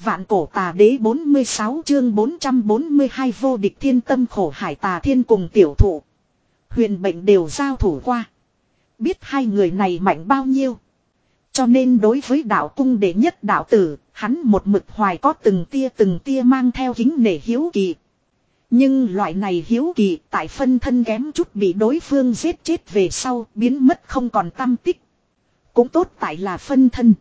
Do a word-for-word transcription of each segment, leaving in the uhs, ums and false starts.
Vạn cổ tà đế bốn mươi sáu chương bốn trăm bốn mươi hai vô địch thiên tâm khổ hải tà thiên cùng tiểu thụ. Huyền bệnh đều giao thủ qua. Biết hai người này mạnh bao nhiêu. Cho nên đối với đạo cung đệ nhất đạo tử, hắn một mực hoài có từng tia từng tia mang theo kính nể hiếu kỳ. Nhưng loại này hiếu kỳ tại phân thân kém chút bị đối phương giết chết về sau biến mất không còn tăm tích. Cũng tốt tại là phân thân.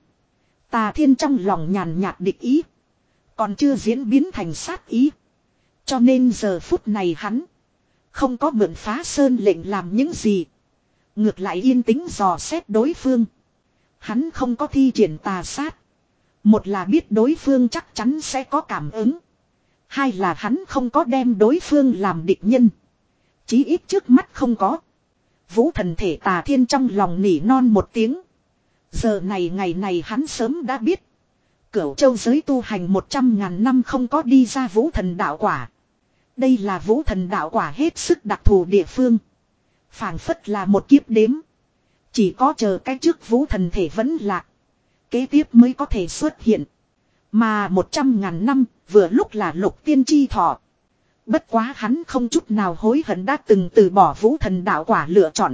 Tà thiên trong lòng nhàn nhạt địch ý. Còn chưa diễn biến thành sát ý. Cho nên giờ phút này hắn không có mượn phá sơn lệnh làm những gì. Ngược lại yên tĩnh dò xét đối phương. Hắn không có thi triển tà sát. Một là biết đối phương chắc chắn sẽ có cảm ứng. Hai là hắn không có đem đối phương làm địch nhân. Chí ít trước mắt không có. Vũ thần thể tà thiên trong lòng nỉ non một tiếng. Giờ này ngày này hắn sớm đã biết. Cửu châu giới tu hành một trăm ngàn năm không có đi ra vũ thần đạo quả. Đây là vũ thần đạo quả hết sức đặc thù địa phương. Phảng phất là một kiếp đếm. Chỉ có chờ cái trước vũ thần thể vẫn lạc. Kế tiếp mới có thể xuất hiện. Mà một trăm ngàn năm vừa lúc là lục tiên chi thọ. Bất quá hắn không chút nào hối hận đã từng từ bỏ vũ thần đạo quả lựa chọn.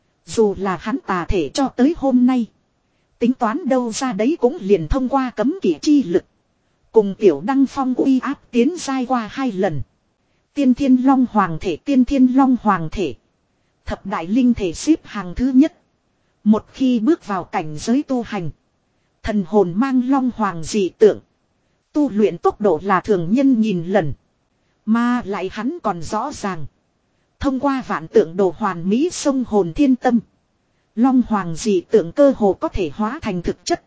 Dù là hắn tà thể cho tới hôm nay. Tính toán đâu ra đấy cũng liền thông qua cấm kỵ chi lực. Cùng tiểu đăng phong uy áp tiến giai qua hai lần. Tiên thiên long hoàng thể tiên thiên long hoàng thể. Thập đại linh thể xếp hàng thứ nhất. Một khi bước vào cảnh giới tu hành. Thần hồn mang long hoàng dị tượng. Tu luyện tốc độ là thường nhân nghìn lần. Mà lại hắn còn rõ ràng. Thông qua vạn tượng đồ hoàn mỹ sông hồn thiên tâm. Long hoàng dị tượng cơ hồ có thể hóa thành thực chất.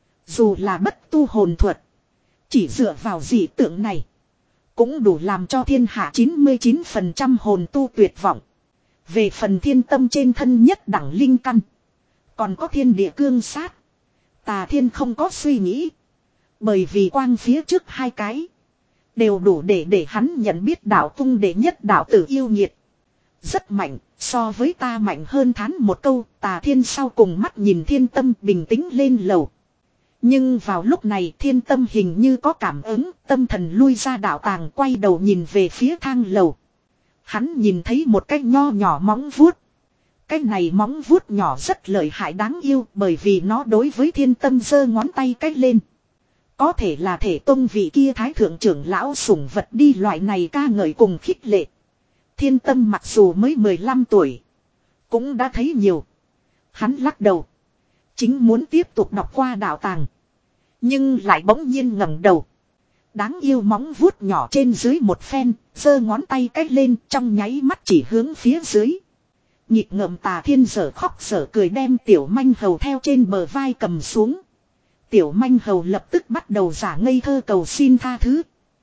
Dù là bất tu hồn thuật. Chỉ dựa vào dị tượng này. Cũng đủ làm cho thiên hạ chín mươi chín phần trăm hồn tu tuyệt vọng. Về phần thiên tâm trên thân nhất đẳng linh căn. Còn có thiên địa cương sát. Tà thiên không có suy nghĩ. Bởi vì quang phía trước hai cái. Đều đủ để để hắn nhận biết đạo cung đệ nhất đạo tử yêu nhiệt. Rất mạnh, so với ta mạnh hơn thán một câu, tà thiên sau cùng mắt nhìn thiên tâm bình tĩnh lên lầu. Nhưng vào lúc này thiên tâm hình như có cảm ứng, tâm thần lui ra đạo tàng quay đầu nhìn về phía thang lầu. Hắn nhìn thấy một cái nho nhỏ móng vuốt. Cái này móng vuốt nhỏ rất lợi hại đáng yêu bởi vì nó đối với thiên tâm giơ ngón tay cách lên. Có thể là thể tông vị kia thái thượng trưởng lão sủng vật đi loại này ca ngợi cùng khích lệ. Thiên tâm mặc dù mới mười lăm tuổi. Cũng đã thấy nhiều. Hắn lắc đầu. Chính muốn tiếp tục đọc qua đạo tàng. Nhưng lại bỗng nhiên ngẩng đầu. Đáng yêu móng vuốt nhỏ trên dưới một phen. Giơ ngón tay cách lên trong nháy mắt chỉ hướng phía dưới. Nhịp ngợm tà thiên dở khóc dở cười đem tiểu manh hầu theo trên bờ vai cầm xuống. Tiểu manh hầu lập tức bắt đầu giả ngây thơ cầu xin tha thứ.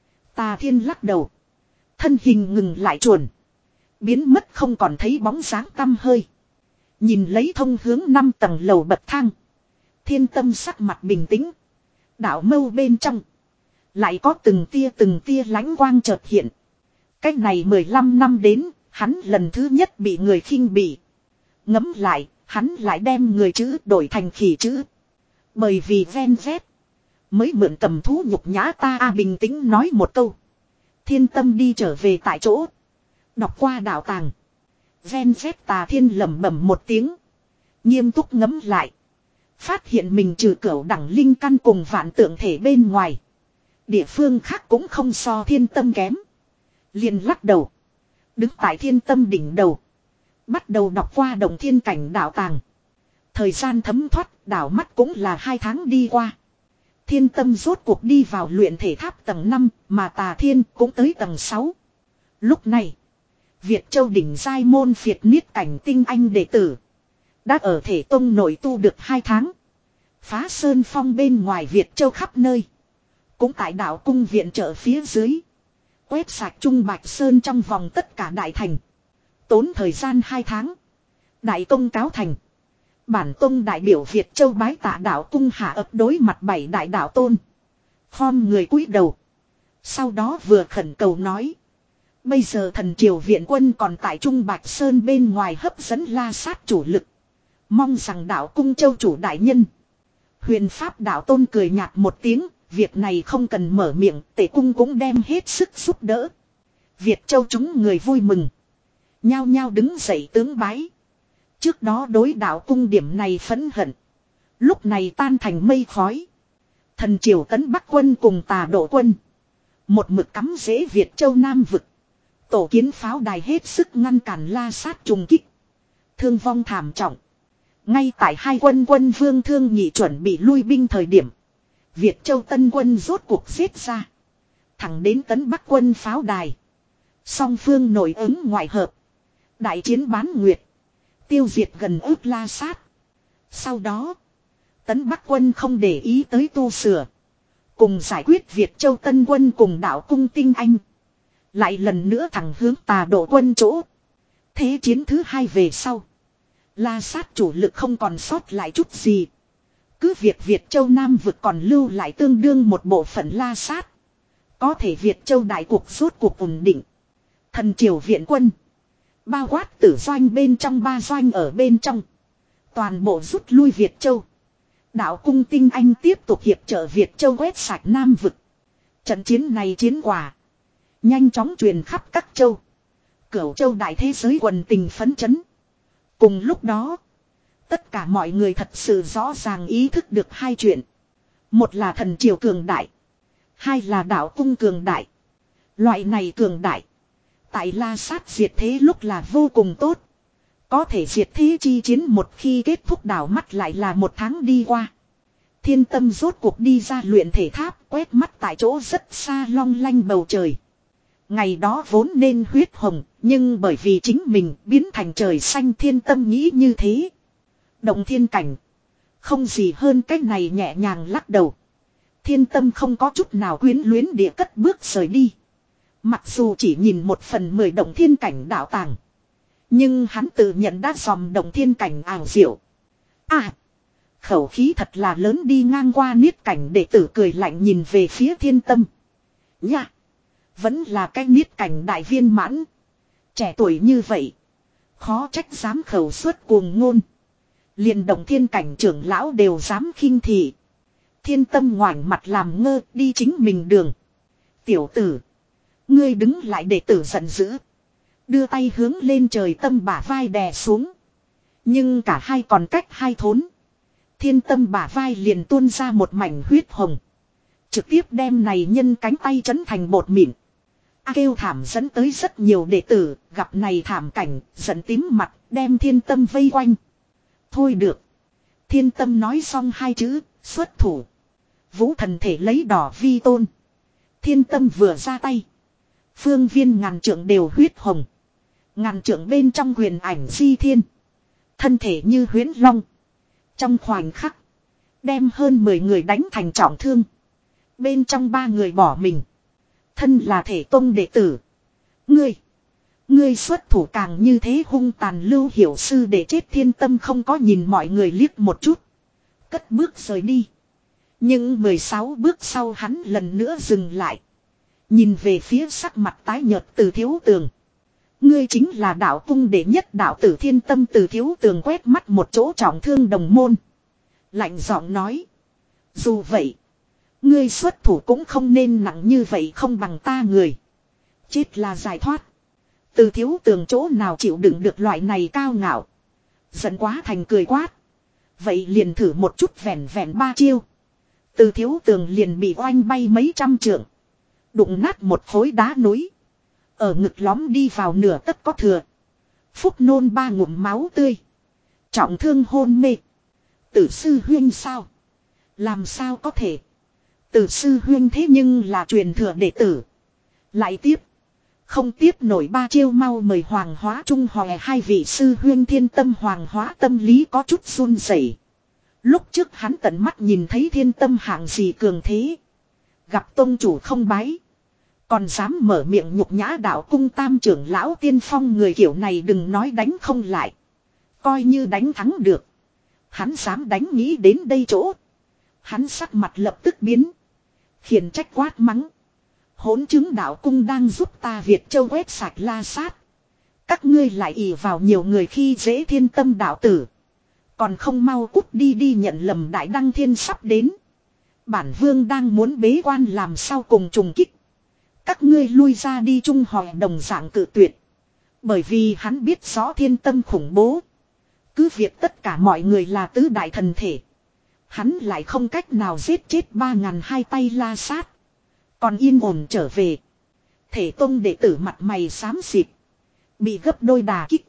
Tà thiên lắc đầu. Thân hình ngừng lại chuồn. Biến mất không còn thấy bóng dáng tăm hơi. Nhìn lấy thông hướng năm tầng lầu bậc thang. Thiên tâm sắc mặt bình tĩnh. Đạo mâu bên trong. Lại có từng tia từng tia lánh quang chợt hiện. Cách này mười lăm năm đến. Hắn lần thứ nhất bị người khinh bỉ. Ngấm lại. Hắn lại đem người chữ đổi thành khỉ chữ. Bởi vì ven vét. Mới mượn tầm thú nhục nhã ta a bình tĩnh nói một câu. Thiên tâm đi trở về tại chỗ. Đọc qua đạo tàng. Ven vét tà thiên lẩm bẩm một tiếng. Nghiêm túc ngấm lại. Phát hiện mình trừ cửu đẳng linh căn cùng vạn tượng thể bên ngoài. Địa phương khác cũng không so thiên tâm kém. Liền lắc đầu. Đứng tại thiên tâm đỉnh đầu. Bắt đầu đọc qua động thiên cảnh đạo tàng. Thời gian thấm thoát đảo mắt cũng là hai tháng đi qua. Thiên tâm rốt cuộc đi vào luyện thể tháp tầng năm mà tà thiên cũng tới tầng sáu. Lúc này. Việt Châu đỉnh giai môn phiệt niết cảnh tinh anh đệ tử. Đã ở thể tông nội tu được hai tháng. Phá sơn phong bên ngoài Việt Châu khắp nơi. Cũng tại đạo cung viện trợ phía dưới. Quét sạch Trung Bạch Sơn trong vòng tất cả đại thành. Tốn thời gian hai tháng. Đại công cáo thành. Bản tông đại biểu Việt Châu bái tạ đạo cung hạ ập đối mặt bảy đại đạo tôn. Khom người cúi đầu. Sau đó vừa khẩn cầu nói. Bây giờ thần triều viện quân còn tại Trung Bạch Sơn bên ngoài hấp dẫn la sát chủ lực. Mong rằng đạo cung châu chủ đại nhân. Huyền Pháp đạo tôn cười nhạt một tiếng. Việc này không cần mở miệng, Tề cung cũng đem hết sức giúp đỡ. Việt Châu chúng người vui mừng. Nhao nhao đứng dậy tướng bái. Trước đó đối đạo cung điểm này phẫn hận. Lúc này tan thành mây khói. Thần triều tấn Bắc quân cùng Tà Độ quân. Một mực cắm rễ Việt Châu Nam vực. Tổ kiến pháo đài hết sức ngăn cản La Sát trùng kích. Thương vong thảm trọng. Ngay tại hai quân quân vương thương nhị chuẩn bị lui binh thời điểm. Việt Châu Tân quân rốt cuộc giết ra. Thẳng đến tấn Bắc quân pháo đài. Song phương nổi ứng ngoại hợp. Đại chiến bán nguyệt. Tiêu diệt gần ước La Sát. Sau đó. Tấn Bắc quân không để ý tới tu sửa. Cùng giải quyết Việt Châu Tân quân cùng đạo cung tinh anh. Lại lần nữa thẳng hướng Tà Độ quân chỗ. Thế chiến thứ hai về sau. La Sát chủ lực không còn sót lại chút gì. Cứ việc Việt Châu Nam vực còn lưu lại tương đương một bộ phận La Sát. Có thể Việt Châu đại cuộc rốt cuộc ổn định. Thần triều viện quân. Bao quát tử doanh bên trong ba doanh ở bên trong. Toàn bộ rút lui Việt Châu. Đạo cung tinh anh tiếp tục hiệp trợ Việt Châu quét sạch Nam vực. Trận chiến này chiến quả. Nhanh chóng truyền khắp các châu. Cửu châu đại thế giới quần tình phấn chấn. Cùng lúc đó. Tất cả mọi người thật sự rõ ràng ý thức được hai chuyện. Một là thần triều cường đại. Hai là đạo cung cường đại. Loại này cường đại. Tại La Sát diệt thế lúc là vô cùng tốt. Có thể diệt thế chi chiến một khi kết thúc đảo mắt lại là một tháng đi qua. Thiên Tâm rốt cuộc đi ra luyện thể tháp, quét mắt tại chỗ rất xa long lanh bầu trời. Ngày đó vốn nên huyết hồng, nhưng bởi vì chính mình biến thành trời xanh. Thiên Tâm nghĩ như thế. Động thiên cảnh. Không gì hơn cách này nhẹ nhàng lắc đầu. Thiên Tâm không có chút nào quyến luyến địa cất bước rời đi. Mặc dù chỉ nhìn một phần mười động thiên cảnh đạo tàng. Nhưng hắn tự nhận đã dòm động thiên cảnh ảo diệu. À! Khẩu khí thật là lớn đi ngang qua niết cảnh đệ tử cười lạnh nhìn về phía Thiên Tâm. Nha! Vẫn là cái niết cảnh đại viên mãn. Trẻ tuổi như vậy. Khó trách dám khẩu suất cuồng ngôn. Liền động thiên cảnh trưởng lão đều dám khinh thị. Thiên Tâm ngoảnh mặt làm ngơ đi chính mình đường. Tiểu tử. Ngươi đứng lại đệ tử giận dữ. Đưa tay hướng lên trời Tâm bả vai đè xuống. Nhưng cả hai còn cách hai thốn. Thiên Tâm bả vai liền tuôn ra một mảnh huyết hồng. Trực tiếp đem này nhân cánh tay chấn thành bột mịn. A kêu thảm dẫn tới rất nhiều đệ tử. Gặp này thảm cảnh giận tím mặt đem Thiên Tâm vây quanh. Thôi được. Thiên Tâm nói xong hai chữ xuất thủ. Vũ thần thể lấy đỏ vi tôn. Thiên Tâm vừa ra tay. Phương viên ngàn trượng đều huyết hồng. Ngàn trượng bên trong huyền ảnh di thiên. Thân thể như huyễn long. Trong khoảnh khắc. Đem hơn mười người đánh thành trọng thương. Bên trong ba người bỏ mình. Thân là thể tông đệ tử. Ngươi. Ngươi xuất thủ càng như thế hung tàn lưu hiểu sư để chết. Thiên Tâm không có nhìn mọi người liếc một chút. Cất bước rời đi. Nhưng mười sáu bước sau hắn lần nữa dừng lại. Nhìn về phía sắc mặt tái nhợt Từ Thiếu Tường. Ngươi chính là đạo cung đệ nhất đạo tử Thiên Tâm. Từ Thiếu Tường quét mắt một chỗ trọng thương đồng môn. Lạnh giọng nói. Dù vậy. Ngươi xuất thủ cũng không nên nặng như vậy không bằng ta người. Chết là giải thoát. Từ Thiếu Tường chỗ nào chịu đựng được loại này cao ngạo. Giận quá thành cười quát. Vậy liền thử một chút vẻn vẻn ba chiêu. Từ Thiếu Tường liền bị oanh bay mấy trăm trượng. Đụng nát một khối đá núi. Ở ngực lõm đi vào nửa tất có thừa. Phúc nôn ba ngụm máu tươi. Trọng thương hôn mê. Tử sư huynh sao? Làm sao có thể? Tử sư huynh thế nhưng là truyền thừa đệ tử. Lại tiếp. Không tiếp nổi ba chiêu mau mời Hoàng Hóa Trung Hòe hai vị sư huynh. Thiên Tâm Hoàng Hóa tâm lý có chút run rẩy. Lúc trước hắn tận mắt nhìn thấy Thiên Tâm hạng gì cường thế. Gặp tông chủ không bái. Còn dám mở miệng nhục nhã đạo cung tam trưởng lão tiên phong. Người kiểu này đừng nói đánh không lại. Coi như đánh thắng được. Hắn dám đánh nghĩ đến đây chỗ. Hắn sắc mặt lập tức biến. Khiển trách quát mắng. Hỗn chứng đạo cung đang giúp ta Việt Châu quét sạch La Sát. Các ngươi lại ỷ vào nhiều người khi dễ Thiên Tâm đạo tử. Còn không mau cút đi đi nhận lầm đại đăng thiên sắp đến. Bản vương đang muốn bế quan làm sao cùng trùng kích. Các ngươi lui ra đi chung hỏi đồng dạng cự tuyệt. Bởi vì hắn biết rõ thiên tâm khủng bố. Cứ việc tất cả mọi người là tứ đại thần thể. Hắn lại không cách nào giết chết ba ngàn hai tay la sát. Còn yên ổn trở về. Thể tông đệ tử mặt mày xám xịt. Bị gấp đôi đà kích.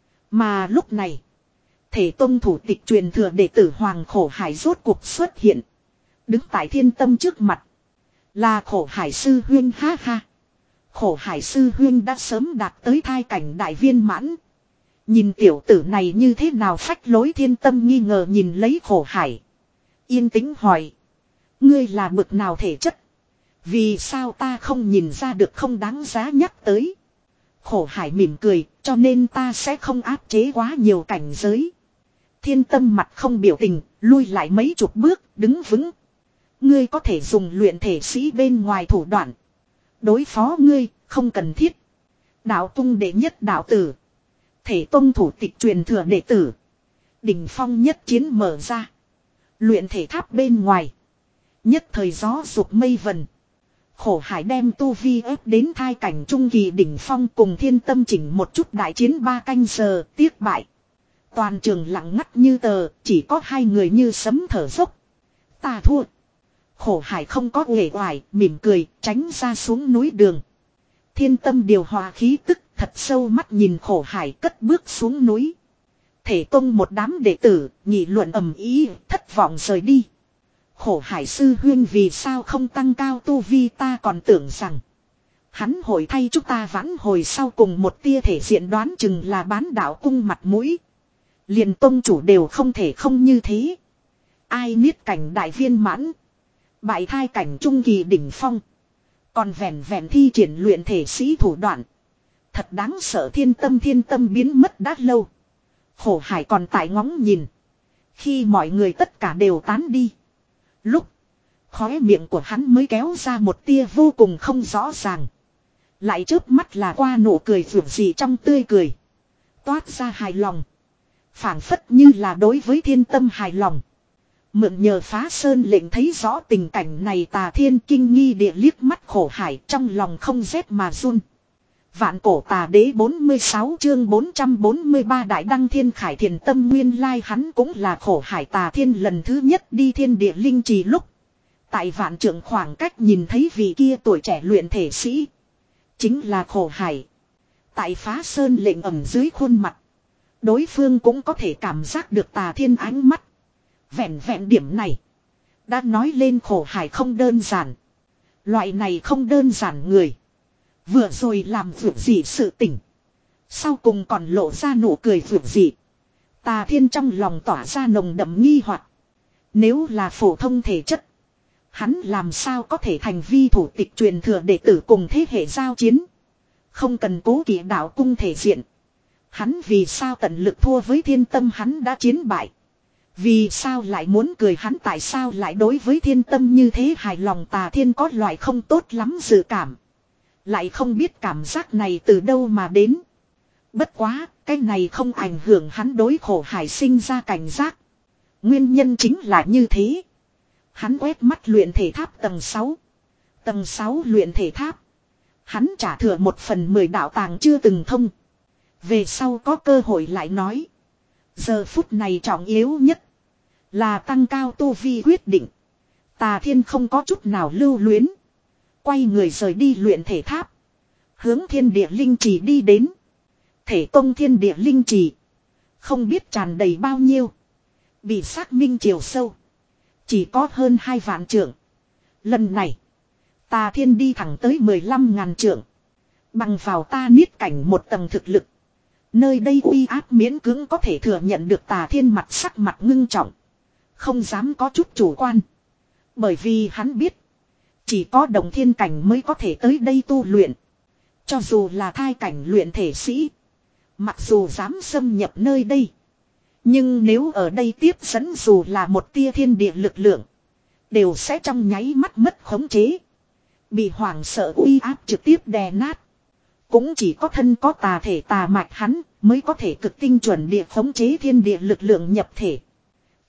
Mà lúc này. Thể tông thủ tịch truyền thừa đệ tử Hoàng Khổ Hải rốt cuộc xuất hiện. Đứng tại thiên tâm trước mặt. Là Khổ Hải sư huyên ha ha. Khổ Hải sư huyên đã sớm đạt tới thai cảnh đại viên mãn. Nhìn tiểu tử này như thế nào phách lối thiên tâm nghi ngờ nhìn lấy Khổ Hải. Yên tĩnh hỏi. Ngươi là bực nào thể chất? Vì sao ta không nhìn ra được không đáng giá nhắc tới? Khổ Hải mỉm cười, cho nên ta sẽ không áp chế quá nhiều cảnh giới. Thiên tâm mặt không biểu tình, lui lại mấy chục bước, đứng vững. Ngươi có thể dùng luyện thể sĩ bên ngoài thủ đoạn. Đối phó ngươi, không cần thiết. Đạo tung đệ nhất đạo tử. Thể tông thủ tịch truyền thừa đệ tử. Đỉnh phong nhất chiến mở ra. Luyện thể tháp bên ngoài. Nhất thời gió dục mây vần. Khổ Hải đem tu vi ép đến thai cảnh trung kỳ đỉnh phong cùng thiên tâm chỉnh một chút đại chiến ba canh giờ tiếc bại. Toàn trường lặng ngắt như tờ, chỉ có hai người như sấm thở dốc. Ta thua. Khổ Hải không có uể oải, mỉm cười, tránh ra xuống núi đường. Thiên tâm điều hòa khí tức, thật sâu mắt nhìn Khổ Hải cất bước xuống núi. Thể tông một đám đệ tử, nghị luận ầm ý, thất vọng rời đi. Khổ Hải sư huyên vì sao không tăng cao tu vi ta còn tưởng rằng. Hắn hội thay chúng ta vãn hồi sau cùng một tia thể diện đoán chừng là bán đạo cung mặt mũi. Liền tông chủ đều không thể không như thế. Ai niết cảnh đại viên mãn. Bại thai cảnh trung kỳ đỉnh phong. Còn vẹn vẹn thi triển luyện thể sĩ thủ đoạn. Thật đáng sợ thiên tâm thiên tâm biến mất đã lâu. Khổ Hải còn tại ngóng nhìn. Khi mọi người tất cả đều tán đi. Lúc khóe miệng của hắn mới kéo ra một tia vô cùng không rõ ràng. Lại chớp mắt là qua nụ cười vượt gì trong tươi cười. Toát ra hài lòng. Phảng phất như là đối với thiên tâm hài lòng. Mượn nhờ phá sơn lệnh thấy rõ tình cảnh này Tà Thiên kinh nghi địa liếc mắt Khổ Hải trong lòng không rét mà run. Vạn cổ tà đế bốn mươi sáu chương bốn trăm bốn mươi ba Đại Đăng Thiên Khải Thiền Tâm nguyên lai hắn cũng là Khổ Hải Tà Thiên lần thứ nhất đi thiên địa linh trì lúc. Tại vạn trượng khoảng cách nhìn thấy vị kia tuổi trẻ luyện thể sĩ. Chính là Khổ Hải. Tại phá sơn lệnh ẩm dưới khuôn mặt. Đối phương cũng có thể cảm giác được Tà Thiên ánh mắt. Vẹn vẹn điểm này. Đã nói lên Khổ Hải không đơn giản. Loại này không đơn giản người. Vừa rồi làm vượt gì sự tỉnh. Sau cùng còn lộ ra nụ cười vượt gì. Tà Thiên trong lòng tỏa ra nồng đậm nghi hoặc. Nếu là phổ thông thể chất. Hắn làm sao có thể thành vi thủ tịch truyền thừa đệ tử cùng thế hệ giao chiến. Không cần cố kỵ đạo cung thể diện. Hắn vì sao tận lực thua với thiên tâm hắn đã chiến bại. Vì sao lại muốn cười hắn tại sao lại đối với thiên tâm như thế hài lòng Tà Thiên có loại không tốt lắm dự cảm. Lại không biết cảm giác này từ đâu mà đến. Bất quá, cái này không ảnh hưởng hắn đối Khổ Hải sinh ra cảnh giác. Nguyên nhân chính là như thế. Hắn quét mắt luyện thể tháp tầng sáu. Tầng sáu luyện thể tháp. Hắn trả thừa một phần mười đạo tàng chưa từng thông. Về sau có cơ hội lại nói. Giờ phút này trọng yếu nhất. Là tăng cao tu vi quyết định. Tà Thiên không có chút nào lưu luyến. Quay người rời đi luyện thể tháp. Hướng thiên địa linh trì đi đến. Thể tông thiên địa linh trì. Không biết tràn đầy bao nhiêu. Bị xác minh chiều sâu. Chỉ có hơn hai vạn trượng. Lần này. Tà Thiên đi thẳng tới mười lăm ngàn trượng. Bằng vào ta niết cảnh một tầng thực lực. Nơi đây uy áp miễn cưỡng có thể thừa nhận được Tà Thiên mặt sắc mặt ngưng trọng. Không dám có chút chủ quan. Bởi vì hắn biết. Chỉ có đồng thiên cảnh mới có thể tới đây tu luyện. Cho dù là thai cảnh luyện thể sĩ. Mặc dù dám xâm nhập nơi đây. Nhưng nếu ở đây tiếp dẫn dù là một tia thiên địa lực lượng. Đều sẽ trong nháy mắt mất khống chế. Bị hoảng sợ uy áp trực tiếp đè nát. Cũng chỉ có thân có tà thể tà mạch hắn mới có thể cực tinh chuẩn địa khống chế thiên địa lực lượng nhập thể.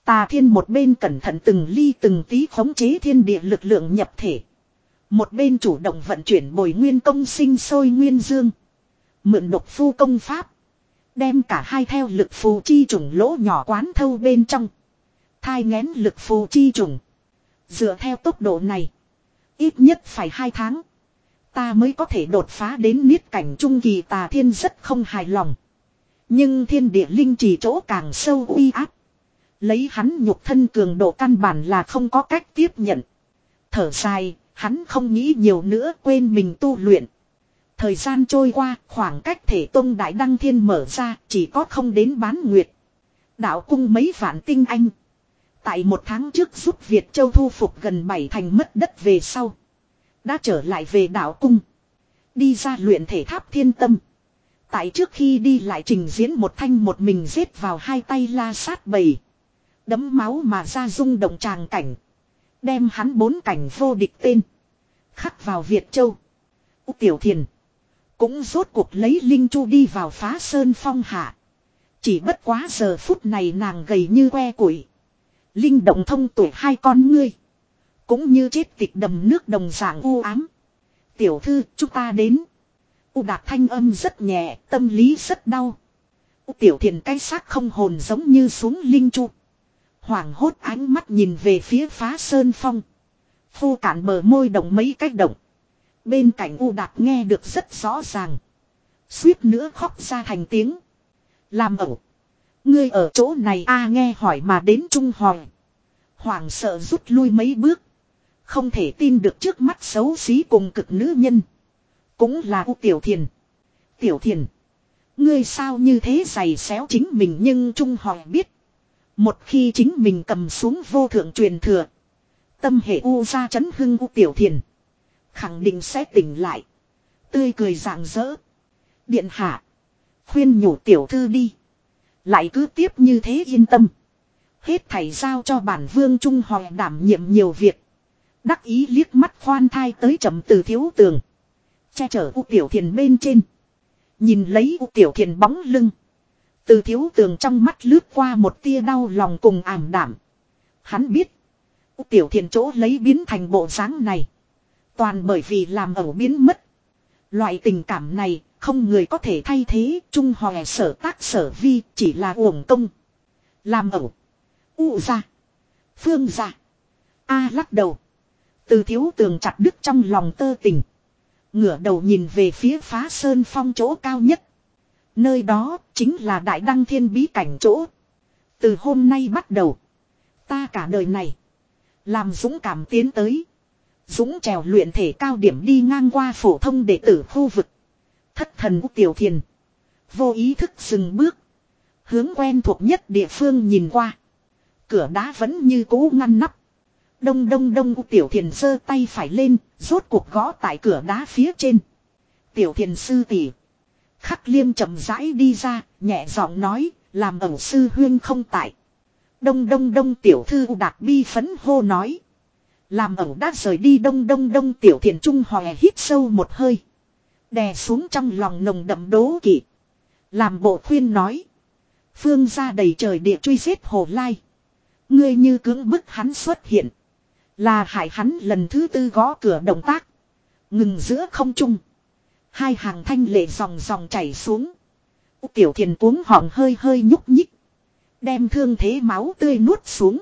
Tà Thiên một bên cẩn thận từng ly từng tí khống chế thiên địa lực lượng nhập thể. Một bên chủ động vận chuyển bồi nguyên công sinh sôi nguyên dương. Mượn độc phu công pháp. Đem cả hai theo lực phù chi trùng lỗ nhỏ quán thâu bên trong. Thai ngén lực phù chi trùng. Dựa theo tốc độ này. Ít nhất phải hai tháng. Ta mới có thể đột phá đến niết cảnh trung kỳ. Tà Thiên rất không hài lòng. Nhưng thiên địa linh trì chỗ càng sâu uy áp. Lấy hắn nhục thân cường độ căn bản là không có cách tiếp nhận. Thở dài, hắn không nghĩ nhiều nữa, quên mình tu luyện. Thời gian trôi qua, khoảng cách thể tông đại đăng thiên mở ra chỉ có không đến bán nguyệt. Đạo cung mấy vạn tinh anh. Tại một tháng trước giúp Việt Châu thu phục gần bảy thành mất đất về sau. Đã trở lại về đạo cung. Đi ra luyện thể tháp thiên tâm. Tại trước khi đi lại trình diễn một thanh một mình giết vào hai tay la sát bầy. Đấm máu mà ra rung động tràng cảnh. Đem hắn bốn cảnh vô địch tên. Khắc vào Việt Châu. U Tiểu Thiền. Cũng rốt cuộc lấy Linh Chu đi vào Phá Sơn Phong hạ. Chỉ bất quá giờ phút này nàng gầy như que củi. Linh động thông tuổi hai con ngươi. Cũng như chết tịch đầm nước đồng dạng u ám. Tiểu thư, chúng ta đến. U Đạt thanh âm rất nhẹ, tâm lý rất đau. U Tiểu Thiền cái xác không hồn giống như xuống Linh Chu. Hoảng hốt ánh mắt nhìn về phía Phá Sơn Phong. Phu cản bờ môi động mấy cách động. Bên cạnh U Đạt nghe được rất rõ ràng. Suýt nữa khóc ra thành tiếng. Làm ẩu. Ngươi ở chỗ này a à, nghe hỏi mà đến Trung hỏi. Hoảng sợ rút lui mấy bước. Không thể tin được trước mắt xấu xí cùng cực nữ nhân. Cũng là U Tiểu Thiền. Tiểu Thiền. Ngươi sao như thế giày xéo chính mình nhưng Trung hỏi biết. Một khi chính mình cầm xuống vô thượng truyền thừa. Tâm hệ U ra chấn hưng U Tiểu Thiền. Khẳng định sẽ tỉnh lại. Tươi cười rạng rỡ. Điện hạ. Khuyên nhủ tiểu thư đi. Lại cứ tiếp như thế yên tâm. Hết thảy giao cho bản vương Trung Hoàng đảm nhiệm nhiều việc. Đắc ý liếc mắt khoan thai tới chậm từ thiếu tường. Che chở U Tiểu Thiền bên trên. Nhìn lấy U Tiểu Thiền bóng lưng. Từ thiếu tường trong mắt lướt qua một tia đau lòng cùng ảm đảm. Hắn biết. U Tiểu Thiền chỗ lấy biến thành bộ dáng này. Toàn bởi vì làm ẩu biến mất. Loại tình cảm này không người có thể thay thế. Trung Hòe sở tác sở vi chỉ là uổng công. Làm ẩu. U ra. Phương ra. A lắc đầu. Từ thiếu tường chặt đứt trong lòng tơ tình. Ngửa đầu nhìn về phía Phá Sơn Phong chỗ cao nhất. Nơi đó chính là Đại Đăng Thiên bí cảnh chỗ. Từ hôm nay bắt đầu. Ta cả đời này. Làm dũng cảm tiến tới. Dũng trèo luyện thể cao điểm đi ngang qua phổ thông đệ tử khu vực. Thất thần U Tiểu Thiền. Vô ý thức dừng bước. Hướng quen thuộc nhất địa phương nhìn qua. Cửa đá vẫn như cũ ngăn nắp. Đông đông đông U Tiểu Thiền giơ tay phải lên. Rốt cuộc gõ tại cửa đá phía trên. Tiểu Thiền sư tỷ. Khắc Liêm chậm rãi đi ra. Nhẹ giọng nói. Làm ẩu sư huyên không tại. Đông đông đông tiểu thư U Đạt bi phấn hô nói. Làm ẩu đã rời đi đông đông đông Tiểu Thiền Trung Hòe hít sâu một hơi. Đè xuống trong lòng nồng đậm đố kỵ. Làm bộ khuyên nói. Phương ra đầy trời địa truy giết Hồ Lai. Ngươi như cưỡng bức hắn xuất hiện. Là hại hắn lần thứ tư gõ cửa động tác. Ngừng giữa không trung. Hai hàng thanh lệ dòng dòng chảy xuống. Tiểu Thiền cuống họng hơi hơi nhúc nhích. Đem thương thế máu tươi nuốt xuống.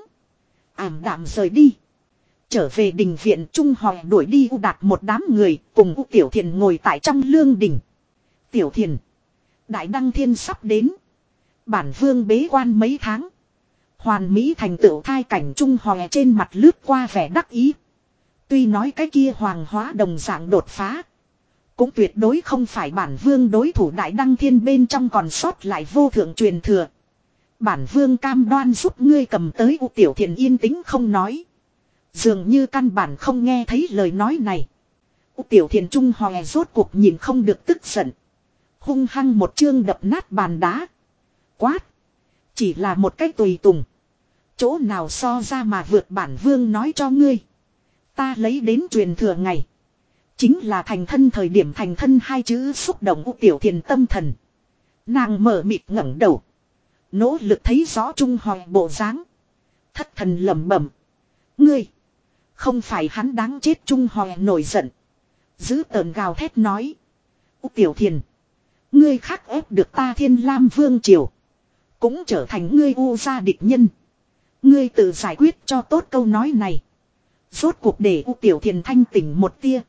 Ảm đạm rời đi. Trở về đình viện Trung Hòe đuổi đi U Đạt một đám người. Cùng U Tiểu Thiền ngồi tại trong lương đình. Tiểu Thiền. Đại Đăng Thiên sắp đến. Bản vương bế quan mấy tháng. Hoàn mỹ thành tựu thai cảnh Trung Hòe trên mặt lướt qua vẻ đắc ý. Tuy nói cái kia hoàng hóa đồng dạng đột phá. Cũng tuyệt đối không phải bản vương đối thủ Đại Đăng Thiên bên trong còn sót lại vô thượng truyền thừa. Bản vương cam đoan giúp ngươi cầm tới. U Tiểu Thiền yên tĩnh không nói. Dường như căn bản không nghe thấy lời nói này. U Tiểu Thiền Trung Hòe rốt cuộc nhìn không được tức giận. Hung hăng một chương đập nát bàn đá. Quát. Chỉ là một cách tùy tùng. Chỗ nào so ra mà vượt bản vương nói cho ngươi. Ta lấy đến truyền thừa ngày. Chính là thành thân thời điểm thành thân hai chữ xúc động U Tiểu Thiền tâm thần. Nàng mở mịt ngẩng đầu. Nỗ lực thấy rõ Trung Hòe bộ dáng. Thất thần lẩm bẩm. Ngươi. Không phải hắn đáng chết. Trung Hòe nổi giận. Giữ tợn gào thét nói. U Tiểu Thiền. Ngươi khắc ép được ta Thiên Lam Vương Triều. Cũng trở thành ngươi U gia địch nhân. Ngươi tự giải quyết cho tốt câu nói này. Rốt cuộc để U Tiểu Thiền thanh tỉnh một tia.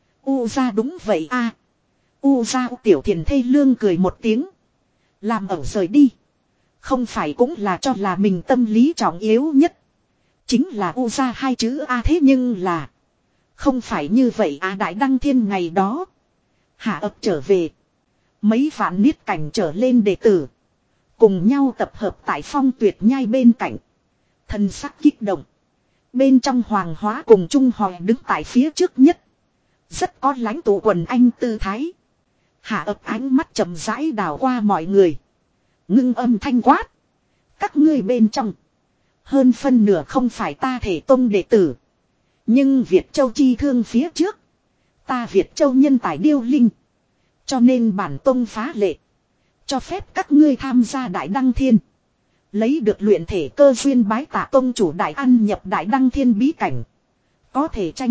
U gia đúng vậy a. À. U gia U Tiểu Thiền thê lương cười một tiếng. Làm ở rời đi. Không phải cũng là cho là mình tâm lý trọng yếu nhất. Chính là U gia hai chữ A thế nhưng là. Không phải như vậy A Đại Đăng Thiên ngày đó. Hạ ập trở về. Mấy vạn niết cảnh trở lên đệ tử. Cùng nhau tập hợp tại Phong Tuyệt Nhai bên cạnh. Thần sắc kích động. Bên trong Hoàng Hóa cùng Trung Hòe đứng tại phía trước nhất. Rất có lãnh tụ quần anh tư thái. Hạ ập ánh mắt chậm rãi đảo qua mọi người. Ngưng âm thanh quát. Các ngươi bên trong. Hơn phân nửa không phải ta Thể Tông đệ tử. Nhưng Việt Châu chi thương phía trước. Ta Việt Châu nhân tài điêu linh. Cho nên bản tông phá lệ. Cho phép các ngươi tham gia Đại Đăng Thiên. Lấy được luyện thể cơ duyên bái tạ tông chủ Đại ăn nhập Đại Đăng Thiên bí cảnh. Có thể tranh.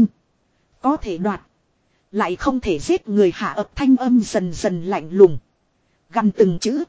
Có thể đoạt. Lại không thể giết người. Hạ ập thanh âm dần dần lạnh lùng. Gần từng chữ.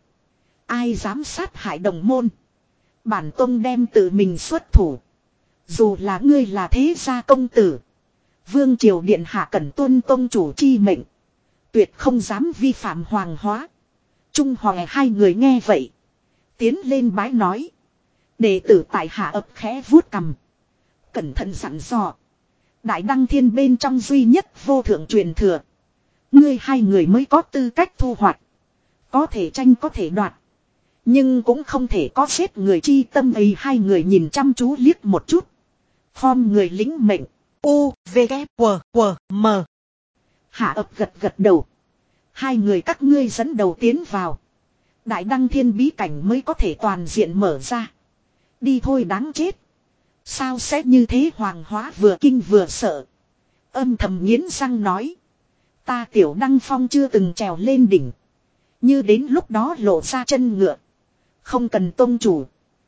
Ai dám sát hại đồng môn. Bản tông đem tự mình xuất thủ. Dù là ngươi là thế gia công tử. Vương triều điện hạ cần tuân tông chủ chi mệnh. Tuyệt không dám vi phạm Hoàng Hóa. Trung Hòe hai người nghe vậy. Tiến lên bái nói. Đệ tử tại hạ ập khẽ vuốt cằm. Cẩn thận dặn dò. Đại Đăng Thiên bên trong duy nhất vô thượng truyền thừa. Ngươi hai người mới có tư cách thu hoạch. Có thể tranh có thể đoạt. Nhưng cũng không thể có giết người chi tâm ấy. Hai người nhìn chăm chú liếc một chút. Form người lính mệnh. U, V, K, W, W, M. Hạ ập gật gật đầu. Hai người các ngươi dẫn đầu tiến vào. Đại Đăng Thiên bí cảnh mới có thể toàn diện mở ra. Đi thôi đáng chết. Sao sẽ như thế? Hoàng Hóa vừa kinh vừa sợ. Âm thầm nghiến răng nói. Ta Tiểu Đăng Phong chưa từng trèo lên đỉnh. Như đến lúc đó lộ ra chân ngựa. Không cần tông chủ.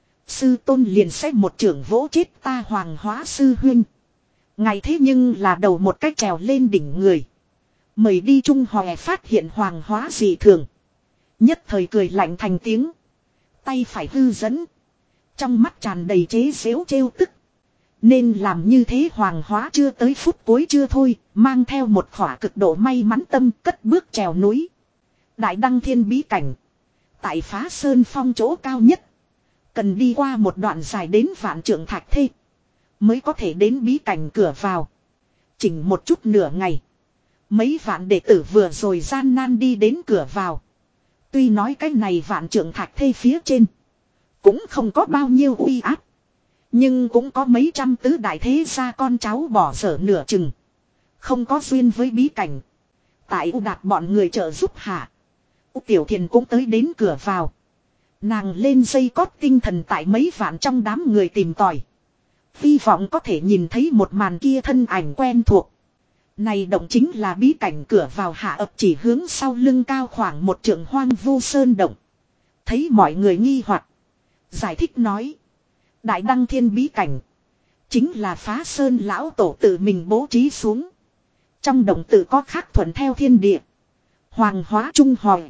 Sư tôn liền sẽ một trưởng vỗ chết ta Hoàng Hóa sư huynh. Ngày thế nhưng là đầu một cách trèo lên đỉnh người. Mời đi. Trung Hòe phát hiện Hoàng Hóa dị thường. Nhất thời cười lạnh thành tiếng. Tay phải hư dẫn. Trong mắt tràn đầy chế giễu trêu tức. Nên làm như thế. Hoàng Hóa chưa tới phút cuối chưa thôi. Mang theo một khỏa cực độ may mắn tâm cất bước trèo núi. Đại Đăng Thiên bí cảnh. Tại Phá Sơn Phong chỗ cao nhất. Cần đi qua một đoạn dài đến vạn trượng thạch thê. Mới có thể đến bí cảnh cửa vào. Chỉnh một chút nửa ngày. Mấy vạn đệ tử vừa rồi gian nan đi đến cửa vào. Tuy nói cái này vạn trượng thạch thê phía trên. Cũng không có bao nhiêu uy áp. Nhưng cũng có mấy trăm tứ đại thế gia con cháu bỏ dở nửa chừng. Không có duyên với bí cảnh. Tại U Đạt bọn người trợ giúp hạ. U Tiểu Thiền cũng tới đến cửa vào. Nàng lên dây cót tinh thần tại mấy vạn trong đám người tìm tòi. Hy vọng có thể nhìn thấy một màn kia thân ảnh quen thuộc. Này động chính là bí cảnh cửa vào. Hạ ập chỉ hướng sau lưng cao khoảng một trượng hoang vu sơn động. Thấy mọi người nghi hoặc, giải thích nói. Đại Đăng Thiên bí cảnh. Chính là Phá Sơn lão tổ tự mình bố trí xuống. Trong động tự có khắc thuận theo thiên địa. Hoàng Hóa Trung Hòe.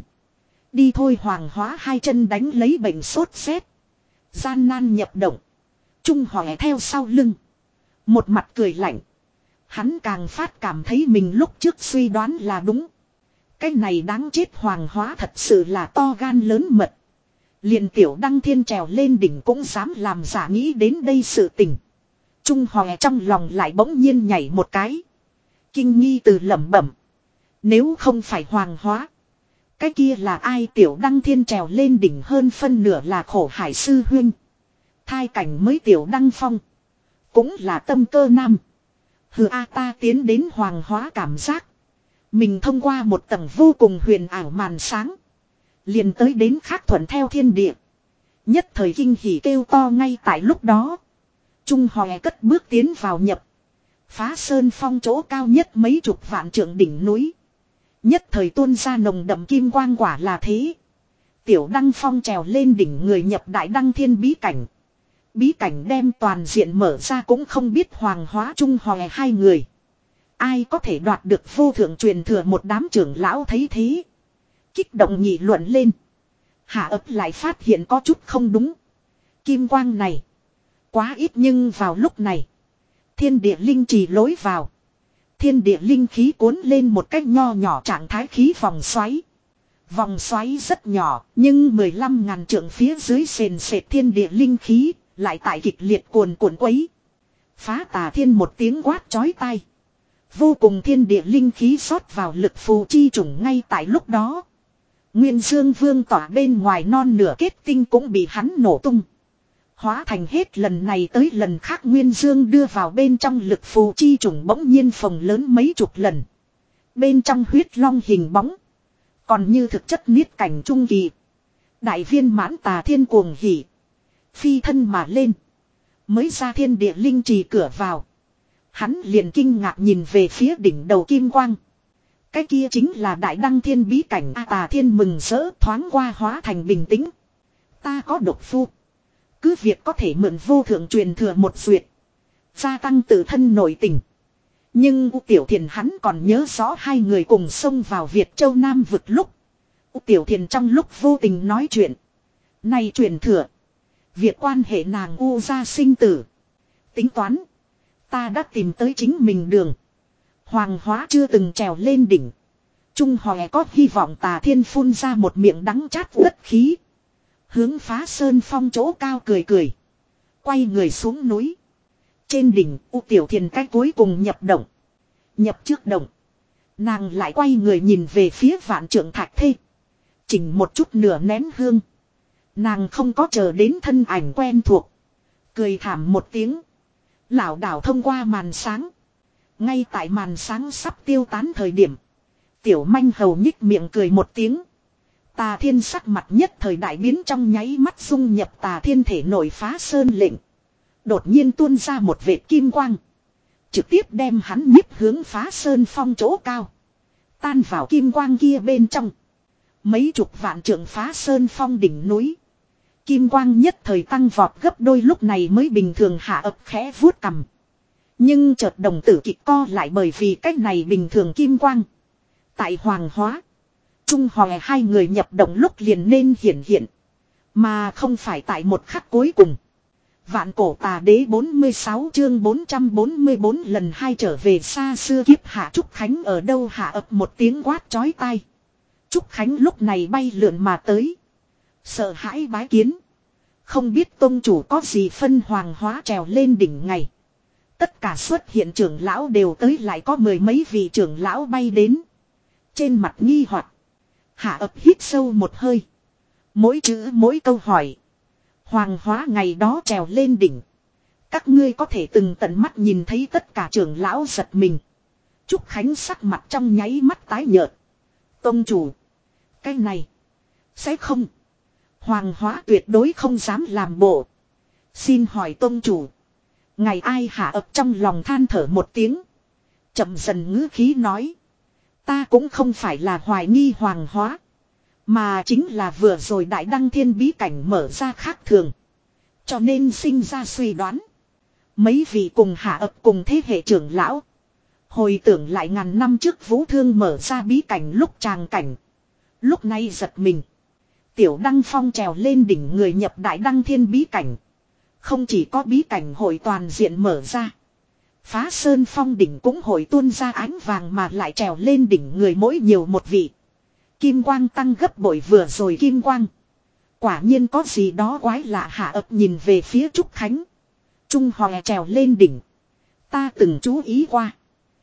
Đi thôi. Hoàng Hóa hai chân đánh lấy bệnh sốt rét. Gian nan nhập động. Trung Hòe theo sau lưng. Một mặt cười lạnh. Hắn càng phát cảm thấy mình lúc trước suy đoán là đúng. Cái này đáng chết. Hoàng Hóa thật sự là to gan lớn mật. Liền Tiểu Đăng Thiên trèo lên đỉnh cũng dám làm giả. Nghĩ đến đây sự tình. Trung Hòe trong lòng lại bỗng nhiên nhảy một cái. Kinh nghi từ lẩm bẩm. Nếu không phải Hoàng Hóa. Cái kia là ai? Tiểu Đăng Thiên trèo lên đỉnh hơn phân nửa là Khổ Hải sư huynh. Thai cảnh mới Tiểu Đăng Phong. Cũng là tâm cơ nam. Hừ a ta tiến đến Hoàng Hóa cảm giác. Mình thông qua một tầng vô cùng huyền ảo màn sáng. Liền tới đến khác thuận theo thiên địa. Nhất thời kinh hỉ kêu to ngay tại lúc đó. Trung Hòe cất bước tiến vào nhập. Phá Sơn Phong chỗ cao nhất mấy chục vạn trượng đỉnh núi. Nhất thời tuôn ra nồng đậm kim quang. Quả là thế. Tiểu Đăng Phong trèo lên đỉnh người nhập Đại Đăng Thiên bí cảnh. Bí cảnh đem toàn diện mở ra cũng không biết Hoàng Hóa Trung Hòe hai người. Ai có thể đoạt được vô thượng truyền thừa, một đám trưởng lão thấy thế. Kích động nghị luận lên. Hạ ấp lại phát hiện có chút không đúng. Kim quang này. Quá ít, nhưng vào lúc này. Thiên địa linh trì lối vào. Thiên địa linh khí cuốn lên một cách nho nhỏ trạng thái khí vòng xoáy. Vòng xoáy rất nhỏ, nhưng mười lăm ngàn trượng phía dưới sền sệt thiên địa linh khí, lại tại kịch liệt cuồn cuộn quấy. Phá Tà Thiên một tiếng quát chói tai. Vô cùng thiên địa linh khí xót vào lực phù chi trùng ngay tại lúc đó. Nguyên Dương Vương tỏa bên ngoài non nửa kết tinh cũng bị hắn nổ tung. Hóa thành hết lần này tới lần khác Nguyên Dương đưa vào bên trong lực phù chi trùng bỗng nhiên phồng lớn mấy chục lần. Bên trong huyết long hình bóng. Còn như thực chất niết cảnh trung kỳ. Đại viên mãn Tà Thiên cuồng hỉ. Phi thân mà lên. Mới ra thiên địa linh trì cửa vào. Hắn liền kinh ngạc nhìn về phía đỉnh đầu kim quang. Cái kia chính là Đại Đăng Thiên bí cảnh. A Tà Thiên mừng rỡ thoáng qua hóa thành bình tĩnh. Ta có độc phu. Cứ việc có thể mượn vô thượng truyền thừa một duyệt. Gia tăng tự thân nội tình. Nhưng U Tiểu Thiền hắn còn nhớ rõ hai người cùng xông vào Việt Châu Nam vực lúc. U Tiểu Thiền trong lúc vô tình nói chuyện. Này truyền thừa. Việc quan hệ nàng U gia sinh tử. Tính toán. Ta đã tìm tới chính mình đường. Hoàng Hóa chưa từng trèo lên đỉnh. Trung Hòe có hy vọng. Tà Thiên phun ra một miệng đắng chát đất khí. Hướng Phá Sơn Phong chỗ cao cười cười. Quay người xuống núi. Trên đỉnh U Tiểu Thiền cái cuối cùng nhập động. Nhập trước động. Nàng lại quay người nhìn về phía Vạn Trượng Thạch Thê. Chỉnh một chút nửa nén hương. Nàng không có chờ đến thân ảnh quen thuộc. Cười thảm một tiếng. Lảo đảo thông qua màn sáng. Ngay tại màn sáng sắp tiêu tán thời điểm. Tiểu manh hầu nhích miệng cười một tiếng. Tà Thiên sắc mặt nhất thời đại biến, trong nháy mắt dung nhập Tà Thiên thể nội Phá Sơn lệnh. Đột nhiên tuôn ra một vệt kim quang. Trực tiếp đem hắn nhíp hướng Phá Sơn Phong chỗ cao. Tan vào kim quang kia bên trong. Mấy chục vạn trượng Phá Sơn Phong đỉnh núi. Kim quang nhất thời tăng vọt gấp đôi, lúc này mới bình thường hạ ập khẽ vuốt cầm. Nhưng chợt đồng tử kịch co lại, bởi vì cách này bình thường kim quang. Tại Hoàng Hóa. Trung Hòe hai người nhập động lúc liền nên hiển hiện. Mà không phải tại một khắc cuối cùng. Vạn Cổ Tà Đế bốn mươi sáu chương bốn trăm bốn mươi bốn lần hai trở về xa xưa kiếp hạ. Trúc Khánh ở đâu? Hạ ập một tiếng quát chói tai. Trúc Khánh lúc này bay lượn mà tới. Sợ hãi bái kiến. Không biết tông chủ có gì phân. Hoàng Hóa trèo lên đỉnh ngày. Tất cả xuất hiện trưởng lão đều tới, lại có mười mấy vị trưởng lão bay đến. Trên mặt nghi hoặc. Hạ ập hít sâu một hơi. Mỗi chữ mỗi câu hỏi. Hoàng Hóa ngày đó trèo lên đỉnh. Các ngươi có thể từng tận mắt nhìn thấy. Tất cả trưởng lão giật mình. Trúc Khánh sắc mặt trong nháy mắt tái nhợt. Tông chủ. Cái này. Sẽ không. Hoàng Hóa tuyệt đối không dám làm bộ. Xin hỏi tông chủ. Ngày ai? Hạ ập trong lòng than thở một tiếng. Chậm dần ngữ khí nói. Ta cũng không phải là hoài nghi Hoàng Hóa. Mà chính là vừa rồi Đại Đăng Thiên bí cảnh mở ra khác thường. Cho nên sinh ra suy đoán. Mấy vị cùng hạ ập cùng thế hệ trưởng lão. Hồi tưởng lại ngàn năm trước Vũ Thương mở ra bí cảnh lúc tràng cảnh. Lúc này giật mình. Tiểu Đăng Phong trèo lên đỉnh người nhập Đại Đăng Thiên bí cảnh. Không chỉ có bí cảnh hội toàn diện mở ra. Phá Sơn Phong đỉnh cũng hội tuôn ra ánh vàng, mà lại trèo lên đỉnh người mỗi nhiều một vị. Kim quang tăng gấp bội, vừa rồi kim quang. Quả nhiên có gì đó quái lạ. Hạ ập nhìn về phía Trúc Khánh. Trung Hòe trèo lên đỉnh. Ta từng chú ý qua.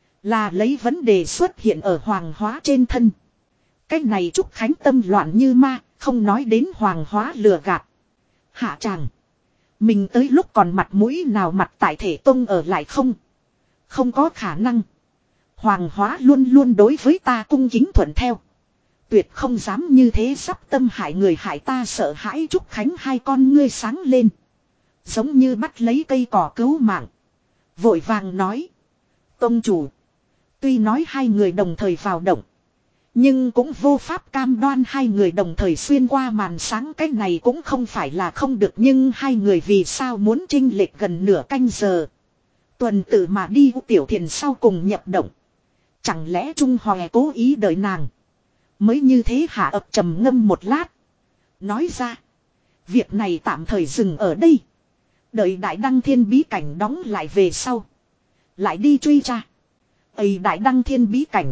Là lấy vấn đề xuất hiện ở Hoàng Hóa trên thân. Cách này Trúc Khánh tâm loạn như ma. Không nói đến Hoàng Hóa lừa gạt. Hạ tràng. Mình tới lúc còn mặt mũi nào mặt tại thể tông ở lại không? Không có khả năng. Hoàng Hóa luôn luôn đối với ta cung kính thuận theo. Tuyệt không dám như thế sắp tâm hại người hại ta. Sợ hãi. Trúc Khánh hai con ngươi sáng lên. Giống như bắt lấy cây cỏ cứu mạng. Vội vàng nói. Tông chủ. Tuy nói hai người đồng thời vào động. Nhưng cũng vô pháp cam đoan hai người đồng thời xuyên qua màn sáng, cái này cũng không phải là không được, nhưng hai người vì sao muốn chênh lệch gần nửa canh giờ. Tuần tự mà đi, Tiểu Thiền sau cùng nhập động. Chẳng lẽ Trung Hòe cố ý đợi nàng. Mới như thế hạ ập trầm ngâm một lát. Nói ra. Việc này tạm thời dừng ở đây. Đợi Đại Đăng Thiên bí cảnh đóng lại về sau. Lại đi truy tra. Ây, Đại Đăng Thiên bí cảnh.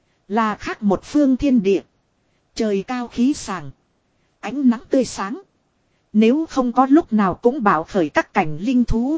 Là khác một phương thiên địa. Trời cao khí sàng. Ánh nắng tươi sáng. Nếu không có lúc nào cũng bảo khởi các cảnh linh thú.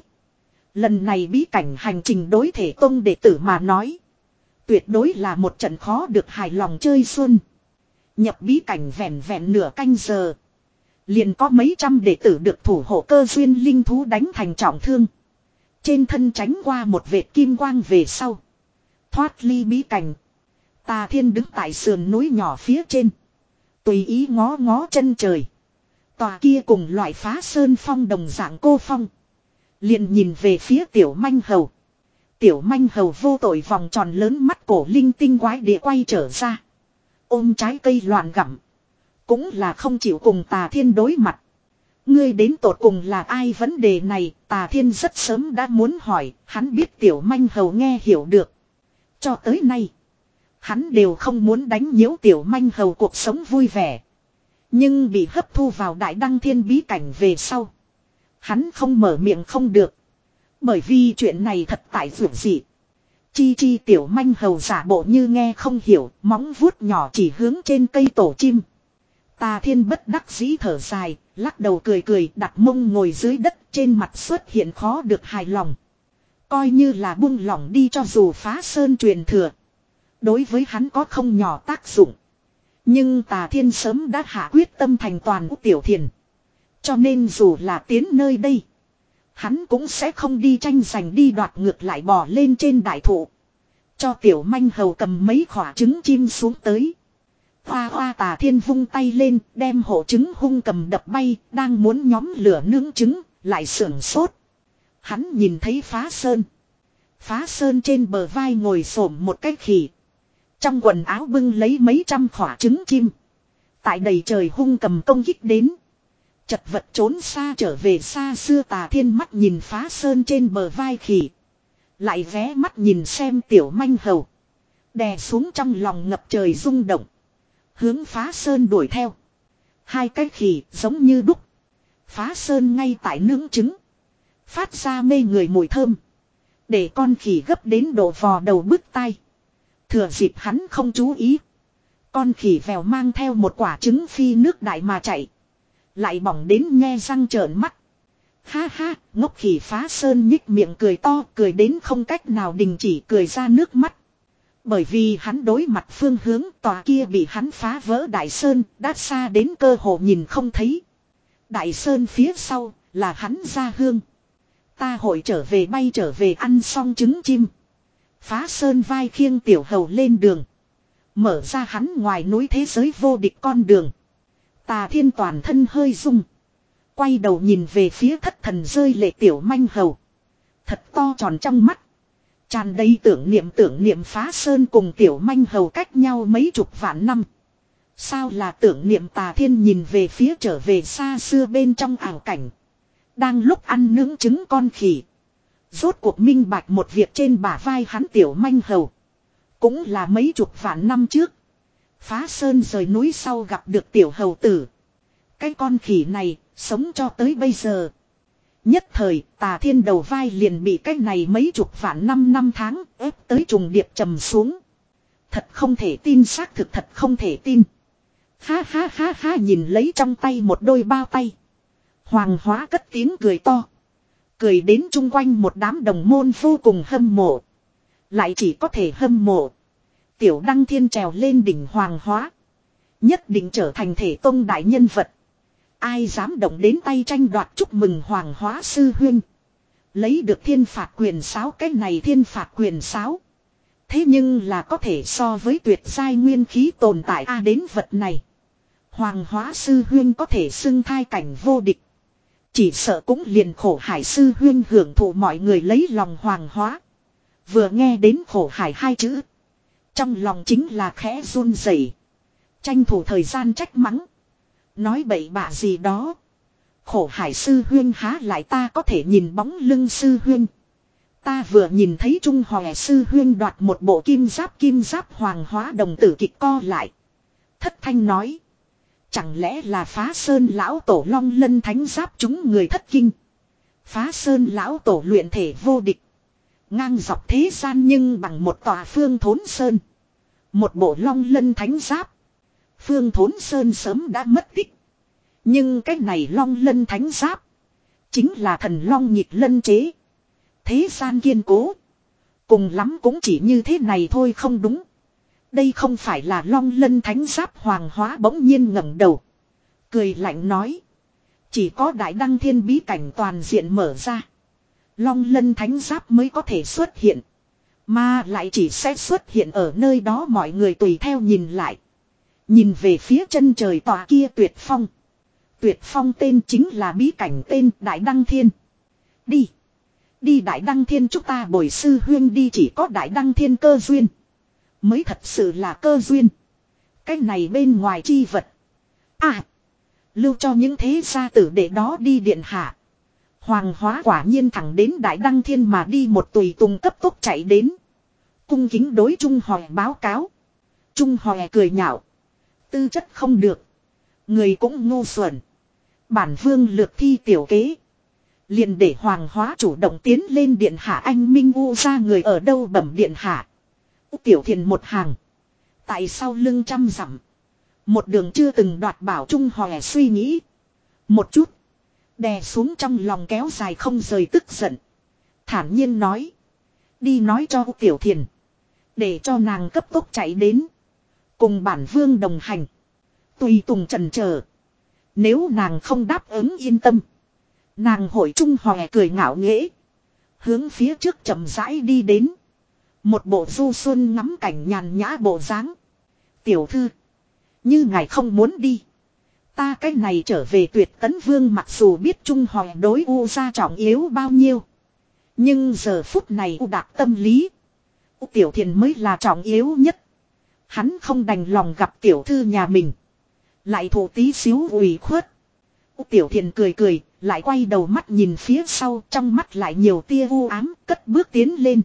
Lần này bí cảnh hành trình đối thể tông đệ tử mà nói. Tuyệt đối là một trận khó được hài lòng chơi xuân. Nhập bí cảnh vẹn vẹn nửa canh giờ. Liền có mấy trăm đệ tử được thủ hộ cơ duyên linh thú đánh thành trọng thương. Trên thân tránh qua một vệt kim quang về sau. Thoát ly bí cảnh. Tà Thiên đứng tại sườn núi nhỏ phía trên. Tùy ý ngó ngó chân trời. Tòa kia cùng loại phá sơn phong đồng dạng cô phong. Liền nhìn về phía tiểu manh hầu. Tiểu manh hầu vô tội vòng tròn lớn mắt cổ linh tinh quái địa quay trở ra. Ôm trái cây loạn gặm. Cũng là không chịu cùng Tà Thiên đối mặt. Ngươi đến tột cùng là ai, vấn đề này Tà Thiên rất sớm đã muốn hỏi. Hắn biết tiểu manh hầu nghe hiểu được. Cho tới nay. Hắn đều không muốn đánh nhiễu tiểu manh hầu cuộc sống vui vẻ. Nhưng bị hấp thu vào Đại Đăng Thiên bí cảnh về sau. Hắn không mở miệng không được. Bởi vì chuyện này thật tại vượt dị. Chi chi tiểu manh hầu giả bộ như nghe không hiểu. Móng vuốt nhỏ chỉ hướng trên cây tổ chim. Tà Thiên bất đắc dĩ thở dài. Lắc đầu cười cười, đặt mông ngồi dưới đất, trên mặt xuất hiện khó được hài lòng. Coi như là buông lỏng đi, cho dù phá sơn truyền thừa. Đối với hắn có không nhỏ tác dụng. Nhưng Tà Thiên sớm đã hạ quyết tâm thành toàn Tiểu Thiền. Cho nên dù là tiến nơi đây. Hắn cũng sẽ không đi tranh giành đi đoạt, ngược lại bò lên trên đại thụ. Cho tiểu manh hầu cầm mấy quả trứng chim xuống tới. Hoa hoa. Tà Thiên vung tay lên, đem hộ trứng hung cầm đập bay, đang muốn nhóm lửa nướng trứng, lại sưởng sốt. Hắn nhìn thấy Phá Sơn. Phá Sơn trên bờ vai ngồi xổm một cái khỉ. Trong quần áo bưng lấy mấy trăm quả trứng chim. Tại đầy trời hung cầm công kích đến. Chật vật trốn xa trở về xa xưa. Tà Thiên mắt nhìn Phá Sơn trên bờ vai khỉ. Lại ghé mắt nhìn xem tiểu manh hầu. Đè xuống trong lòng ngập trời rung động. Hướng Phá Sơn đuổi theo. Hai cái khỉ giống như đúc. Phá Sơn ngay tại nướng trứng. Phát ra mê người mùi thơm. Để con khỉ gấp đến độ vò đầu bứt tai. Thừa dịp hắn không chú ý. Con khỉ vèo mang theo một quả trứng phi nước đại mà chạy. Lại bỏng đến nhe răng trợn mắt. Ha ha, ngốc khỉ Phá Sơn nhích miệng cười to, cười đến không cách nào đình chỉ, cười ra nước mắt. Bởi vì hắn đối mặt phương hướng tòa kia bị hắn phá vỡ Đại Sơn, đã xa đến cơ hồ nhìn không thấy. Đại Sơn phía sau, là hắn gia hương. Ta hội trở về, bay trở về ăn xong trứng chim. Phá Sơn vai khiêng tiểu hầu lên đường. Mở ra hắn ngoài núi thế giới vô địch con đường. Tà Thiên toàn thân hơi rung. Quay đầu nhìn về phía thất thần rơi lệ tiểu manh hầu. Thật to tròn trong mắt. Tràn đầy tưởng niệm tưởng niệm Phá Sơn cùng tiểu manh hầu cách nhau mấy chục vạn năm. Sao là tưởng niệm. Tà Thiên nhìn về phía trở về xa xưa bên trong ảo cảnh. Đang lúc ăn nướng trứng con khỉ. Rốt cuộc minh bạch một việc trên bả vai hắn tiểu manh hầu. Cũng là mấy chục vạn năm trước. Phá Sơn rời núi sau gặp được tiểu hầu tử. Cái con khỉ này sống cho tới bây giờ. Nhất thời Tà Thiên đầu vai liền bị cái này mấy chục vạn năm năm tháng ép tới trùng điệp trầm xuống. Thật không thể tin, xác thực thật không thể tin. Ha ha ha ha, nhìn lấy trong tay một đôi bao tay. Hoàng Hóa cất tiếng cười to. Cười đến chung quanh một đám đồng môn vô cùng hâm mộ. Lại chỉ có thể hâm mộ. Tiểu Đăng Thiên trèo lên đỉnh Hoàng Hóa. Nhất định trở thành thể tông đại nhân vật. Ai dám động đến tay tranh đoạt, chúc mừng Hoàng Hóa sư huynh. Lấy được thiên phạt quyền sáo. Cái này thiên phạt quyền sáo. Thế nhưng là có thể so với tuyệt giai nguyên khí tồn tại a đến vật này. Hoàng Hóa sư huynh có thể xưng thai cảnh vô địch. Chỉ sợ cũng liền Khổ Hải sư huynh hưởng thụ mọi người lấy lòng Hoàng Hóa. Vừa nghe đến Khổ Hải hai chữ. Trong lòng chính là khẽ run rẩy. Tranh thủ thời gian trách mắng. Nói bậy bạ gì đó. Khổ hải sư huyên há lại ta có thể nhìn bóng lưng sư huyên. Ta vừa nhìn thấy Trung Hòe sư huyên đoạt một bộ kim giáp kim giáp hoàng hóa đồng tử kịch co lại. Thất thanh nói. Chẳng lẽ là Phá Sơn lão tổ long lân thánh giáp chúng người thất kinh. Phá Sơn lão tổ luyện thể vô địch. Ngang dọc thế gian nhưng bằng một tòa phương thốn sơn. Một bộ long lân thánh giáp. Phương thốn sơn sớm đã mất tích. Nhưng cái này long lân thánh giáp. Chính là thần long nhịp lân chế. Thế gian kiên cố. Cùng lắm cũng chỉ như thế này thôi không đúng. Đây không phải là long lân thánh giáp hoàng hóa bỗng nhiên ngẩng đầu. Cười lạnh nói. Chỉ có đại đăng thiên bí cảnh toàn diện mở ra. Long lân thánh giáp mới có thể xuất hiện. Mà lại chỉ sẽ xuất hiện ở nơi đó mọi người tùy theo nhìn lại. Nhìn về phía chân trời tòa kia tuyệt phong. Tuyệt phong tên chính là bí cảnh tên Đại Đăng Thiên. Đi. Đi Đại Đăng Thiên chúng ta bồi sư huyên đi chỉ có Đại Đăng Thiên cơ duyên. Mới thật sự là cơ duyên. Cái này bên ngoài chi vật. À. Lưu cho những thế gia tử để đó đi điện hạ. Hoàng hóa quả nhiên thẳng đến Đại Đăng Thiên mà đi một tùy tùng cấp tốc chạy đến. Cung kính đối Trung Hòe báo cáo. Trung Hòe cười nhạo. Tư chất không được. Người cũng ngu xuẩn. Bản vương lược thi tiểu kế. Liền để hoàng hóa chủ động tiến lên điện hạ anh Minh U ra người ở đâu bẩm điện hạ. Tiểu thiền một hàng. Tại sao lưng trăm dặm. Một đường chưa từng đoạt bảo Trung Hòe suy nghĩ. Một chút. Đè xuống trong lòng kéo dài không rời tức giận. Thản nhiên nói. Đi nói cho tiểu thiền. Để cho nàng cấp tốc chạy đến. Cùng bản vương đồng hành. Tùy tùng trần chờ. Nếu nàng không đáp ứng yên tâm. Nàng hội Trung Hòe cười ngạo nghễ. Hướng phía trước chậm rãi đi đến. Một bộ du xuân ngắm cảnh nhàn nhã bộ dáng. Tiểu thư. Như ngài không muốn đi. Ta cái này trở về Tuyệt Tấn Vương mặc dù biết Trung Hòe đối U gia trọng yếu bao nhiêu. Nhưng giờ phút này U đạt tâm lý. U tiểu thiền mới là trọng yếu nhất. Hắn không đành lòng gặp tiểu thư nhà mình. Lại thụ tí xíu ủy khuất. U tiểu thiền cười cười. Lại quay đầu mắt nhìn phía sau. Trong mắt lại nhiều tia u ám. Cất bước tiến lên.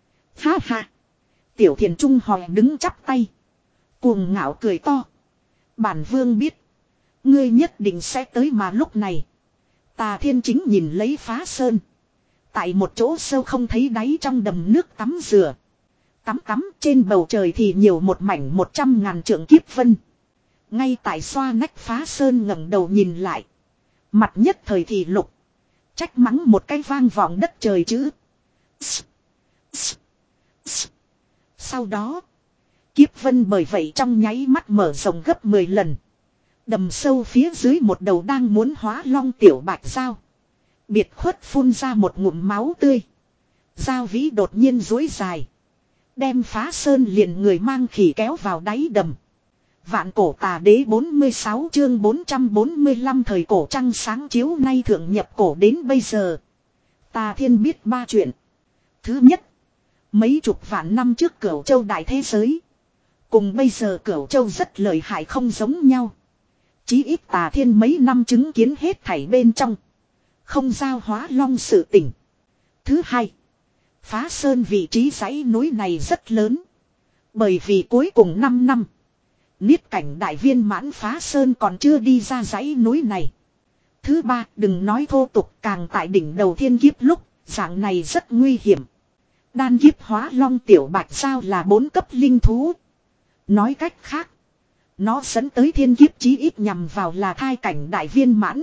Ha ha. Tiểu thiền Trung Hòe đứng chắp tay. Cuồng ngạo cười to. Bản vương biết. Ngươi nhất định sẽ tới mà lúc này. Tà Thiên chính nhìn lấy Phá Sơn. Tại một chỗ sâu không thấy đáy trong đầm nước tắm rửa. Tắm tắm trên bầu trời thì nhiều một mảnh một trăm ngàn trượng kiếp vân. Ngay tại xoa nách Phá Sơn ngẩng đầu nhìn lại. Mặt nhất thời thì lục. Trách mắng một cái vang vọng đất trời chữ. S, s, s. Sau đó. Kiếp vân bởi vậy trong nháy mắt mở rộng gấp mười lần. Đầm sâu phía dưới một đầu đang muốn hóa long tiểu bạch dao. Biệt khuất phun ra một ngụm máu tươi. Dao vĩ đột nhiên duỗi dài. Đem Phá Sơn liền người mang khỉ kéo vào đáy đầm. Vạn cổ tà đế bốn mươi sáu chương bốn trăm bốn mươi lăm thời cổ trăng sáng chiếu nay thượng nhập cổ đến bây giờ. Tà Thiên biết ba chuyện. Thứ nhất. Mấy chục vạn năm trước Cửu Châu đại thế giới. Cùng bây giờ Cửu Châu rất lợi hại không giống nhau. Chí ít Tà Thiên mấy năm chứng kiến hết thảy bên trong. Không giao hóa long sự tỉnh. Thứ hai. Phá Sơn vị trí dãy núi này rất lớn. Bởi vì cuối cùng năm năm. Niết cảnh đại viên mãn Phá Sơn còn chưa đi ra dãy núi này. Thứ ba, đừng nói thô tục càng tại đỉnh đầu thiên kiếp lúc, dạng này rất nguy hiểm. Đan kiếp hóa long tiểu bạch sao là bốn cấp linh thú. Nói cách khác. Nó dẫn tới thiên kiếp chí ít nhằm vào là thai cảnh đại viên mãn.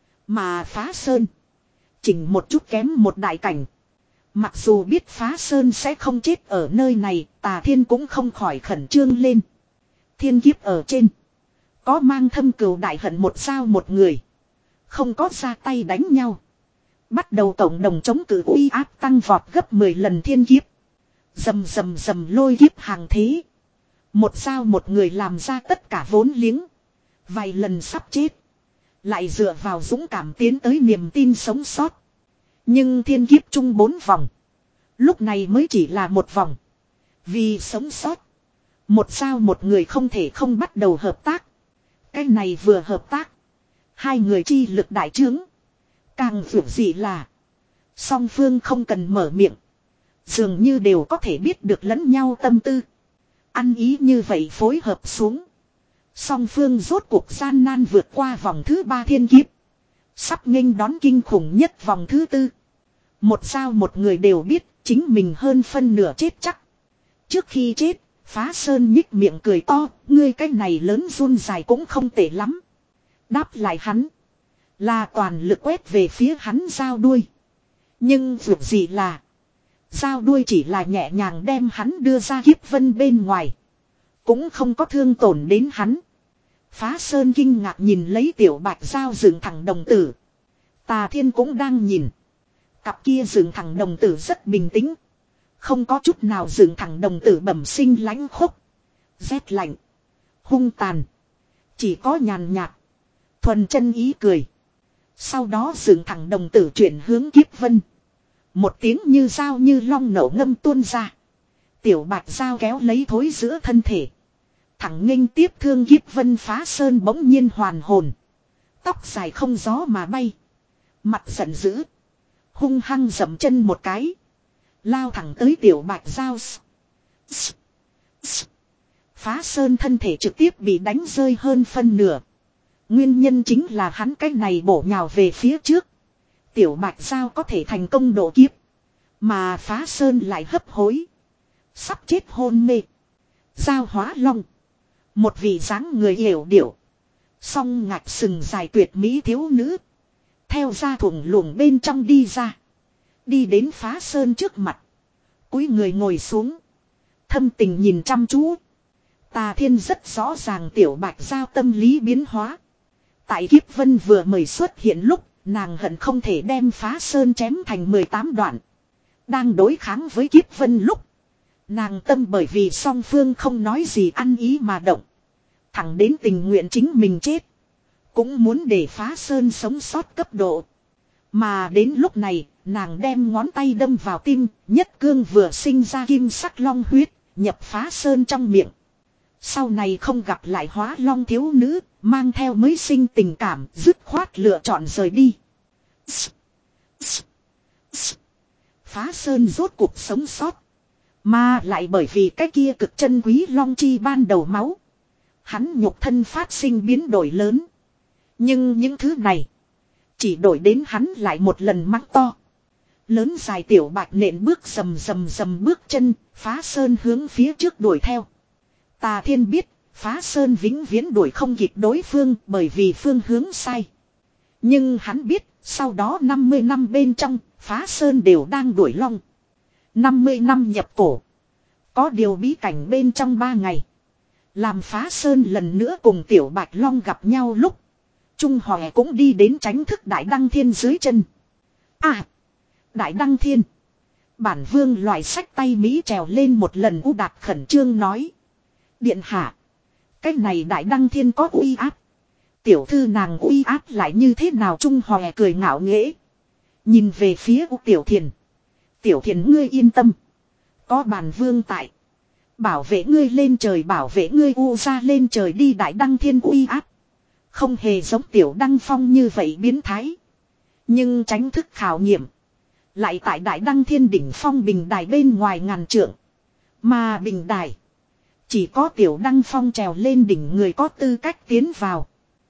Mà Phá Sơn. Chỉnh một chút kém một đại cảnh. Mặc dù biết Phá Sơn sẽ không chết ở nơi này, Tà Thiên cũng không khỏi khẩn trương lên. Thiên kiếp ở trên. Có mang thâm cừu đại hận một sao một người. Không có ra tay đánh nhau. Bắt đầu cộng đồng chống cự uy áp tăng vọt gấp mười lần thiên kiếp. Dầm dầm dầm lôi kiếp hàng thế. Một sao một người làm ra tất cả vốn liếng. Vài lần sắp chết. Lại dựa vào dũng cảm tiến tới niềm tin sống sót. Nhưng thiên kiếp chung bốn vòng. Lúc này mới chỉ là một vòng. Vì sống sót. Một sao một người không thể không bắt đầu hợp tác. Cái này vừa hợp tác. Hai người chi lực đại trướng. Càng vượt gì là. Song phương không cần mở miệng. Dường như đều có thể biết được lẫn nhau tâm tư. Ăn ý như vậy phối hợp xuống. Song phương rốt cuộc gian nan vượt qua vòng thứ ba thiên kiếp. Sắp nghênh đón kinh khủng nhất vòng thứ tư. Một sao một người đều biết chính mình hơn phân nửa chết chắc. Trước khi chết, Phá Sơn nhích miệng cười to, ngươi cái này lớn run dài cũng không tệ lắm. Đáp lại hắn. Là toàn lực quét về phía hắn giao đuôi. Nhưng việc gì là. Giao đuôi chỉ là nhẹ nhàng đem hắn đưa ra kiếp vân bên ngoài. Cũng không có thương tổn đến hắn. Phá Sơn kinh ngạc nhìn lấy tiểu bạch giao dựng thẳng đồng tử. Tà Thiên cũng đang nhìn. Cặp kia dựng thẳng đồng tử rất bình tĩnh. Không có chút nào dựng thẳng đồng tử bẩm sinh lãnh khốc. Rét lạnh. Hung tàn. Chỉ có nhàn nhạt. Thuần chân ý cười. Sau đó dựng thẳng đồng tử chuyển hướng kiếp vân. Một tiếng như dao như long nổ ngâm tuôn ra. Tiểu bạch dao kéo lấy thối giữa thân thể. Thẳng nghênh tiếp thương kiếp vân. Phá Sơn bỗng nhiên hoàn hồn. Tóc dài không gió mà bay. Mặt giận dữ. Hung hăng dậm chân một cái. Lao thẳng tới tiểu bạch dao. Phá Sơn thân thể trực tiếp bị đánh rơi hơn phân nửa. Nguyên nhân chính là hắn cái này bổ nhào về phía trước. Tiểu bạch dao có thể thành công độ kiếp. Mà Phá Sơn lại hấp hối. Sắp chết hôn mê. Dao hóa long. Một vị dáng người hiểu điệu. Song ngạch sừng dài tuyệt mỹ thiếu nữ. Theo ra thủng luồng bên trong đi ra. Đi đến Phá Sơn trước mặt. Cúi người ngồi xuống. Thâm tình nhìn chăm chú. Tà Thiên rất rõ ràng tiểu bạch giao tâm lý biến hóa. Tại kiếp vân vừa mới xuất hiện lúc. Nàng hận không thể đem Phá Sơn chém thành mười tám đoạn. Đang đối kháng với kiếp vân lúc. Nàng tâm bởi vì song phương không nói gì ăn ý mà động. Thẳng đến tình nguyện chính mình chết. Cũng muốn để Phá Sơn sống sót cấp độ. Mà đến lúc này, nàng đem ngón tay đâm vào tim, nhất cương vừa sinh ra kim sắc long huyết, nhập Phá Sơn trong miệng. Sau này không gặp lại hóa long thiếu nữ, mang theo mới sinh tình cảm, dứt khoát lựa chọn rời đi. Phá Sơn rốt cuộc sống sót. Mà lại bởi vì cái kia cực chân quý long chi ban đầu máu. Hắn nhục thân phát sinh biến đổi lớn. Nhưng những thứ này chỉ đổi đến hắn lại một lần mắng to. Lớn dài tiểu bạch nện bước rầm rầm rầm bước chân, Phá Sơn hướng phía trước đuổi theo. Tà Thiên biết, Phá Sơn vĩnh viễn đuổi không kịp đối phương bởi vì phương hướng sai. Nhưng hắn biết, sau đó năm mươi năm bên trong, Phá Sơn đều đang đuổi long. năm mươi năm nhập cổ. Có điều bí cảnh bên trong ba ngày. Làm Phá Sơn lần nữa cùng tiểu bạch long gặp nhau lúc. Trung Hòe cũng đi đến tránh thức Đại Đăng Thiên dưới chân. À! Đại Đăng Thiên! Bản vương loại sách tay Mỹ trèo lên một lần U Đạt khẩn trương nói. Điện hạ! Cái này Đại Đăng Thiên có uy áp. Tiểu thư nàng uy áp lại như thế nào? Trung Hòe cười ngạo nghễ. Nhìn về phía U Tiểu Thiền. Tiểu Thiền ngươi yên tâm. Có bản vương tại. Bảo vệ ngươi lên trời, bảo vệ ngươi U ra lên trời đi. Đại Đăng Thiên uy áp. Không hề giống Tiểu Đăng Phong như vậy biến thái. Nhưng tránh thức khảo nghiệm. Lại tại Đại Đăng Thiên đỉnh phong bình đài bên ngoài ngàn trượng. Mà bình đài. Chỉ có Tiểu Đăng Phong trèo lên đỉnh người có tư cách tiến vào.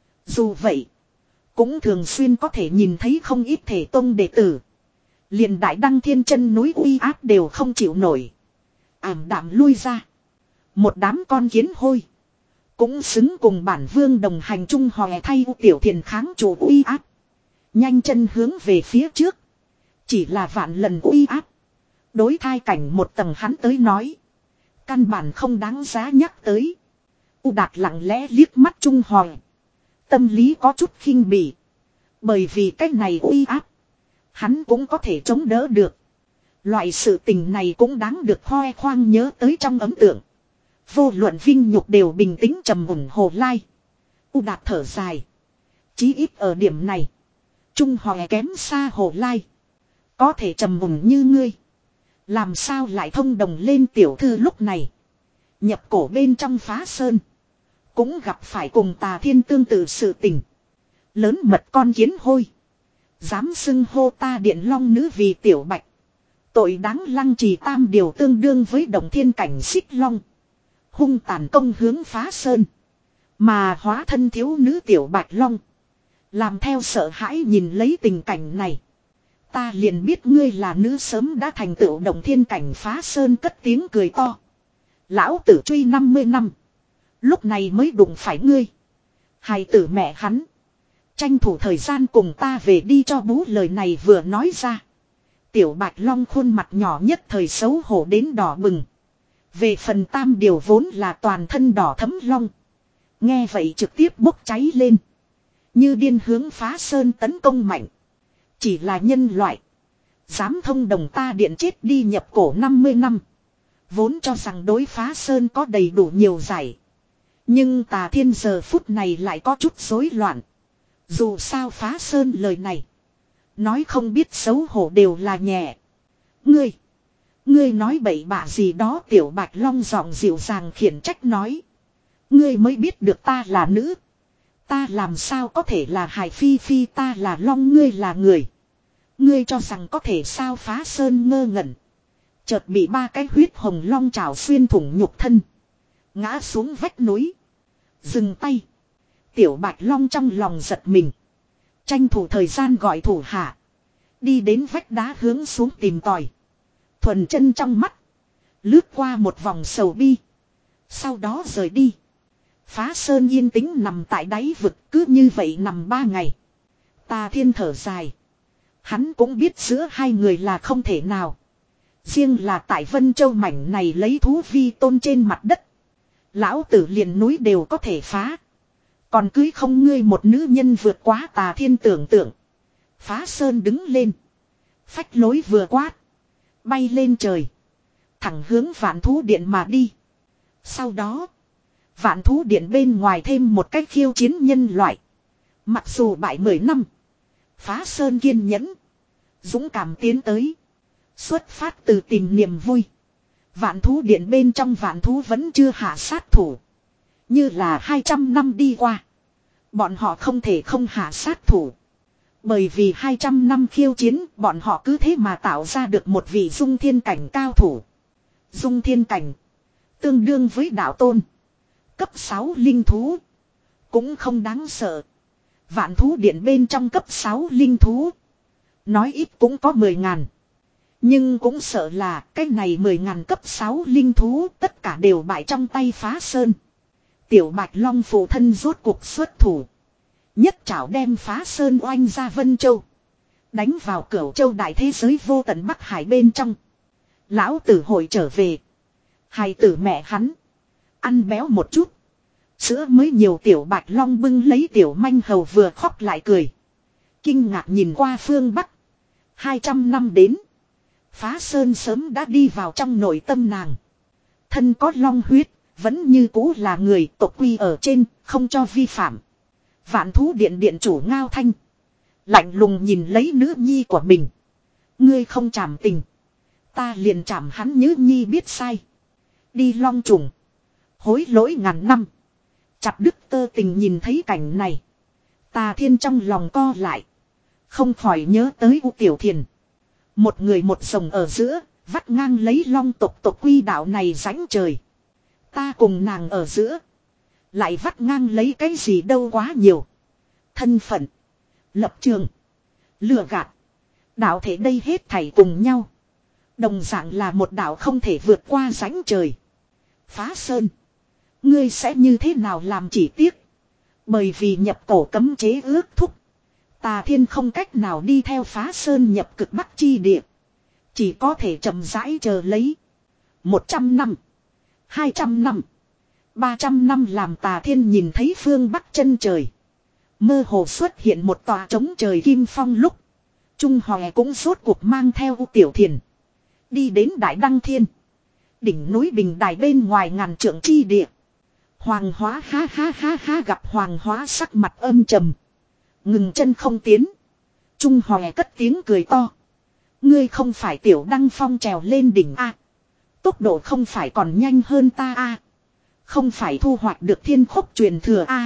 Dù vậy. Cũng thường xuyên có thể nhìn thấy không ít thể tông đệ tử. Liền Đại Đăng Thiên chân núi uy áp đều không chịu nổi. Ảm đạm lui ra. Một đám con kiến hôi. Cũng xứng cùng bản vương đồng hành. Trung Hòe thay U Tiểu Thiền kháng chủ uy áp. Nhanh chân hướng về phía trước. Chỉ là vạn lần uy áp. Đối thai cảnh một tầng hắn tới nói. Căn bản không đáng giá nhắc tới. U Đạt lặng lẽ liếc mắt Trung Hòe. Tâm lý có chút khinh bỉ. Bởi vì cái này uy áp. Hắn cũng có thể chống đỡ được. Loại sự tình này cũng đáng được khoe khoang nhớ tới trong ấn tượng. Vô luận vinh nhục đều bình tĩnh trầm ổn Hồ Lai. U Đạt thở dài. Chí ít ở điểm này. Trung Hòe kém xa Hồ Lai. Có thể trầm ổn như ngươi. Làm sao lại thông đồng lên tiểu thư lúc này. Nhập cổ bên trong phá sơn. Cũng gặp phải cùng Tà Thiên tương tự sự tình. Lớn mật con kiến hôi. Dám xưng hô ta Điện Long nữ vì tiểu bạch. Tội đáng lăng trì tam điều tương đương với Động Thiên cảnh xích long. Hung tàn công hướng phá sơn. Mà hóa thân thiếu nữ tiểu bạch long. Làm theo sợ hãi nhìn lấy tình cảnh này. Ta liền biết ngươi là nữ sớm đã thành tựu Động Thiên cảnh phá sơn cất tiếng cười to. Lão tử truy năm mươi năm. Lúc này mới đụng phải ngươi. Hài tử mẹ hắn. Tranh thủ thời gian cùng ta về đi cho bú, lời này vừa nói ra. Tiểu bạch long khuôn mặt nhỏ nhất thời xấu hổ đến đỏ bừng. Về phần tam điều vốn là toàn thân đỏ thấm long. Nghe vậy trực tiếp bốc cháy lên. Như điên hướng phá sơn tấn công mạnh. Chỉ là nhân loại. Dám thông đồng ta Điện chết đi nhập cổ năm mươi năm. Vốn cho rằng đối phá sơn có đầy đủ nhiều giải. Nhưng Tà Thiên giờ phút này lại có chút rối loạn. Dù sao phá sơn lời này. Nói không biết xấu hổ đều là nhẹ. Ngươi. Ngươi nói bậy bạ gì đó, tiểu bạch long giọng dịu dàng khiển trách nói. Ngươi mới biết được ta là nữ. Ta làm sao có thể là hài phi phi, ta là long, ngươi là người. Ngươi cho rằng có thể sao? Phá sơn ngơ ngẩn. Chợt bị ba cái huyết hồng long trảo xuyên thủng nhục thân. Ngã xuống vách núi. Dừng tay. Tiểu bạch long trong lòng giật mình. Tranh thủ thời gian gọi thủ hạ. Đi đến vách đá hướng xuống tìm tòi. Thuần chân trong mắt. Lướt qua một vòng sầu bi. Sau đó rời đi. Phá sơn yên tĩnh nằm tại đáy vực, cứ như vậy nằm ba ngày. Tà Thiên thở dài. Hắn cũng biết giữa hai người là không thể nào. Riêng là tại Vân Châu mảnh này lấy thú vi tôn trên mặt đất. Lão tử liền núi đều có thể phá. Còn cưới không ngươi một nữ nhân vượt quá Tà Thiên tưởng tượng. Phá sơn đứng lên. Phách lối vừa quát. Bay lên trời. Thẳng hướng Vạn Thú Điện mà đi. Sau đó. Vạn Thú Điện bên ngoài thêm một cách khiêu chiến nhân loại. Mặc dù bại mười năm. Phá sơn kiên nhẫn. Dũng cảm tiến tới. Xuất phát từ tìm niềm vui. Vạn Thú Điện bên trong vạn thú vẫn chưa hạ sát thủ. Như là hai trăm năm đi qua. Bọn họ không thể không hạ sát thủ. Bởi vì hai trăm năm khiêu chiến, bọn họ cứ thế mà tạo ra được một vị dung thiên cảnh cao thủ. Dung thiên cảnh. Tương đương với đạo tôn. Cấp sáu linh thú. Cũng không đáng sợ. Vạn Thú Điện bên trong cấp sáu linh thú. Nói ít cũng có mười ngàn. Nhưng cũng sợ là cái này mười ngàn cấp sáu linh thú tất cả đều bại trong tay Phá Sơn. Tiểu Bạch Long phụ thân rốt cuộc xuất thủ. Nhất trảo đem Phá Sơn oanh ra Vân Châu. Đánh vào Cửu Châu đại thế giới vô tận Bắc Hải bên trong. Lão tử hội trở về. Hài tử mẹ hắn. Ăn béo một chút. Sữa mới nhiều. Tiểu Bạch Long bưng lấy tiểu manh hầu vừa khóc lại cười. Kinh ngạc nhìn qua phương Bắc. Hai trăm năm đến. Phá Sơn sớm đã đi vào trong nội tâm nàng. Thân có long huyết. Vẫn như cũ là người tộc quy ở trên. Không cho vi phạm. Vạn Thú Điện điện chủ Ngao Thanh. Lạnh lùng nhìn lấy nữ nhi của mình. Ngươi không trảm tình. Ta liền trảm hắn nhớ nhi biết sai. Đi long trùng. Hối lỗi ngàn năm. Chặt đứt tơ tình nhìn thấy cảnh này. Tà Thiên trong lòng co lại. Không khỏi nhớ tới U Tiểu Thiền. Một người một rồng ở giữa. Vắt ngang lấy long tộc tộc quy đạo này rãnh trời. Ta cùng nàng ở giữa. Lại vắt ngang lấy cái gì đâu quá nhiều. Thân phận. Lập trường. Lừa gạt. Đạo thể đây hết thảy cùng nhau. Đồng dạng là một đạo không thể vượt qua rãnh trời. Phá Sơn. Ngươi sẽ như thế nào làm chỉ tiếc. Bởi vì nhập cổ cấm chế ước thúc. Tà Thiên không cách nào đi theo Phá Sơn nhập cực Bắc chi địa. Chỉ có thể chậm rãi chờ lấy. Một trăm năm. Hai trăm năm. Ba trăm năm làm Tà Thiên nhìn thấy phương Bắc chân trời. Mơ hồ xuất hiện một tòa trống trời kim phong lúc. Trung Hòe cũng rốt cuộc mang theo U Tiểu Thiền. Đi đến Đại Đăng Thiên. Đỉnh núi Bình Đài bên ngoài ngàn trượng chi địa. Hoàng Hóa ha ha ha ha gặp Hoàng Hóa sắc mặt âm trầm. Ngừng chân không tiến. Trung Hòe cất tiếng cười to. Ngươi không phải Tiểu Đăng Phong trèo lên đỉnh A. Tốc độ không phải còn nhanh hơn ta A. Không phải thu hoạch được thiên khốc truyền thừa a?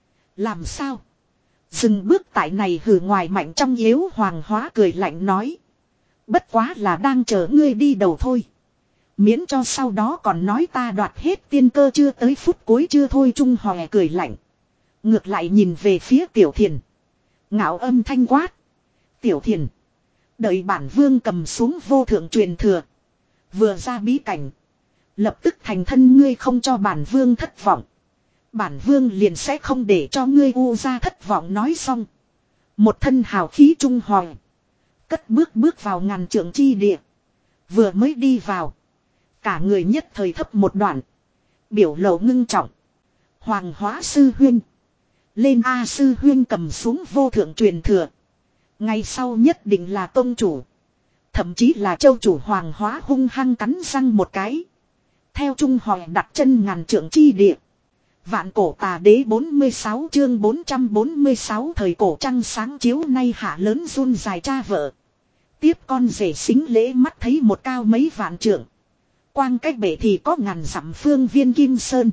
Làm sao? Dừng bước tại này hừ ngoài mạnh trong yếu Hoàng Hóa cười lạnh nói. Bất quá là đang chờ ngươi đi đầu thôi. Miễn cho sau đó còn nói ta đoạt hết tiên cơ chưa tới phút cuối chưa thôi. Trung Hòe cười lạnh. Ngược lại nhìn về phía Tiểu Thiền. Ngạo âm thanh quát. Tiểu Thiền. Đợi bản vương cầm xuống vô thượng truyền thừa. Vừa ra bí cảnh. Lập tức thành thân ngươi không cho bản vương thất vọng. Bản vương liền sẽ không để cho ngươi u ra thất vọng nói xong. Một thân hào khí Trung Hòe. Cất bước bước vào ngàn trượng chi địa. Vừa mới đi vào. Cả người nhất thời thấp một đoạn. Biểu lộ ngưng trọng. Hoàng Hóa sư huynh. Lên A sư huynh cầm xuống vô thượng truyền thừa. Ngày sau nhất định là tông chủ. Thậm chí là châu chủ Hoàng Hóa hung hăng cắn răng một cái. Theo Trung Hòe đặt chân ngàn trượng chi địa. Vạn cổ tà đế bốn mươi sáu chương bốn trăm bốn mươi sáu thời cổ trăng sáng chiếu nay hạ lớn run dài cha vợ. Tiếp con rể xính lễ mắt thấy một cao mấy vạn trượng. Quang cách bể thì có ngàn dặm phương viên kim sơn.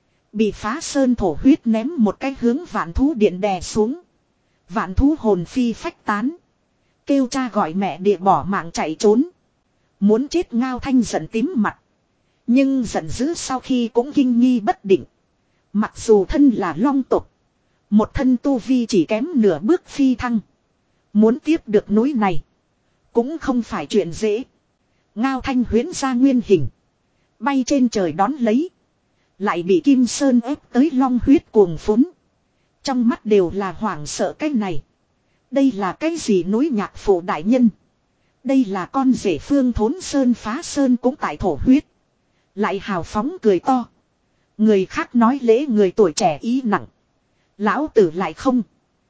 Bị phá sơn thổ huyết ném một cái hướng vạn thú điện đè xuống. Vạn thú hồn phi phách tán. Kêu cha gọi mẹ địa bỏ mạng chạy trốn. Muốn chết Ngao Thanh giận tím mặt. Nhưng giận dữ sau khi cũng kinh nghi bất định. Mặc dù thân là long tộc. Một thân tu vi chỉ kém nửa bước phi thăng. Muốn tiếp được núi này. Cũng không phải chuyện dễ. Ngao Thanh huyễn ra nguyên hình. Bay trên trời đón lấy. Lại bị Kim Sơn ép tới long huyết cuồng phún. Trong mắt đều là hoảng sợ cái này. Đây là cái gì núi nhạc phụ đại nhân. Đây là con rể Phương Thốn Sơn phá sơn cũng tại thổ huyết. Lại hào phóng cười to. Người khác nói lễ người tuổi trẻ ý nặng. Lão tử lại không.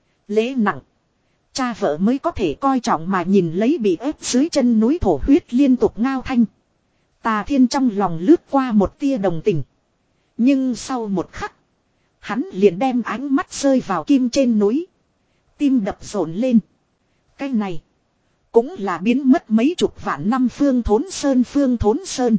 Lễ nặng. Cha vợ mới có thể coi trọng mà nhìn lấy bị ép dưới chân núi thổ huyết liên tục Ngao Thanh. Tà Thiên trong lòng lướt qua một tia đồng tình. Nhưng sau một khắc. Hắn liền đem ánh mắt rơi vào kim trên núi. Tim đập rộn lên. Cái này. Cũng là biến mất mấy chục vạn năm Phương Thốn Sơn. Phương Thốn Sơn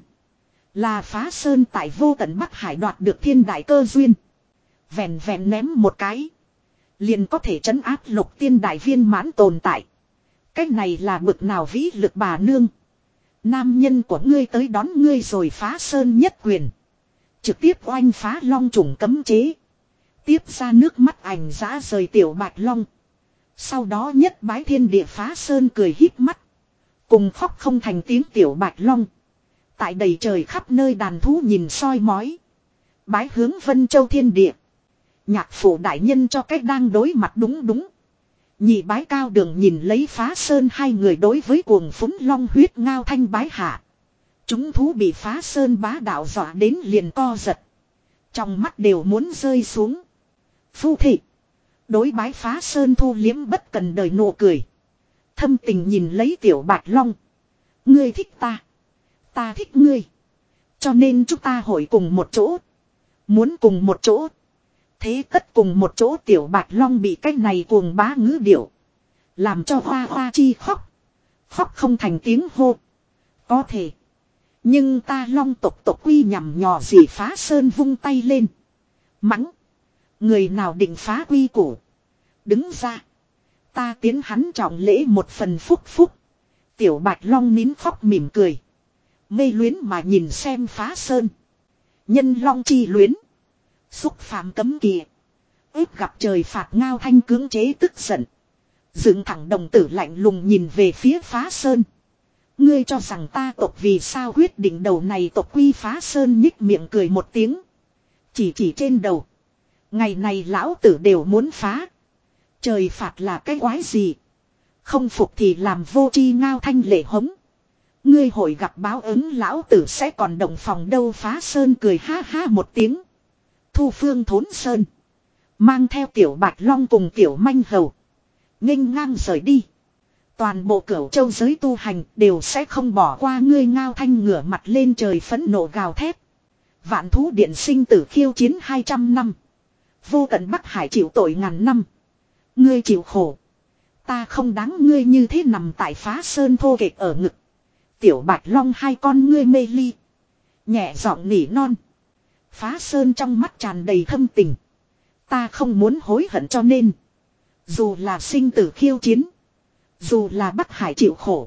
là phá sơn tại vô tận Bắc Hải đoạt được thiên đại cơ duyên. Vẹn vẹn ném một cái. Liền có thể trấn áp lục tiên đại viên mãn tồn tại. Cái này là bực nào vĩ lực bà nương. Nam nhân của ngươi tới đón ngươi rồi phá sơn nhất quyền. Trực tiếp oanh phá long trùng cấm chế. Tiếp ra nước mắt ảnh dã rời tiểu bạch long. Sau đó nhất bái thiên địa phá sơn cười híp mắt. Cùng khóc không thành tiếng tiểu bạch long. Tại đầy trời khắp nơi đàn thú nhìn soi mói. Bái hướng Vân Châu thiên địa. Nhạc phụ đại nhân cho cách đang đối mặt đúng đúng. Nhị bái cao đường nhìn lấy phá sơn hai người đối với cuồng phúng long huyết Ngao Thanh bái hạ. Chúng thú bị phá sơn bá đạo dọa đến liền co giật. Trong mắt đều muốn rơi xuống. Phu thị. Đối bái phá sơn thu liếm bất cần đời nụ cười. Thâm tình nhìn lấy tiểu bạch long. Ngươi thích ta. Ta thích ngươi. Cho nên chúng ta hội cùng một chỗ. Muốn cùng một chỗ. Thế tất cùng một chỗ tiểu bạch long bị cái này cuồng bá ngữ điệu. Làm cho hoa hoa chi khóc. Khóc không thành tiếng hô. Có thể. Nhưng ta long tộc tộc quy nhằm nhò gì phá sơn vung tay lên. Mắng. Người nào định phá quy củ. Đứng ra. Ta tiến hắn trọng lễ một phần phúc phúc. Tiểu bạch long nín khóc mỉm cười. Mê luyến mà nhìn xem phá sơn. Nhân long chi luyến. Xúc phạm cấm kỵ. Ép gặp trời phạt Ngao Thanh cưỡng chế tức giận. Dựng thẳng đồng tử lạnh lùng nhìn về phía phá sơn. Ngươi cho rằng ta tộc vì sao quyết định đầu này tộc quy phá sơn nhích miệng cười một tiếng. Chỉ chỉ trên đầu. Ngày này lão tử đều muốn phá. Trời phạt là cái quái gì. Không phục thì làm vô tri Ngao Thanh lệ hống. Ngươi hội gặp báo ứng lão tử sẽ còn động phòng đâu phá sơn cười ha ha một tiếng. Thu Phương Thốn Sơn. Mang theo tiểu bạch long cùng tiểu manh hầu. Nghênh ngang rời đi. Toàn bộ cửu châu giới tu hành đều sẽ không bỏ qua ngươi Ngao Thanh ngửa mặt lên trời phẫn nộ gào thét. Vạn thú điện sinh tử khiêu chiến hai trăm năm. Vô tận Bắc Hải chịu tội ngàn năm. Ngươi chịu khổ. Ta không đáng ngươi như thế nằm tại phá sơn thô kệch ở ngực. Tiểu bạch long hai con ngươi mê ly. Nhẹ giọng nỉ non. Phá Sơn trong mắt tràn đầy thâm tình. Ta không muốn hối hận cho nên. Dù là sinh tử khiêu chiến. Dù là Bắc Hải chịu khổ.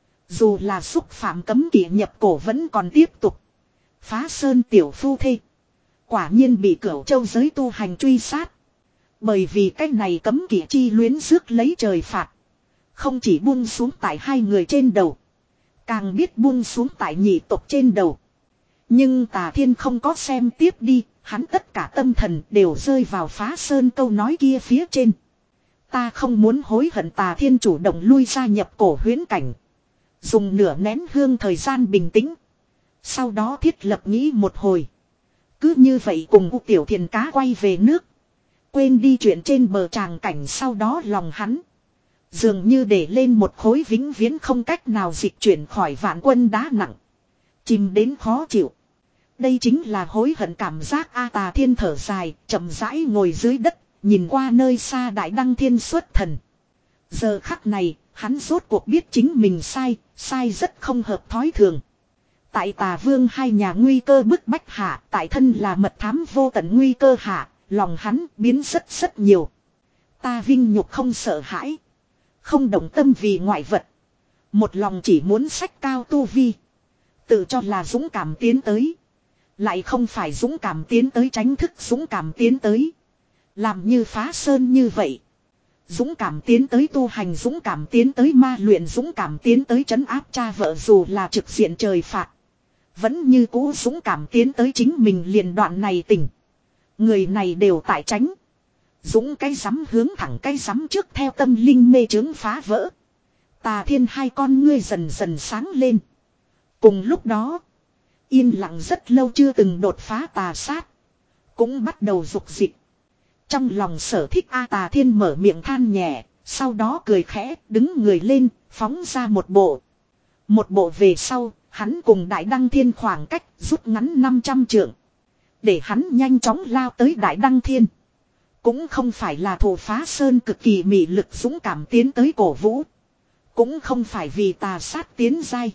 Dù là xúc phạm cấm kỵ nhập cổ vẫn còn tiếp tục. Phá Sơn tiểu phu thê. Quả nhiên bị Cửu Châu giới tu hành truy sát. Bởi vì cách này cấm kỵ chi luyến rước lấy trời phạt. Không chỉ buông xuống tại hai người trên đầu. Càng biết buông xuống tại nhị tộc trên đầu. Nhưng Tà Thiên không có xem tiếp đi. Hắn tất cả tâm thần đều rơi vào Phá Sơn câu nói kia phía trên. Ta không muốn hối hận. Tà Thiên chủ động lui ra nhập cổ huyễn cảnh. Dùng nửa nén hương thời gian bình tĩnh. Sau đó thiết lập nghĩ một hồi. Cứ như vậy cùng U Tiểu Thiền cá quay về nước. Quên đi chuyện trên bờ tràng cảnh, sau đó lòng hắn. Dường như để lên một khối vĩnh viễn không cách nào dịch chuyển khỏi vạn quân đá nặng. Chìm đến khó chịu. Đây chính là hối hận cảm giác A. Tà Thiên thở dài, chậm rãi ngồi dưới đất, nhìn qua nơi xa Đại Đăng Thiên xuất thần. Giờ khắc này, hắn rốt cuộc biết chính mình sai, sai rất không hợp thói thường. Tại Tà Vương hai nhà nguy cơ bức bách hạ, tại thân là mật thám vô tận nguy cơ hạ, lòng hắn biến rất rất nhiều. Ta vinh nhục không sợ hãi. Không động tâm vì ngoại vật. Một lòng chỉ muốn sách cao tu vi. Tự cho là dũng cảm tiến tới. Lại không phải dũng cảm tiến tới tránh thức dũng cảm tiến tới. Làm như Phá Sơn như vậy. Dũng cảm tiến tới tu hành, dũng cảm tiến tới ma luyện, dũng cảm tiến tới trấn áp cha vợ dù là trực diện trời phạt. Vẫn như cũ dũng cảm tiến tới chính mình liền đoạn này tình. Người này đều tại tránh. Dũng cái rắm hướng thẳng cái rắm trước theo tâm linh mê trướng phá vỡ. Tà Thiên hai con ngươi dần dần sáng lên. Cùng lúc đó. Yên lặng rất lâu chưa từng đột phá tà sát. Cũng bắt đầu dục dịch. Trong lòng sở thích A. Tà Thiên mở miệng than nhẹ. Sau đó cười khẽ đứng người lên phóng ra một bộ. Một bộ về sau hắn cùng Đại Đăng Thiên khoảng cách rút ngắn năm trăm trượng. Để hắn nhanh chóng lao tới Đại Đăng Thiên. Cũng không phải là thủ Phá Sơn cực kỳ mị lực dũng cảm tiến tới cổ vũ. Cũng không phải vì tà sát tiến giai.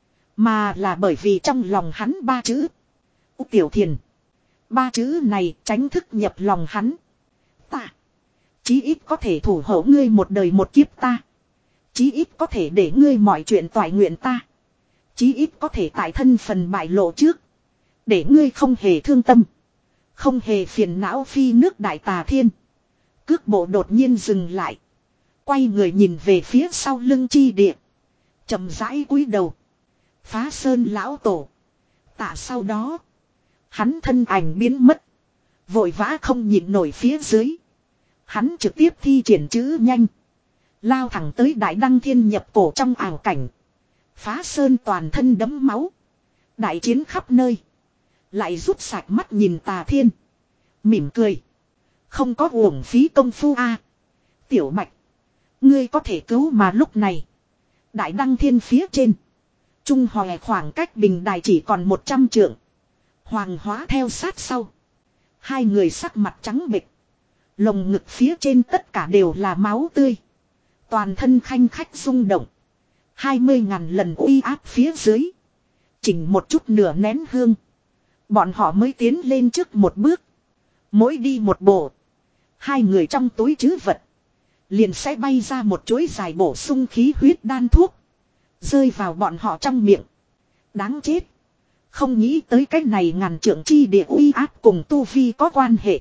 Mà là bởi vì trong lòng hắn ba chữ. U Tiểu Thiền. Ba chữ này tránh thức nhập lòng hắn. Ta. Chí ít có thể thủ hộ ngươi một đời một kiếp ta. Chí ít có thể để ngươi mọi chuyện toại nguyện ta. Chí ít có thể tại thân phần bại lộ trước. Để ngươi không hề thương tâm. Không hề phiền não phi nước Đại Tà Thiên. Cước bộ đột nhiên dừng lại. Quay người nhìn về phía sau lưng chi địa. Chậm rãi cúi đầu. Phá Sơn lão tổ. Tạ sau đó. Hắn thân ảnh biến mất. Vội vã không nhìn nổi phía dưới. Hắn trực tiếp thi triển chữ nhanh. Lao thẳng tới Đại Đăng Thiên nhập cổ trong ảo cảnh. Phá Sơn toàn thân đẫm máu. Đại chiến khắp nơi. Lại rút sạch mắt nhìn Tà Thiên. Mỉm cười. Không có uổng phí công phu a. Tiểu Bạch. Ngươi có thể cứu mà lúc này. Đại Đăng Thiên phía trên. Trung Hòe khoảng cách bình đài chỉ còn một trăm trượng. Hoàng Hóa theo sát sau. Hai người sắc mặt trắng bệch. Lồng ngực phía trên tất cả đều là máu tươi. Toàn thân khanh khách rung động. Hai mươi ngàn lần uy áp phía dưới. Chỉnh một chút nửa nén hương. Bọn họ mới tiến lên trước một bước. Mỗi đi một bộ. Hai người trong túi trữ vật. Liền sẽ bay ra một chuỗi dài bổ sung khí huyết đan thuốc. Rơi vào bọn họ trong miệng. Đáng chết. Không nghĩ tới cái này ngàn trượng chi địa uy áp cùng tu vi có quan hệ.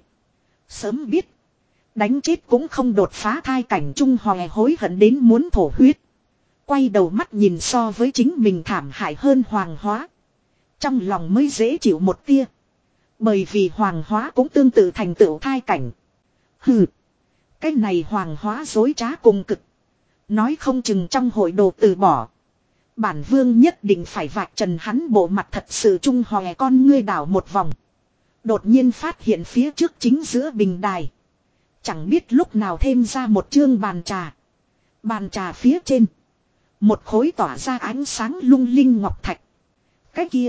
Sớm biết. Đánh chết cũng không đột phá thai cảnh Trung Hòe hối hận đến muốn thổ huyết. Quay đầu mắt nhìn so với chính mình thảm hại hơn Hoàng Hóa. Trong lòng mới dễ chịu một tia. Bởi vì Hoàng Hóa cũng tương tự thành tựu thai cảnh. Hừ. Cái này Hoàng Hóa dối trá cùng cực. Nói không chừng trong hội đồ từ bỏ. Bản vương nhất định phải vạch trần hắn bộ mặt thật sự. Trung Hòe con ngươi đảo một vòng. Đột nhiên phát hiện phía trước chính giữa bình đài. Chẳng biết lúc nào thêm ra một chương bàn trà. Bàn trà phía trên. Một khối tỏa ra ánh sáng lung linh ngọc thạch. Cái kia.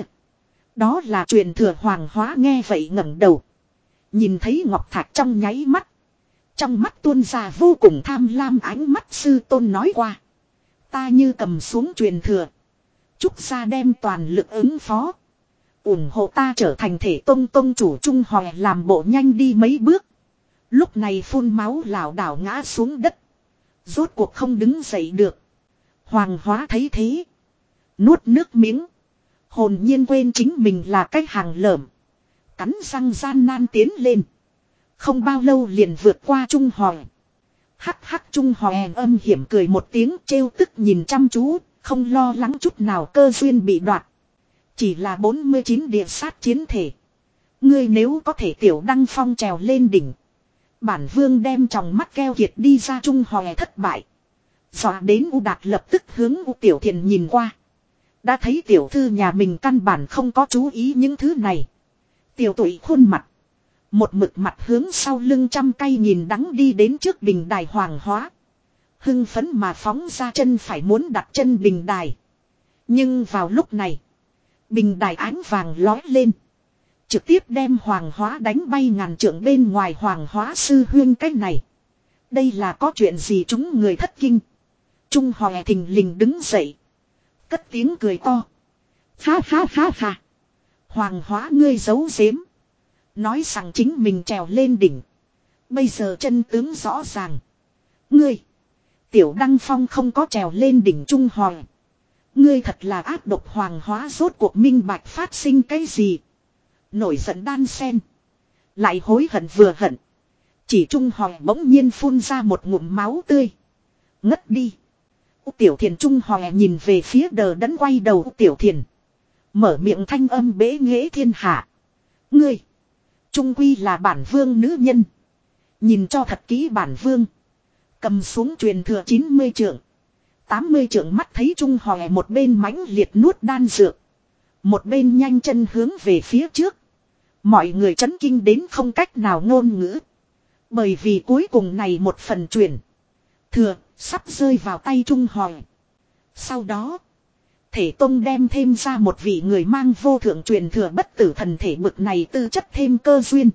Đó là truyền thừa Hoàng Hóa nghe vậy ngẩng đầu. Nhìn thấy ngọc thạch trong nháy mắt. Trong mắt tuôn ra vô cùng tham lam ánh mắt. Sư tôn nói qua. Ta như cầm xuống truyền thừa. Trúc gia đem toàn lực ứng phó. ủng hộ ta trở thành thể tông tông chủ Trung Hòe làm bộ nhanh đi mấy bước. Lúc này phun máu lảo đảo ngã xuống đất. Rốt cuộc không đứng dậy được. Hoàng Hóa thấy thế. Nuốt nước miếng. Hồn nhiên quên chính mình là cái hàng lởm. Cắn răng gian nan tiến lên. Không bao lâu liền vượt qua Trung Hòe. Hắc hắc Trung Hòe âm hiểm cười một tiếng trêu tức nhìn chăm chú. Không lo lắng chút nào cơ duyên bị đoạt. Chỉ là bốn mươi chín địa sát chiến thể. Ngươi nếu có thể tiểu đăng phong trèo lên đỉnh. Bản vương đem tròng mắt keo kiệt đi ra. Trung Hòe thất bại. Dọa đến U Đạt lập tức hướng U Tiểu Thiền nhìn qua. Đã thấy tiểu thư nhà mình căn bản không có chú ý những thứ này. Tiểu tụy khuôn mặt. Một mực mặt hướng sau lưng trăm cây nhìn đắng đi đến trước bình đài Hoàng Hóa. Hưng phấn mà phóng ra chân phải muốn đặt chân bình đài. Nhưng vào lúc này. Bình đài ánh vàng lói lên. Trực tiếp đem Hoàng Hóa đánh bay ngàn trượng bên ngoài. Hoàng Hóa sư huyên cái này. Đây là có chuyện gì chúng người thất kinh. Trung Hòe thình lình đứng dậy. Cất tiếng cười to. Ha ha ha ha. Hoàng Hóa ngươi giấu giếm. Nói rằng chính mình trèo lên đỉnh. Bây giờ chân tướng rõ ràng. Ngươi. Tiểu Đăng Phong không có trèo lên đỉnh Trung Hòe. Ngươi thật là ác độc. Hoàng Hóa rốt cuộc minh bạch phát sinh cái gì. Nổi giận đan sen. Lại hối hận vừa hận. Chỉ Trung Hòe bỗng nhiên phun ra một ngụm máu tươi. Ngất đi. U Tiểu Thiền Trung Hòe nhìn về phía đờ đẫn quay đầu U Tiểu Thiền. Mở miệng thanh âm bế nghệ thiên hạ. Ngươi. Trung quy là bản vương nữ nhân. Nhìn cho thật kỹ bản vương. Cầm xuống truyền thừa chín mươi trượng. tám mươi trượng mắt thấy Trung Hòe một bên mãnh liệt nuốt đan dược. Một bên nhanh chân hướng về phía trước. Mọi người chấn kinh đến không cách nào ngôn ngữ. Bởi vì cuối cùng này một phần truyền thừa sắp rơi vào tay Trung Hòe. Sau đó. Thể Tông đem thêm ra một vị người mang vô thượng truyền thừa bất tử thần thể bực này tư chất thêm cơ duyên.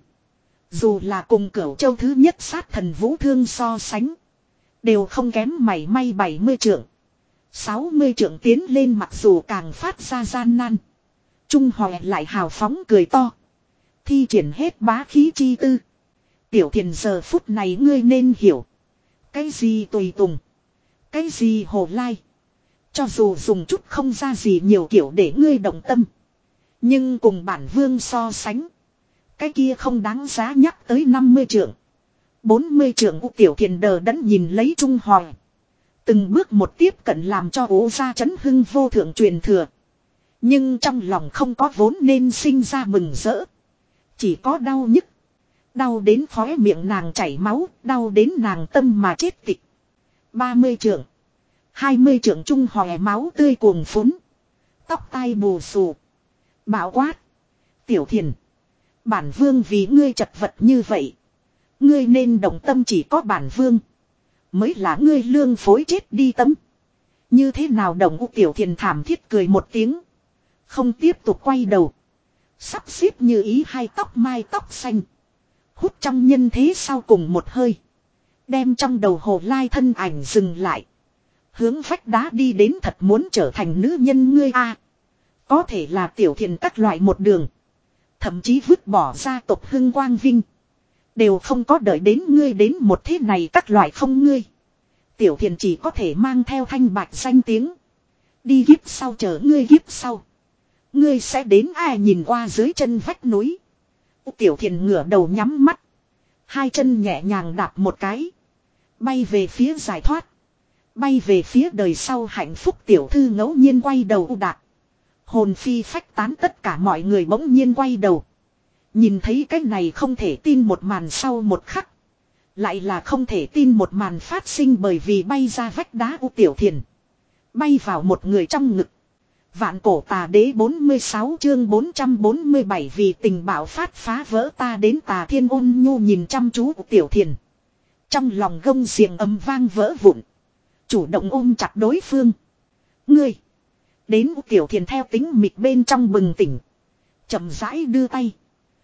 Dù là cùng Cửu Châu thứ nhất sát thần Vũ Thương so sánh. Đều không kém mảy may bảy mươi trượng. sáu mươi trượng tiến lên mặc dù càng phát ra gian nan. Trung Hòe lại hào phóng cười to. Thi triển hết bá khí chi tư. Tiểu Thiền giờ phút này ngươi nên hiểu. Cái gì tùy tùng. Cái gì hồ lai. Cho dù dùng chút không ra gì nhiều kiểu để ngươi động tâm. Nhưng cùng bản vương so sánh. Cái kia không đáng giá nhắc tới năm mươi trượng. bốn mươi trượng U Tiểu Thiền đờ đẫn nhìn lấy Trung Hòe. Từng bước một tiếp cận làm cho ố gia chấn hưng vô thượng truyền thừa. Nhưng trong lòng không có vốn nên sinh ra mừng rỡ. Chỉ có đau nhức. Đau đến khóe miệng nàng chảy máu. Đau đến nàng tâm mà chết tịch. ba mươi trượng. hai mươi trượng Trung Hòe máu tươi cuồng phún. Tóc tai bù xù. Bạo quát. Tiểu Thiền. Bản vương vì ngươi chật vật như vậy. Ngươi nên động tâm chỉ có bản vương. Mới là ngươi lương phối chết đi tâm. Như thế nào đồng U Tiểu Thiền thảm thiết cười một tiếng. Không tiếp tục quay đầu. Sắp xếp như ý hai tóc mai tóc xanh. Hút trong nhân thế sau cùng một hơi. Đem trong đầu hồ lai thân ảnh dừng lại. Hướng vách đá đi đến thật muốn trở thành nữ nhân ngươi a. Có thể là Tiểu Thiền các loại một đường. Thậm chí vứt bỏ gia tộc hưng quang vinh. Đều không có đợi đến ngươi đến một thế này các loại không ngươi. Tiểu Thiền chỉ có thể mang theo thanh bạch danh tiếng. Đi kiếp sau chờ ngươi kiếp sau. Ngươi sẽ đến ai nhìn qua dưới chân vách núi. Tiểu Thiền ngửa đầu nhắm mắt. Hai chân nhẹ nhàng đạp một cái. Bay về phía giải thoát. Bay về phía đời sau hạnh phúc tiểu thư ngẫu nhiên quay đầu U Đạt. Hồn phi phách tán tất cả mọi người bỗng nhiên quay đầu. Nhìn thấy cái này không thể tin một màn sau một khắc. Lại là không thể tin một màn phát sinh bởi vì bay ra vách đá U Tiểu Thiền. Bay vào một người trong ngực. Vạn cổ tà đế bốn mươi sáu chương bốn trăm bốn mươi bảy vì tình bạo phát phá vỡ ta đến tà thiên ôn nhu nhìn chăm chú U Tiểu Thiền. Trong lòng gông xiềng ầm vang vỡ vụn. Chủ động ôm chặt đối phương. Ngươi. Đến U Tiểu Thiền theo tính mịt bên trong bừng tỉnh. Chậm rãi đưa tay.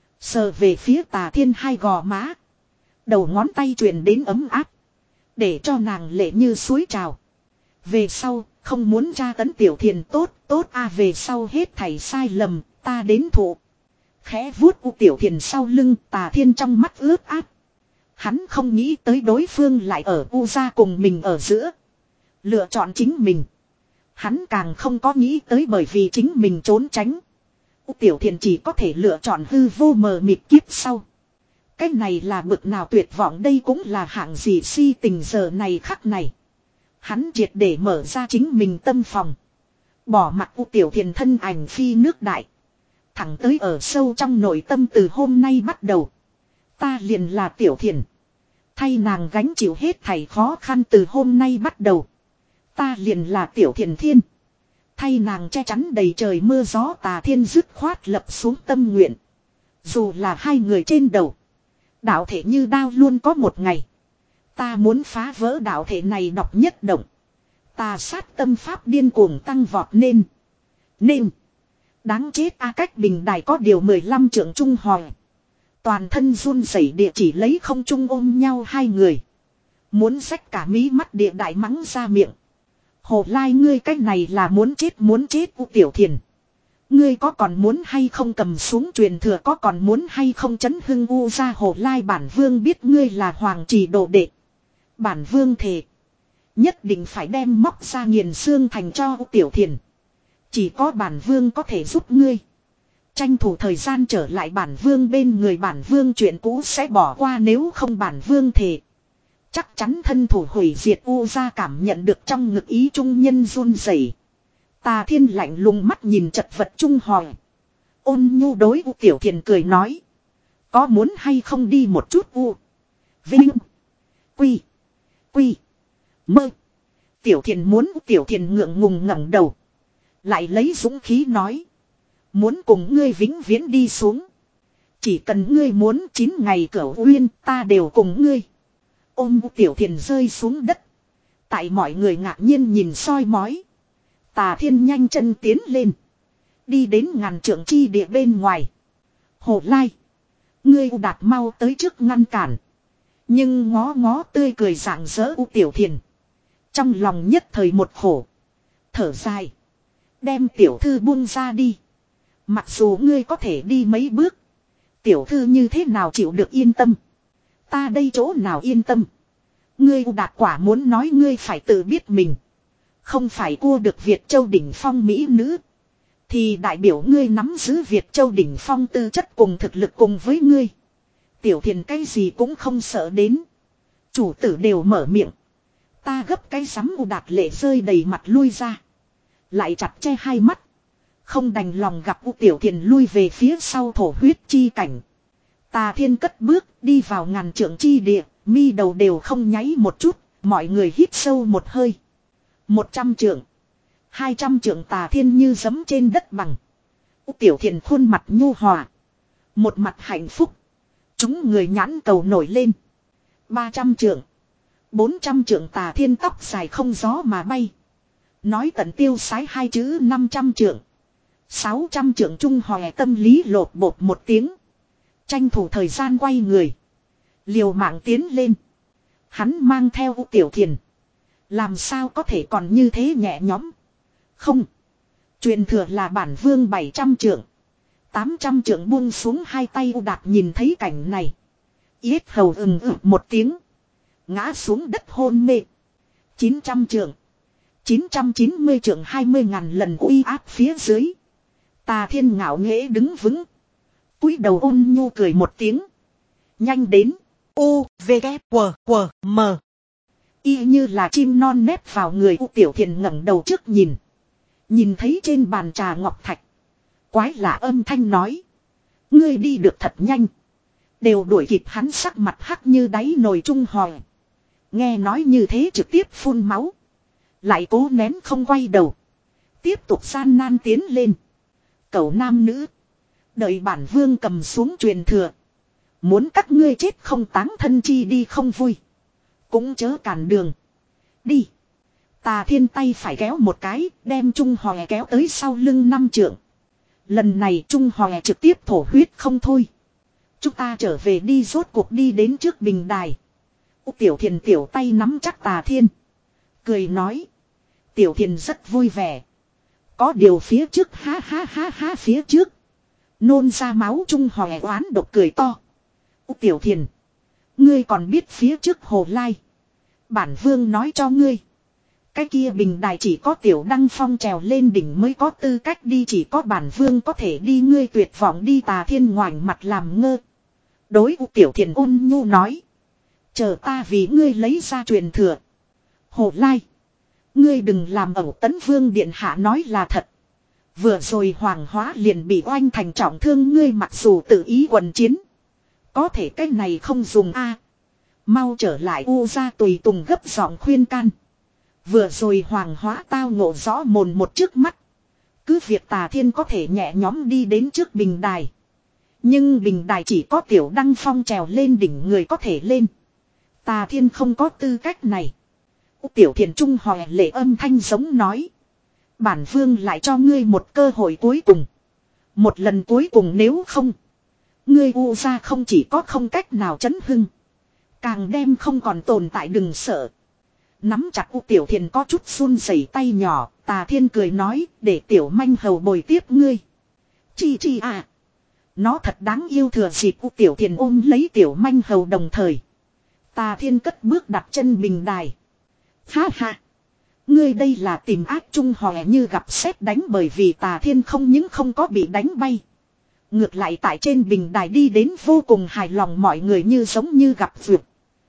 Sờ về phía tà thiên hai gò má. Đầu ngón tay truyền đến ấm áp. Để cho nàng lệ như suối trào. Về sau, không muốn tra tấn Tiểu Thiền tốt, tốt a về sau hết thảy sai lầm, ta đến thụ. Khẽ vuốt U Tiểu Thiền sau lưng, Tà Thiên trong mắt ướt át. Hắn không nghĩ tới đối phương lại ở U gia cùng mình ở giữa. Lựa chọn chính mình. Hắn càng không có nghĩ tới bởi vì chính mình trốn tránh. U Tiểu Thiền chỉ có thể lựa chọn hư vô mờ mịt kiếp sau. Cái này là bực nào tuyệt vọng, đây cũng là hạng gì si tình giờ này khắc này. Hắn triệt để mở ra chính mình tâm phòng. Bỏ mặt U Tiểu Thiền thân ảnh phi nước đại. Thẳng tới ở sâu trong nội tâm từ hôm nay bắt đầu. Ta liền là Tiểu Thiền. Thay nàng gánh chịu hết thảy khó khăn từ hôm nay bắt đầu. Ta liền là Tiểu Thiền Thiên. Thay nàng che chắn đầy trời mưa gió. Tà Thiên dứt khoát lập xuống tâm nguyện. Dù là hai người trên đầu. Đạo thể như đao luôn có một ngày. Ta muốn phá vỡ đạo thể này độc nhất động. Ta sát tâm pháp điên cuồng tăng vọt nên. Nên. Đáng chết a cách bình đài có điều mười lăm trượng trung hoàng. Toàn thân run rẩy địa chỉ lấy không trung ôm nhau hai người. Muốn xách cả mí mắt địa đại mắng ra miệng. Hồ Lai ngươi cách này là muốn chết muốn chết U Tiểu Thiền. Ngươi có còn muốn hay không cầm xuống truyền thừa, có còn muốn hay không chấn hưng U ra. Hồ Lai bản vương biết ngươi là hoàng trì đồ đệ. Bản vương thề. Nhất định phải đem móc ra nghiền xương thành cho U Tiểu Thiền. Chỉ có bản vương có thể giúp ngươi. Tranh thủ thời gian trở lại bản vương bên người, bản vương chuyện cũ sẽ bỏ qua, nếu không bản vương thề. Chắc chắn thân thủ hủy diệt U ra. Cảm nhận được trong ngực ý trung nhân run rẩy. Tà Thiên lạnh lùng mắt nhìn chật vật trung hoàng. Ôn nhu đối U Tiểu Thiền cười nói. Có muốn hay không đi một chút U. Vinh. Quy. Quy. Mơ. Tiểu Thiền muốn. U Tiểu Thiền ngượng ngùng ngẩng đầu. Lại lấy dũng khí nói. Muốn cùng ngươi vĩnh viễn đi xuống. Chỉ cần ngươi muốn chín ngày cửu uyên ta đều cùng ngươi. Ôm U Tiểu Thiền rơi xuống đất. Tại mọi người ngạc nhiên nhìn soi mói. Tà Thiên nhanh chân tiến lên. Đi đến ngàn trượng chi địa bên ngoài. Hồ Lai. Ngươi U Đạt mau tới trước ngăn cản. Nhưng ngó ngó tươi cười rạng rỡ U Tiểu Thiền. Trong lòng nhất thời một khổ. Thở dài. Đem tiểu thư buông ra đi. Mặc dù ngươi có thể đi mấy bước. Tiểu thư như thế nào chịu được yên tâm. Ta đây chỗ nào yên tâm. Ngươi U Đạt quả muốn nói ngươi phải tự biết mình. Không phải cua được Việt Châu đỉnh phong mỹ nữ. Thì đại biểu ngươi nắm giữ Việt Châu đỉnh phong tư chất cùng thực lực cùng với ngươi. Tiểu Thiền cái gì cũng không sợ đến. Chủ tử đều mở miệng. Ta gấp cái sắm U Đạt lệ rơi đầy mặt lui ra. Lại chặt che hai mắt. Không đành lòng gặp U Tiểu Thiền lui về phía sau thổ huyết chi cảnh. Tà Thiên cất bước đi vào ngàn trượng chi địa. Mi đầu đều không nháy một chút. Mọi người hít sâu một hơi. Một trăm trượng. Hai trăm trượng. Tà Thiên như giẫm trên đất bằng. U Tiểu Thiền khuôn mặt nhu hòa. Một mặt hạnh phúc. Chúng người nhãn cầu nổi lên. Ba trăm trượng. Bốn trăm trượng. Tà Thiên tóc dài không gió mà bay. Nói tận tiêu sái hai chữ năm trăm trượng. Sáu trăm trượng trung hòe tâm lý lột bột một tiếng. Tranh thủ thời gian quay người. Liều mạng tiến lên. Hắn mang theo U Tiểu Thiền. Làm sao có thể còn như thế nhẹ nhõm. Không. Truyền thừa là bản vương bảy trăm trượng. Tám trăm trượng buông xuống hai tay. U Đạt nhìn thấy cảnh này. Yết hầu ừng ực một tiếng. Ngã xuống đất hôn mê. Chín trăm trượng. Chín trăm chín mươi trượng hai mươi ngàn lần uy áp phía dưới. Tà Thiên ngạo nghễ đứng vững. Cúi đầu ôn nhu cười một tiếng. Nhanh đến. U, V, K, W, W, M. Y như là chim non nép vào người. U Tiểu Thiền ngẩng đầu trước nhìn. Nhìn thấy trên bàn trà ngọc thạch. Quái lạ âm thanh nói. Ngươi đi được thật nhanh. Đều đuổi kịp hắn. Sắc mặt hắc như đáy nồi trung hòi. Nghe nói như thế trực tiếp phun máu. Lại cố nén không quay đầu. Tiếp tục gian nan tiến lên. Cẩu nam nữ. Đợi bản vương cầm xuống truyền thừa. Muốn các ngươi chết không táng thân chi đi không vui. Cũng chớ cản đường. Đi. Tà Thiên tay phải kéo một cái. Đem Trung Hòe kéo tới sau lưng năm trượng. Lần này Trung Hòe trực tiếp thổ huyết không thôi. Chúng ta trở về đi. Rốt cuộc đi đến trước bình đài. U Tiểu Thiền tiểu tay nắm chắc Tà Thiên. Cười nói. Tiểu Thiền rất vui vẻ. Có điều phía trước ha ha ha ha phía trước. Nôn ra máu Trung Hòe oán độc cười to. U Tiểu Thiền. Ngươi còn biết phía trước Hồ Lai. Bản vương nói cho ngươi. Cái kia bình đài chỉ có Tiểu Đăng Phong trèo lên đỉnh mới có tư cách đi, chỉ có bản vương có thể đi, ngươi tuyệt vọng đi. Tà Thiên ngoảnh mặt làm ngơ. Đối U Tiểu Thiền ôn nhu nói. Chờ ta vì ngươi lấy ra truyền thừa. Hồ Lai. Ngươi đừng làm ẩu, Tấn Vương điện hạ nói là thật. Vừa rồi Hoàng Hóa liền bị oanh thành trọng thương, ngươi mặc dù tự ý quần chiến. Có thể cái này không dùng a. Mau trở lại. U Gia tùy tùng gấp giọng khuyên can. Vừa rồi Hoàng Hóa tao ngộ rõ mồn một trước mắt. Cứ việc Tà Thiên có thể nhẹ nhõm đi đến trước bình đài. Nhưng bình đài chỉ có Tiểu Đăng Phong trèo lên đỉnh người có thể lên. Tà Thiên không có tư cách này. Tiểu Thiền Trung Hòe lệ âm thanh giống nói. Bản vương lại cho ngươi một cơ hội cuối cùng. Một lần cuối cùng, nếu không. Ngươi U Gia không chỉ có không cách nào chấn hưng. Càng đem không còn tồn tại, đừng sợ. Nắm chặt U Tiểu Thiền có chút run rẩy tay nhỏ. Tà Thiên cười nói, để Tiểu Manh Hầu bồi tiếp ngươi. Chi chi à. Nó thật đáng yêu. Thừa dịp U Tiểu Thiền ôm lấy Tiểu Manh Hầu đồng thời. Tà Thiên cất bước đặt chân bình đài. Ha ha. Ngươi đây là tìm ác. Trung Hòe như gặp sét đánh, bởi vì Tà Thiên không những không có bị đánh bay. Ngược lại tại trên bình đài đi đến vô cùng hài lòng, mọi người như giống như gặp vượt.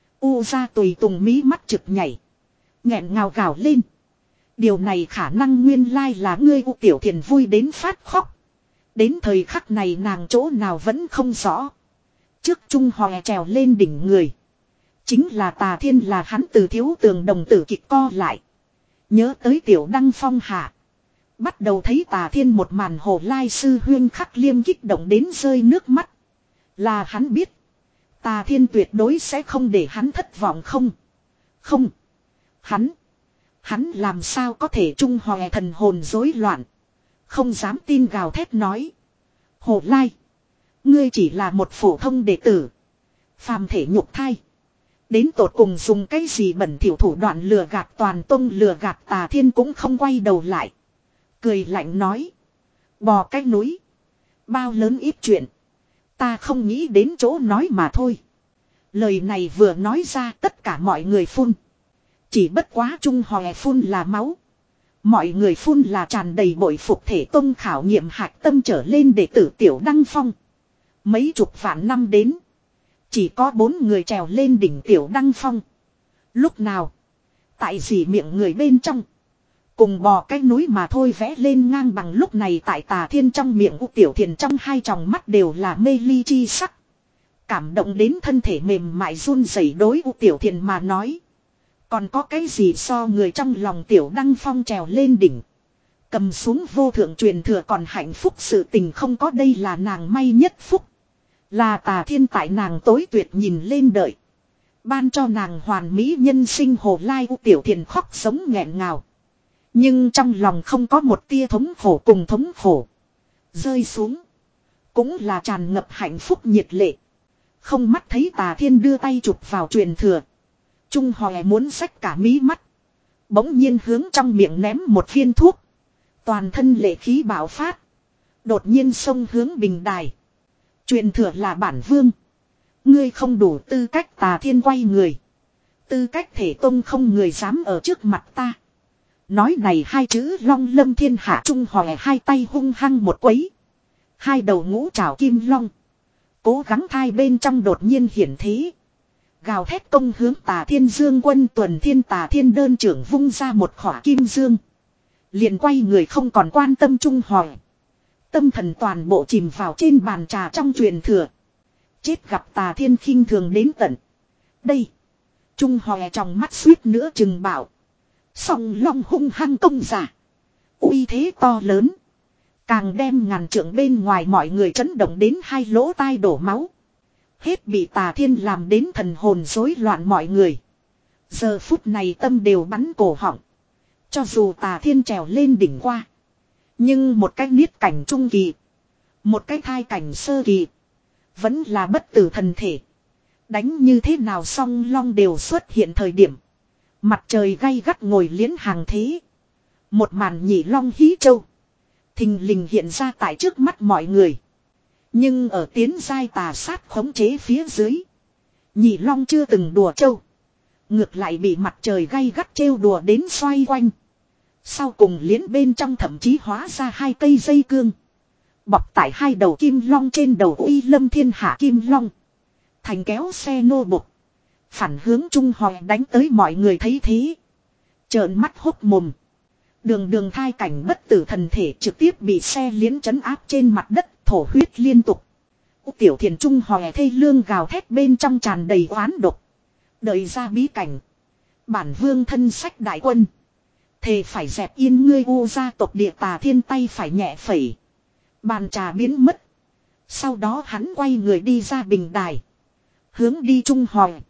U Gia tùy tùng mí mắt trực nhảy. Nghẹn ngào gào lên. Điều này khả năng nguyên lai là ngươi. U Tiểu Thiền vui đến phát khóc. Đến thời khắc này nàng chỗ nào vẫn không rõ. Trước Trung Hòe trèo lên đỉnh người. Chính là Tà Thiên, là hắn từ thiếu tường đồng tử kịch co lại. Nhớ tới Tiểu Đăng Phong hạ. Bắt đầu thấy Tà Thiên một màn, Hồ Lai sư huyên Khắc Liêm kích động đến rơi nước mắt. Là hắn biết. Tà Thiên tuyệt đối sẽ không để hắn thất vọng. Không. Không. Hắn. Hắn làm sao có thể. Trung Hòe thần hồn rối loạn. Không dám tin, gào thét nói. Hồ Lai. Ngươi chỉ là một phổ thông đệ tử. Phàm thể nhục thai. Đến tột cùng dùng cái gì bẩn thỉu thủ đoạn lừa gạt toàn tông, lừa gạt. Tà Thiên cũng không quay đầu lại. Cười lạnh nói. Bò cái núi. Bao lớn ít chuyện. Ta không nghĩ đến chỗ nói mà thôi. Lời này vừa nói ra tất cả mọi người phun. Chỉ bất quá Trung Hòe phun là máu. Mọi người phun là tràn đầy bội phục thể tông khảo nghiệm hạch tâm trở lên đệ tử Tiểu Đăng Phong. Mấy chục vạn năm đến. Chỉ có bốn người trèo lên đỉnh Tiểu Đăng Phong. Lúc nào. Tại gì miệng người bên trong. Cùng bò cái núi mà thôi vẽ lên ngang bằng. Lúc này tại Tà Thiên trong miệng U Tiểu Thiền trong hai tròng mắt đều là mê ly chi sắc. Cảm động đến thân thể mềm mại run rẩy. Đối U Tiểu Thiền mà nói. Còn có cái gì so người trong lòng Tiểu Đăng Phong trèo lên đỉnh. Cầm xuống vô thượng truyền thừa còn hạnh phúc sự tình không có. Đây là nàng may nhất phúc. Là Tà Thiên tại nàng tối tuyệt nhìn lên đợi. Ban cho nàng hoàn mỹ nhân sinh. Hồ Lai. U Tiểu Thiền khóc sống nghẹn ngào. Nhưng trong lòng không có một tia thống khổ, cùng thống khổ. Rơi xuống. Cũng là tràn ngập hạnh phúc nhiệt lệ. Không mắt thấy Tà Thiên đưa tay chụp vào truyền thừa. Trung Hòe muốn xách cả mí mắt. Bỗng nhiên hướng trong miệng ném một viên thuốc. Toàn thân lệ khí bạo phát. Đột nhiên xông hướng bình đài. Truyền thừa là bản vương. Ngươi không đủ tư cách. Tà Thiên quay người. Tư cách thể tông không người dám ở trước mặt ta. Nói này hai chữ long lâm thiên hạ. Trung Hòe hai tay hung hăng một quấy. Hai đầu ngũ trảo kim long. Cố gắng thai bên trong đột nhiên hiển thế. Gào thét công hướng Tà Thiên. Dương quân tuần thiên. Tà Thiên đơn trưởng vung ra một khỏa kim dương. Liền quay người không còn quan tâm Trung Hòe. Tâm thần toàn bộ chìm vào trên bàn trà trong truyền thừa. Chết gặp Tà Thiên khinh thường đến tận. Đây. Trung Hòe trong mắt suýt nữa chừng bảo. Song long hung hăng công giả. Uy thế to lớn. Càng đem ngàn trượng bên ngoài mọi người chấn động đến hai lỗ tai đổ máu. Hết bị Tà Thiên làm đến thần hồn rối loạn mọi người. Giờ phút này tâm đều bắn cổ họng. Cho dù Tà Thiên trèo lên đỉnh qua. Nhưng một cái niết cảnh trung kỳ. Một cái thai cảnh sơ kỳ. Vẫn là bất tử thần thể. Đánh như thế nào song long đều xuất hiện thời điểm. Mặt trời gay gắt ngồi liễn hàng thế. Một màn nhị long hí châu. Thình lình hiện ra tại trước mắt mọi người. Nhưng ở tiến giai tà sát khống chế phía dưới. Nhị long chưa từng đùa trâu. Ngược lại bị mặt trời gay gắt trêu đùa đến xoay quanh. Sau cùng liến bên trong thậm chí hóa ra hai cây dây cương. Bọc tại hai đầu kim long trên đầu uy lâm thiên hạ kim long. Thành kéo xe nô bục. Phản hướng Trung Hòe đánh tới mọi người thấy thế. Trợn mắt hốc mồm. Đường đường thai cảnh bất tử thần thể trực tiếp bị xe liến trấn áp trên mặt đất thổ huyết liên tục. Tiểu thiền Trung Hòe thê lương gào thét bên trong tràn đầy oán độc. Đợi ra bí cảnh. Bản vương thân sách đại quân. Thề phải dẹp yên ngươi u gia tộc địa tà thiên tay phải nhẹ phẩy. Bàn trà biến mất. Sau đó hắn quay người đi ra bình đài. Hướng đi Trung Hòe.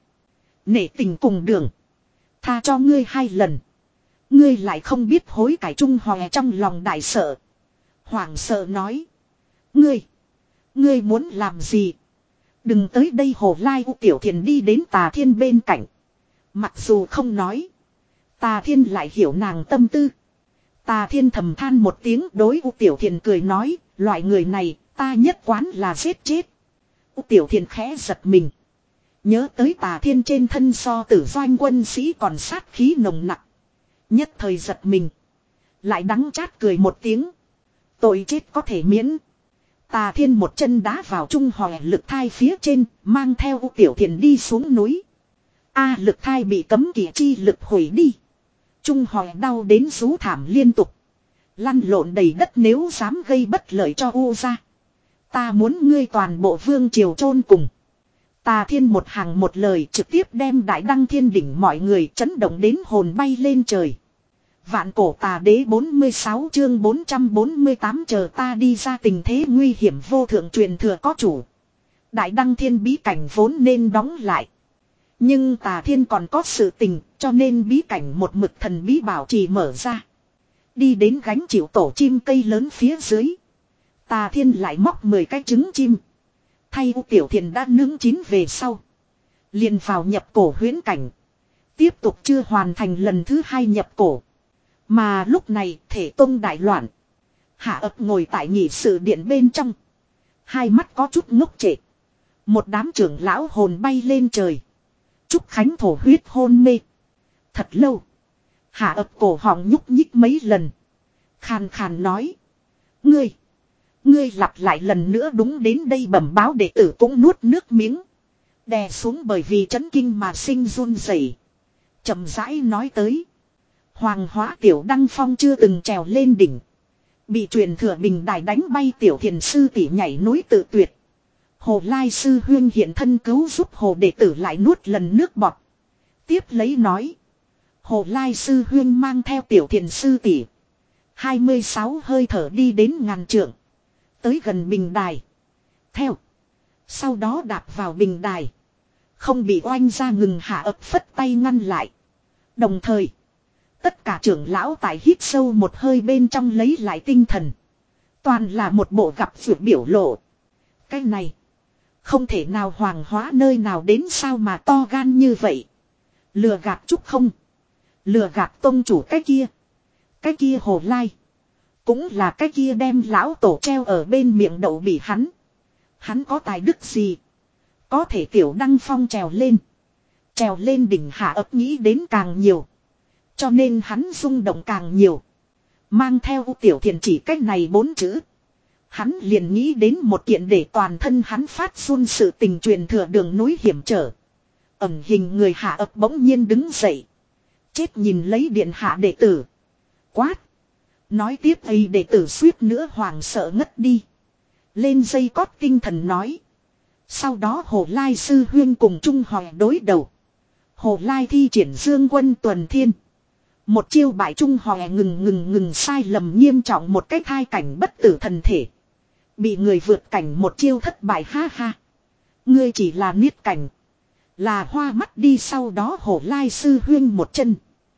Nể tình cùng đường. Tha cho ngươi hai lần. Ngươi lại không biết hối cải. Trung Hòe trong lòng đại sợ. Hoảng sợ nói. Ngươi. Ngươi muốn làm gì? Đừng tới đây. Hồ Lai U Tiểu Thiền đi đến Tà Thiên bên cạnh. Mặc dù không nói. Tà Thiên lại hiểu nàng tâm tư. Tà Thiên thầm than một tiếng đối U Tiểu Thiền cười nói. Loại người này ta nhất quán là giết chết. U Tiểu Thiền khẽ giật mình. Nhớ tới Tà Thiên trên thân so tử doanh quân sĩ còn sát khí nồng nặc. Nhất thời giật mình. Lại đắng chát cười một tiếng. Tội chết có thể miễn. Tà Thiên một chân đá vào Trung Hòe lực thai phía trên. Mang theo U Tiểu Thiền đi xuống núi. A lực thai bị cấm kỵ chi lực hủy đi. Trung Hòe đau đến rú thảm liên tục. Lăn lộn đầy đất nếu dám gây bất lợi cho U gia. Ta muốn ngươi toàn bộ vương triều chôn cùng. Tà Thiên một hàng một lời trực tiếp đem Đại Đăng Thiên Đỉnh mọi người chấn động đến hồn bay lên trời. Vạn cổ tà đế bốn mươi sáu chương bốn trăm bốn mươi tám chờ ta đi ra tình thế nguy hiểm vô thượng truyền thừa có chủ. Đại Đăng Thiên bí cảnh vốn nên đóng lại. Nhưng Tà Thiên còn có sự tình cho nên bí cảnh một mực thần bí bảo trì mở ra. Đi đến gánh chịu tổ chim cây lớn phía dưới. Tà Thiên lại móc mười cái trứng chim. Thay U Tiểu Thiền đã nướng chín về sau. Liền vào nhập cổ huyễn cảnh. Tiếp tục chưa hoàn thành lần thứ hai nhập cổ. Mà lúc này thể tông đại loạn. Hạ ập ngồi tại nhị sự điện bên trong. Hai mắt có chút ngốc trệ. Một đám trưởng lão hồn bay lên trời. Trúc Khánh thổ huyết hôn mê. Thật lâu. Hạ ập cổ họng nhúc nhích mấy lần. Khàn khàn nói. Ngươi. Ngươi lặp lại lần nữa đúng đến đây bẩm báo đệ tử cũng nuốt nước miếng. Đè xuống bởi vì chấn kinh mà sinh run rẩy. Chậm rãi nói tới. Hoàng Hóa Tiểu Đăng Phong chưa từng trèo lên đỉnh. Bị truyền thừa bình đài đánh bay Tiểu Thiền sư tỷ nhảy núi tự tuyệt. Hồ Lai sư huyên hiện thân cứu giúp hồ đệ tử lại nuốt lần nước bọt. Tiếp lấy nói. Hồ Lai sư huyên mang theo Tiểu Thiền sư tỷ. hai mươi sáu hơi thở đi đến ngàn trượng. Tới gần bình đài. Theo. Sau đó đạp vào bình đài. Không bị oanh ra ngừng hạ ập phất tay ngăn lại. Đồng thời. Tất cả trưởng lão tại hít sâu một hơi bên trong lấy lại tinh thần. Toàn là một bộ gặp vượt biểu lộ. Cái này. Không thể nào Hoàng Hóa nơi nào đến sao mà to gan như vậy. Lừa gạt chút không. Lừa gạt tông chủ cái kia. Cái kia Hồ Lai. Cũng là cái kia đem lão tổ treo ở bên miệng đậu bị hắn. Hắn có tài đức gì. Có thể Tiểu Đăng Phong trèo lên. Trèo lên đỉnh hạ ấp nghĩ đến càng nhiều. Cho nên hắn rung động càng nhiều. Mang theo Tiểu Thiền chỉ cách này bốn chữ. Hắn liền nghĩ đến một kiện để toàn thân hắn phát run sự tình truyền thừa đường núi hiểm trở. Ẩn hình người hạ ấp bỗng nhiên đứng dậy. Chết nhìn lấy điện hạ đệ tử. Quát. Nói tiếp ấy đệ tử suýt nữa hoàng sợ ngất đi. Lên dây cót tinh thần nói. Sau đó Hồ Lai sư huyên cùng Trung Hòe đối đầu. Hồ Lai thi triển dương quân tuần thiên. Một chiêu bại Trung Hòe ngừng ngừng ngừng sai lầm nghiêm trọng một cách hai cảnh bất tử thần thể. Bị người vượt cảnh một chiêu thất bại ha ha. Ngươi chỉ là niết cảnh. Là hoa mắt đi sau đó Hồ Lai sư huyên một chân.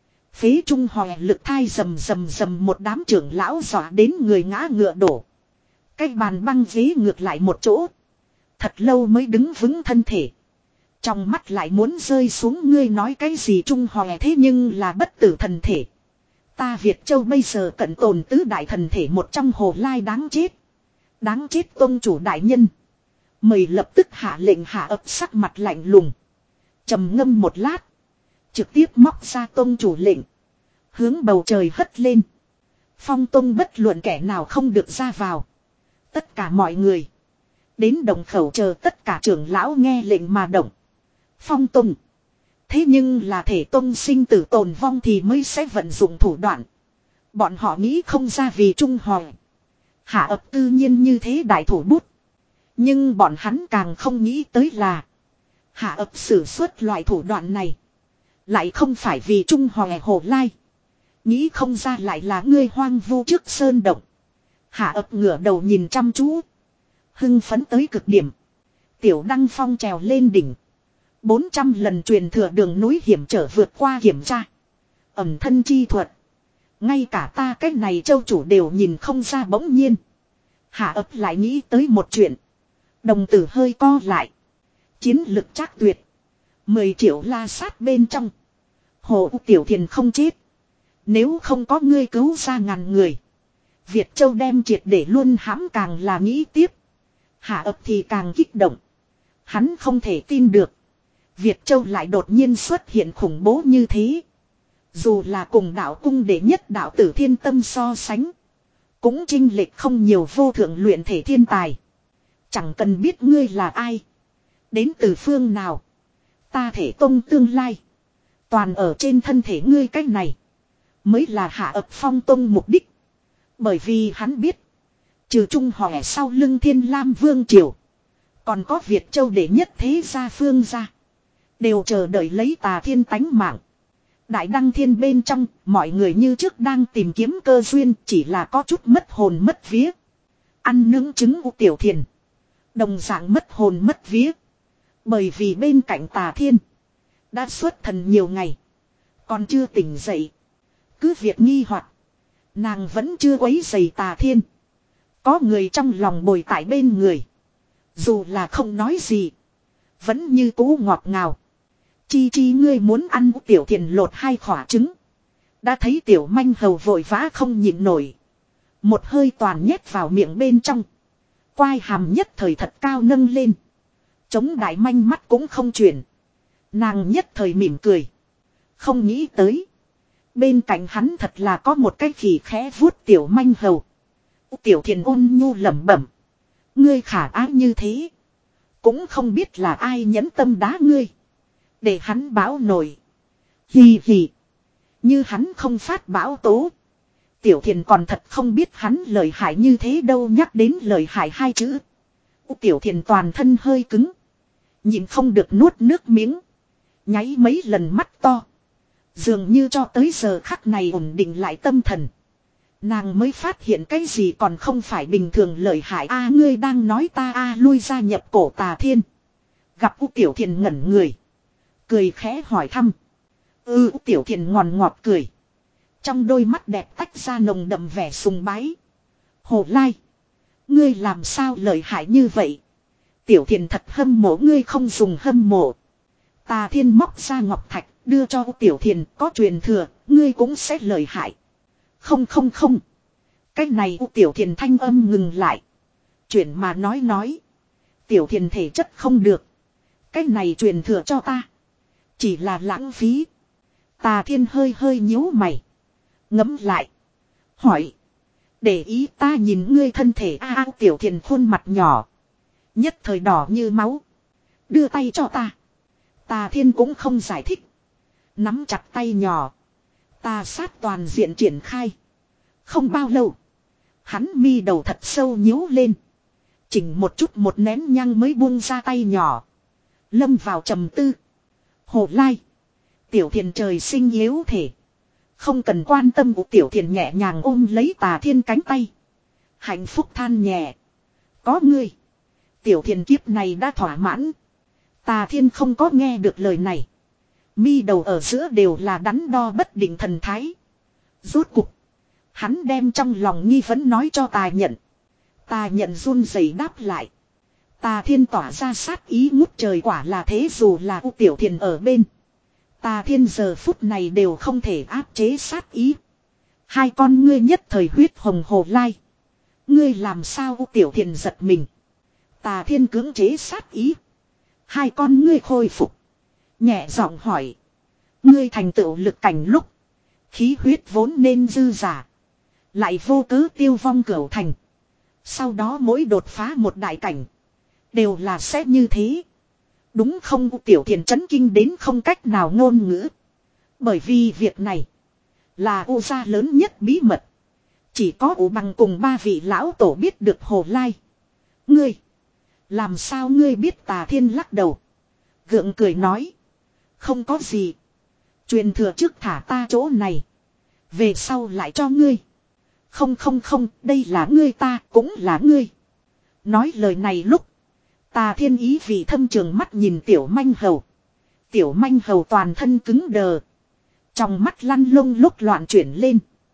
Phế Trung Hòe lực thai rầm rầm rầm một đám trưởng lão dọa đến người ngã ngựa đổ. Cái bàn băng ghế ngược lại một chỗ. Thật lâu mới đứng vững thân thể. Trong mắt lại muốn rơi xuống ngươi nói cái gì Trung Hòe thế nhưng là bất tử thần thể. Ta Việt Châu bây giờ cận tồn tứ đại thần thể một trong Hồ Lai đáng chết. Đáng chết tôn chủ đại nhân. Mời lập tức hạ lệnh. Hạ ấp sắc mặt lạnh lùng. Trầm ngâm một lát. Trực tiếp móc ra tôn chủ lệnh. Hướng bầu trời hất lên. Phong tông bất luận kẻ nào không được ra vào. Tất cả mọi người. Đến đồng khẩu chờ tất cả trưởng lão nghe lệnh mà động. Phong tông. Thế nhưng là thể tông sinh tử tồn vong thì mới sẽ vận dụng thủ đoạn. Bọn họ nghĩ không ra vì trung hỏi. Hạ ập tự nhiên như thế đại thủ bút. Nhưng bọn hắn càng không nghĩ tới là. Hạ ập sử xuất loại thủ đoạn này. Lại không phải vì trung hỏi hồ lai. Nghĩ không ra lại là ngươi hoang vu trước sơn động. Hạ ập ngửa đầu nhìn chăm chú. Hưng phấn tới cực điểm. Tiểu Đăng Phong trèo lên đỉnh. bốn trăm lần truyền thừa đường núi hiểm trở vượt qua kiểm tra. Ẩm thân chi thuật. Ngay cả ta cách này châu chủ đều nhìn không ra bỗng nhiên. Hạ ấp lại nghĩ tới một chuyện. Đồng tử hơi co lại. Chiến lực chắc tuyệt. Mười triệu la sát bên trong. Hồ Tiểu Thiền không chết. Nếu không có ngươi cứu ra ngàn người. Việt Châu đem triệt để luôn hãm càng là nghĩ tiếp. Hạ ấp thì càng kích động. Hắn không thể tin được. Việt Châu lại đột nhiên xuất hiện khủng bố như thế. Dù là cùng đạo cung đệ nhất đạo tử thiên tâm so sánh. Cũng chênh lệch không nhiều vô thượng luyện thể thiên tài. Chẳng cần biết ngươi là ai. Đến từ phương nào. Ta thể tông tương lai. Toàn ở trên thân thể ngươi cách này. Mới là hạ ập phong tông mục đích. Bởi vì hắn biết. Trừ trung hòe sau lưng Thiên Lam Vương Triều. Còn có Việt Châu đệ nhất thế gia phương gia. Đều chờ đợi lấy Tà Thiên tánh mạng. Đại Đăng Thiên bên trong, mọi người như trước đang tìm kiếm cơ duyên, chỉ là có chút mất hồn mất vía. Ăn nướng trứng U Tiểu Thiền. Đồng dạng mất hồn mất vía. Bởi vì bên cạnh Tà Thiên. Đã xuất thần nhiều ngày. Còn chưa tỉnh dậy. Cứ việc nghi hoặc nàng vẫn chưa quấy rầy Tà Thiên. Có người trong lòng bồi tại bên người. Dù là không nói gì. Vẫn như cũ ngọt ngào. Chi chi ngươi muốn ăn Tiểu Thiền lột hai khỏa trứng. Đã thấy tiểu manh hầu vội vã không nhịn nổi. Một hơi toàn nhét vào miệng bên trong. Quai hàm nhất thời thật cao nâng lên. Chống đại manh mắt cũng không chuyển. Nàng nhất thời mỉm cười. Không nghĩ tới. Bên cạnh hắn thật là có một cái khỉ khẽ vuốt tiểu manh hầu. Tiểu Thiền ôn nhu lẩm bẩm. Ngươi khả ái như thế. Cũng không biết là ai nhẫn tâm đá ngươi. Để hắn báo nổi. Hì hì. Như hắn không phát báo tố. Tiểu Thiền còn thật không biết hắn lợi hại như thế đâu. Nhắc đến lợi hại hai chữ. Tiểu Thiền toàn thân hơi cứng. Nhìn không được nuốt nước miếng. Nháy mấy lần mắt to. Dường như cho tới giờ khắc này ổn định lại tâm thần. Nàng mới phát hiện cái gì còn không phải bình thường lợi hại. A ngươi đang nói ta a lui ra nhập cổ Tà Thiên. Gặp U Tiểu Thiền ngẩn người. Cười khẽ hỏi thăm. Ừ U Tiểu Thiền ngòn ngọt cười. Trong đôi mắt đẹp tách ra nồng đậm vẻ sùng bái. Hồ Lai. Ngươi làm sao lợi hại như vậy. Tiểu Thiền thật hâm mộ ngươi không dùng hâm mộ. Tà Thiên móc ra ngọc thạch đưa cho U Tiểu Thiền có truyền thừa. Ngươi cũng sẽ lợi hại. Không không không. Cái này U Tiểu Thiền thanh âm ngừng lại. Chuyện mà nói nói. Tiểu Thiền thể chất không được. Cái này truyền thừa cho ta. Chỉ là lãng phí. Tà Thiên hơi hơi nhíu mày. Ngẫm lại. Hỏi. Để ý ta nhìn ngươi thân thể a à, Tiểu Thiền khuôn mặt nhỏ. Nhất thời đỏ như máu. Đưa tay cho ta. Tà Thiên cũng không giải thích. Nắm chặt tay nhỏ. Ta sát toàn diện triển khai. Không bao lâu. Hắn mi đầu thật sâu nhíu lên. Chỉnh một chút một nén nhang mới buông ra tay nhỏ. Lâm vào trầm tư. Hồ Lai. Tiểu Thiền trời sinh yếu thể. Không cần quan tâm của Tiểu Thiền nhẹ nhàng ôm lấy Tà Thiên cánh tay. Hạnh phúc than nhẹ. Có ngươi. Tiểu Thiền kiếp này đã thỏa mãn. Tà Thiên không có nghe được lời này. Mi đầu ở giữa đều là đắn đo bất định thần thái. Rốt cục. Hắn đem trong lòng nghi vấn nói cho Tà Nhận. Tà Nhận run rẩy đáp lại. Tà Thiên tỏa ra sát ý ngút trời quả là thế dù là U Tiểu Thiền ở bên. Tà Thiên giờ phút này đều không thể áp chế sát ý. Hai con ngươi nhất thời huyết hồng Hồ Lai. Ngươi làm sao U Tiểu Thiền giật mình. Tà Thiên cưỡng chế sát ý. Hai con ngươi khôi phục. Nhẹ giọng hỏi. Ngươi thành tựu lực cảnh lúc. Khí huyết vốn nên dư giả. Lại vô cớ tiêu vong cửu thành. Sau đó mỗi đột phá một đại cảnh. Đều là sẽ như thế. Đúng không? Tiểu Thiền chấn kinh đến không cách nào ngôn ngữ. Bởi vì việc này. Là U gia lớn nhất bí mật. Chỉ có U Bằng cùng ba vị lão tổ biết được Hồ Lai. Ngươi. Làm sao ngươi biết? Tà Thiên lắc đầu. Gượng cười nói. Không có gì. Truyền thừa trước thả ta chỗ này. Về sau lại cho ngươi. Không không không, đây là ngươi ta, cũng là ngươi. Nói lời này lúc. Tà Thiên ý vị thâm trường mắt nhìn Tiểu Manh Hầu. Tiểu Manh Hầu toàn thân cứng đờ. Trong mắt lăn lông lúc loạn chuyển lên.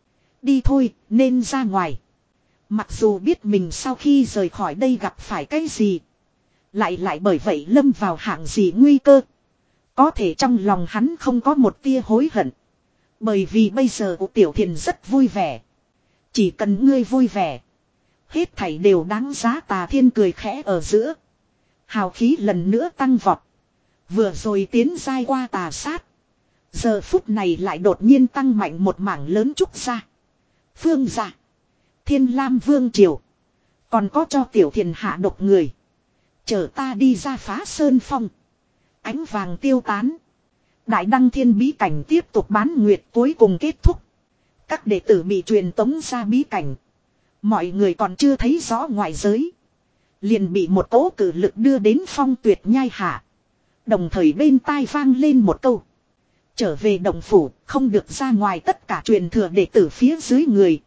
Đi thôi, nên ra ngoài. Mặc dù biết mình sau khi rời khỏi đây gặp phải cái gì. Lại lại bởi vậy lâm vào hạng gì nguy cơ. Có thể trong lòng hắn không có một tia hối hận. Bởi vì bây giờ Tiểu Thiền rất vui vẻ. Chỉ cần ngươi vui vẻ. Hết thảy đều đáng giá. Tà Thiên cười khẽ ở giữa. Hào khí lần nữa tăng vọt. Vừa rồi tiến dai qua tà sát. Giờ phút này lại đột nhiên tăng mạnh một mảng lớn trúc ra. Phương gia. Thiên Lam Vương Triều. Còn có cho Tiểu Thiền hạ độc người. Chở ta đi ra phá sơn phong. Ánh vàng tiêu tán. Đại Đăng Thiên bí cảnh tiếp tục bán nguyệt cuối cùng kết thúc. Các đệ tử bị truyền tống ra bí cảnh. Mọi người còn chưa thấy rõ ngoại giới. Liền bị một cỗ cử lực đưa đến phong tuyệt nhai hạ. Đồng thời bên tai vang lên một câu. Trở về động phủ, không được ra ngoài. Tất cả truyền thừa đệ tử phía dưới người.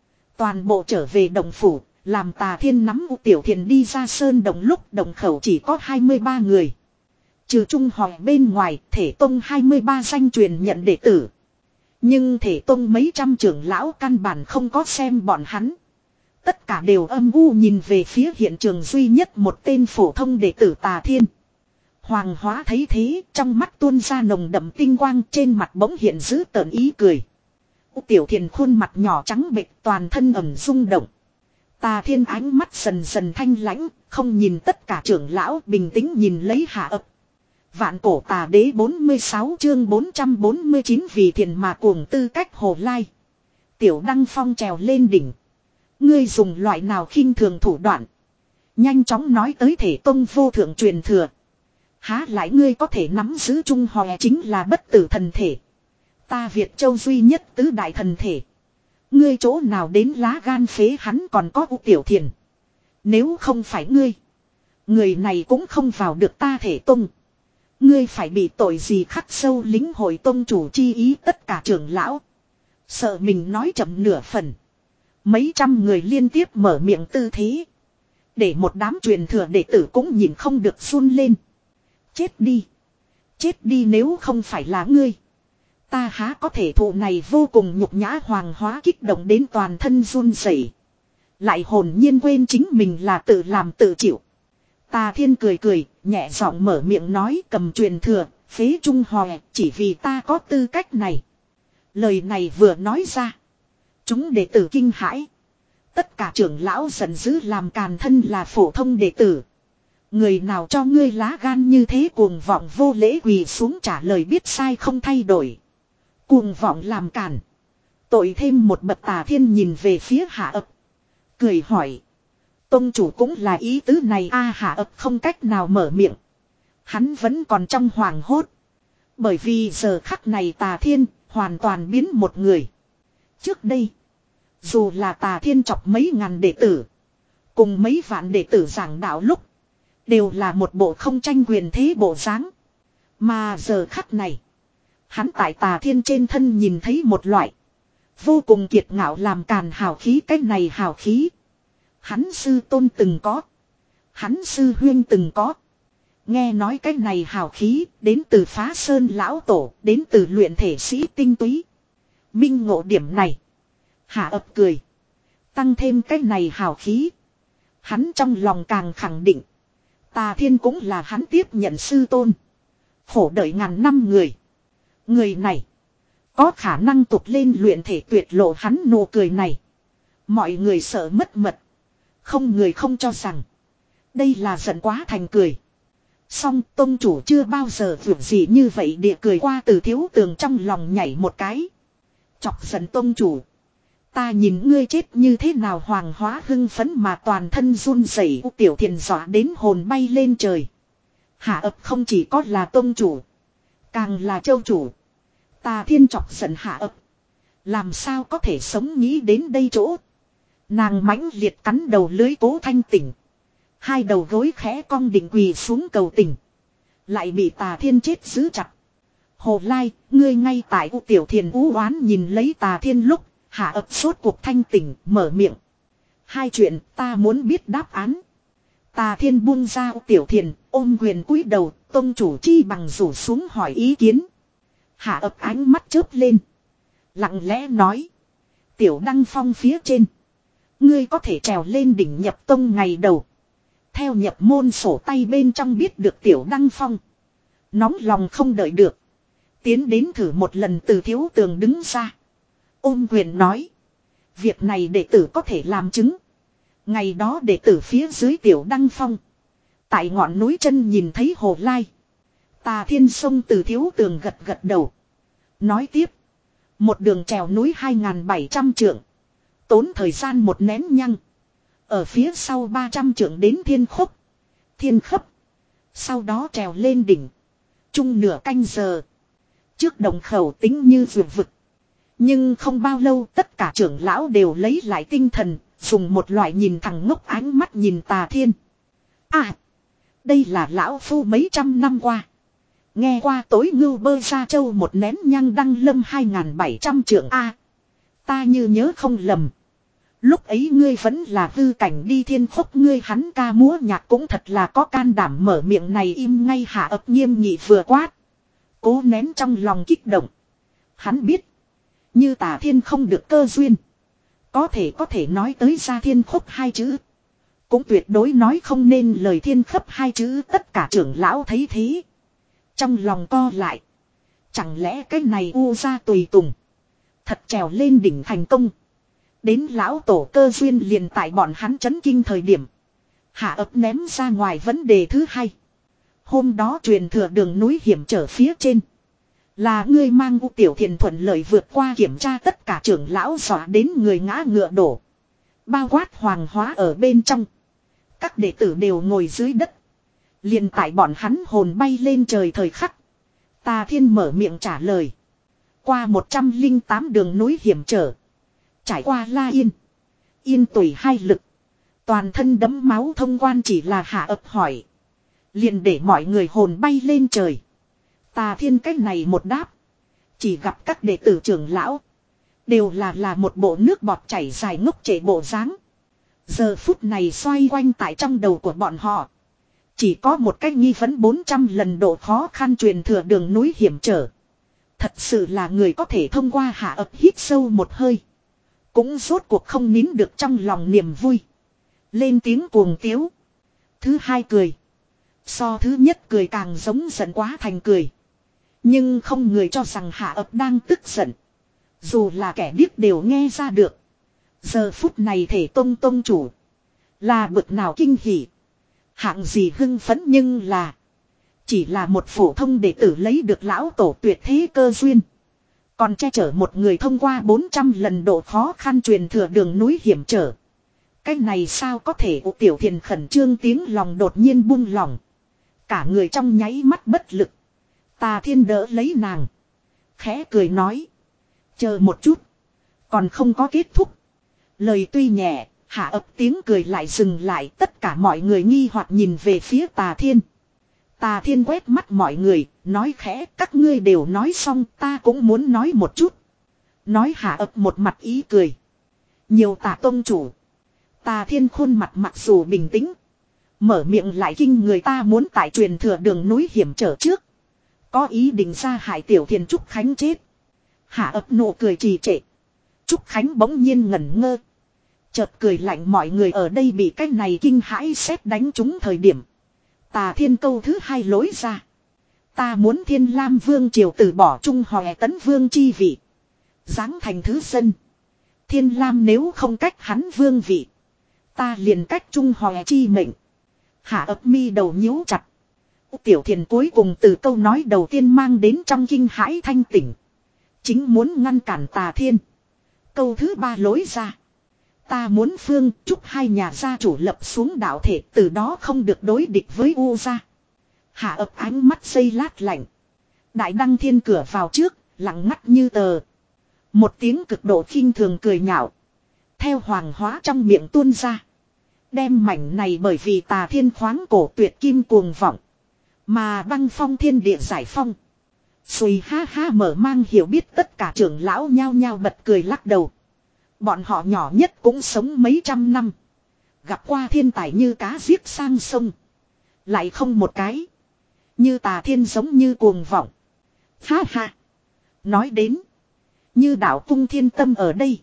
Toàn bộ trở về động phủ, làm Tà Thiên nắm U Tiểu Thiền đi ra sơn động lúc động khẩu chỉ có hai mươi ba người. Trừ Trung Hoàng bên ngoài, Thể Tông hai mươi ba danh truyền nhận đệ tử. Nhưng Thể Tông mấy trăm trưởng lão căn bản không có xem bọn hắn. Tất cả đều âm u nhìn về phía hiện trường duy nhất một tên phổ thông đệ tử Tà Thiên. Hoàng Hóa thấy thế, trong mắt tuôn ra nồng đậm tinh quang, trên mặt bỗng hiện dữ tợn ý cười. U Tiểu Thiền khuôn mặt nhỏ trắng bệch, toàn thân ẩm rung động. Tà Thiên ánh mắt dần dần thanh lãnh, không nhìn tất cả trưởng lão, bình tĩnh nhìn lấy Hạ Ấp. Vạn Cổ Tà Đế bốn mươi sáu chương bốn trăm bốn mươi chín vì thiền mà cuồng tư cách Hồ Lai. Tiểu Đăng Phong trèo lên đỉnh. Ngươi dùng loại nào khinh thường thủ đoạn. Nhanh chóng nói tới Thể Tông vô thượng truyền thừa. Há lại ngươi có thể nắm giữ Trung Hòe chính là bất tử thần thể. Ta Việt Châu duy nhất tứ đại thần thể. Ngươi chỗ nào đến lá gan phế hắn còn có U Tiểu Thiền. Nếu không phải ngươi. Người này cũng không vào được ta Thể Tông. Ngươi phải bị tội gì khắc sâu lính hội tông chủ chi ý tất cả trưởng lão. Sợ mình nói chậm nửa phần. Mấy trăm người liên tiếp mở miệng tư thế. Để một đám truyền thừa đệ tử cũng nhìn không được run lên. Chết đi. Chết đi nếu không phải là ngươi. Ta há có thể thụ này vô cùng nhục nhã. Hoàng Hóa kích động đến toàn thân run rẩy. Lại hồn nhiên quên chính mình là tự làm tự chịu. Tà Thiên cười cười, nhẹ giọng mở miệng nói cầm truyền thừa, phế Trung Hòe, chỉ vì ta có tư cách này. Lời này vừa nói ra. Chúng đệ tử kinh hãi. Tất cả trưởng lão giận dữ làm càn thân là phổ thông đệ tử. Người nào cho ngươi lá gan như thế cuồng vọng vô lễ quỳ xuống trả lời biết sai không thay đổi. Cuồng vọng làm càn. Tội thêm một bậc. Tà Thiên nhìn về phía Hạ Ấp. Cười hỏi. Tông chủ cũng là ý tứ này a. Hạ Ấp không cách nào mở miệng. Hắn vẫn còn trong hoàng hốt. Bởi vì giờ khắc này Tà Thiên hoàn toàn biến một người. Trước đây. Dù là Tà Thiên chọc mấy ngàn đệ tử. Cùng mấy vạn đệ tử giảng đạo lúc. Đều là một bộ không tranh quyền thế bộ dáng. Mà giờ khắc này. Hắn tại Tà Thiên trên thân nhìn thấy một loại. Vô cùng kiệt ngạo làm càn hào khí. Cái này hào khí. Hắn sư tôn từng có. Hắn sư huyên từng có. Nghe nói cái này hào khí. Đến từ Phá Sơn lão tổ. Đến từ luyện thể sĩ tinh túy. Minh ngộ điểm này. Hạ Ấp cười. Tăng thêm cái này hào khí. Hắn trong lòng càng khẳng định. Tà Thiên cũng là hắn tiếp nhận sư tôn. Khổ đợi ngàn năm người. Người này. Có khả năng tục lên luyện thể tuyệt lộ. Hắn nụ cười này. Mọi người sợ mất mật. Không người không cho rằng. Đây là giận quá thành cười. Song tông chủ chưa bao giờ vượt gì như vậy địa cười qua từ thiếu tường trong lòng nhảy một cái. Chọc giận tông chủ. Ta nhìn ngươi chết như thế nào hoàng hóa hưng phấn mà toàn thân run rẩy. Tiểu thiền dọa đến hồn bay lên trời. Hạ ập không chỉ có là tông chủ. Càng là châu chủ. Tà thiên chọc giận hạ ập. Làm sao có thể sống nghĩ đến đây chỗ. Nàng mãnh liệt cắn đầu lưới cố thanh tỉnh. Hai đầu gối khẽ cong định quỳ xuống cầu tình. Lại bị tà thiên chết giữ chặt. Hồ Lai, ngươi ngay tại U Tiểu Thiền u oán nhìn lấy tà thiên lúc, hạ ập sốt cuộc thanh tỉnh, mở miệng. Hai chuyện ta muốn biết đáp án. Tà thiên buông ra U Tiểu Thiền, ôm quyền cúi đầu, tông chủ chi bằng rủ xuống hỏi ý kiến. Hạ ập ánh mắt chớp lên. Lặng lẽ nói. Tiểu Đăng Phong phía trên. Ngươi có thể trèo lên đỉnh nhập tông ngày đầu. Theo nhập môn sổ tay bên trong biết được Tiểu Đăng Phong. Nóng lòng không đợi được. Tiến đến thử một lần từ thiếu tường đứng ra. Ôm quyền nói. Việc này đệ tử có thể làm chứng. Ngày đó đệ tử phía dưới Tiểu Đăng Phong. Tại ngọn núi chân nhìn thấy Hồ Lai. Tà thiên sông từ thiếu tường gật gật đầu. Nói tiếp. Một đường trèo núi hai nghìn bảy trăm trượng. Tốn thời gian một nén nhăng. Ở phía sau ba trăm trượng đến thiên khúc. Thiên khấp. Sau đó trèo lên đỉnh. Chung nửa canh giờ. Trước đồng khẩu tính như vượt vực. Nhưng không bao lâu tất cả trưởng lão đều lấy lại tinh thần. Dùng một loại nhìn thẳng ngốc ánh mắt nhìn tà thiên. À. Đây là lão phu mấy trăm năm qua. Nghe qua tối ngưu bơ ra châu một nén nhang đăng lâm hai nghìn bảy trăm trượng A. Ta như nhớ không lầm. Lúc ấy ngươi vẫn là hư cảnh đi thiên khúc ngươi hắn ca múa nhạc cũng thật là có can đảm mở miệng này im ngay hạ ập nghiêm nghị vừa quát. Cố nén trong lòng kích động. Hắn biết. Như tà thiên không được cơ duyên. Có thể có thể nói tới ra thiên khúc hai chữ. Cũng tuyệt đối nói không nên lời thiên khấp hai chữ tất cả trưởng lão thấy thế. Trong lòng co lại. Chẳng lẽ cái này u ra tùy tùng. Thật trèo lên đỉnh thành công. Đến lão tổ cơ duyên liền tại bọn hắn chấn kinh thời điểm. Hạ ấp ném ra ngoài vấn đề thứ hai. Hôm đó truyền thừa đường núi hiểm trở phía trên. Là ngươi mang U Tiểu Thiền thuận lợi vượt qua kiểm tra tất cả trưởng lão dọa đến người ngã ngựa đổ. Bao quát hoàng hóa ở bên trong. Các đệ tử đều ngồi dưới đất. Liền tại bọn hắn hồn bay lên trời thời khắc. Tà thiên mở miệng trả lời. Qua một trăm lẻ tám đường núi hiểm trở. Trải qua La Yên. Yên tùy hai lực. Toàn thân đẫm máu thông quan chỉ là hạ ập hỏi. Liền để mọi người hồn bay lên trời. Tà thiên cách này một đáp. Chỉ gặp các đệ tử trưởng lão. Đều là là một bộ nước bọt chảy dài ngốc trễ bộ dáng. Giờ phút này xoay quanh tại trong đầu của bọn họ. Chỉ có một cách nghi vấn bốn trăm lần độ khó khăn truyền thừa đường núi hiểm trở. Thật sự là người có thể thông qua hạ ập hít sâu một hơi. Cũng rốt cuộc không nín được trong lòng niềm vui. Lên tiếng cuồng tiếu. Thứ hai cười. So thứ nhất cười càng giống giận quá thành cười. Nhưng không người cho rằng hạ ập đang tức giận. Dù là kẻ điếc đều nghe ra được. Giờ phút này thể tông tông chủ. Là bực nào kinh hỉ. Hạng gì hưng phấn nhưng là. Chỉ là một phổ thông đệ tử lấy được lão tổ tuyệt thế cơ duyên. Còn che chở một người thông qua bốn trăm lần độ khó khăn truyền thừa đường núi hiểm trở. Cái này sao có thể U Tiểu Thiền khẩn trương tiếng lòng đột nhiên buông lỏng. Cả người trong nháy mắt bất lực. Tà thiên đỡ lấy nàng. Khẽ cười nói. Chờ một chút. Còn không có kết thúc. Lời tuy nhẹ. Hạ ập tiếng cười lại dừng lại. Tất cả mọi người nghi hoặc nhìn về phía tà thiên. Tà thiên quét mắt mọi người. Nói khẽ các ngươi đều nói xong. Ta cũng muốn nói một chút. Nói hạ ập một mặt ý cười. Nhiều tà tông chủ. Tà thiên khuôn mặt mặc dù bình tĩnh. Mở miệng lại kinh người ta muốn tại truyền thừa đường núi hiểm trở trước. Có ý định ra hại Tiểu Thiền Trúc Khánh chết. Hạ ập nụ cười trì trệ. Trúc Khánh bỗng nhiên ngẩn ngơ. Chợt cười lạnh mọi người ở đây bị cái này kinh hãi sét đánh trúng thời điểm. Tà thiên câu thứ hai lối ra. Ta muốn Thiên Lam Vương triều từ bỏ Trung Hòe Tấn Vương chi vị. Giáng thành thứ dân. Thiên Lam nếu không cách hắn vương vị. Ta liền cách trung hòe chi mệnh. Hạ ấp mi đầu nhíu chặt. Tiểu Thiền cuối cùng từ câu nói đầu tiên mang đến trong kinh hãi thanh tỉnh. Chính muốn ngăn cản Tà Thiên. Câu thứ ba lối ra. Ta muốn Phương chúc hai nhà gia chủ lập xuống đạo thể, từ đó không được đối địch với U gia. Hạ ấp ánh mắt xây lát lạnh. Đại Đăng Thiên cửa vào trước, lặng ngắt như tờ. Một tiếng cực độ khinh thường cười nhạo. Theo hoàng hóa trong miệng tuôn ra. Đem mảnh này bởi vì Tà Thiên khoáng cổ tuyệt kim cuồng vọng. Mà băng phong thiên địa giải phong. Xùi ha ha mở mang hiểu biết tất cả trưởng lão nhao nhao bật cười lắc đầu. Bọn họ nhỏ nhất cũng sống mấy trăm năm. Gặp qua thiên tài như cá giết sang sông. Lại không một cái. Như Tà Thiên giống như cuồng vọng. Ha ha. Nói đến. Như đạo cung thiên tâm ở đây.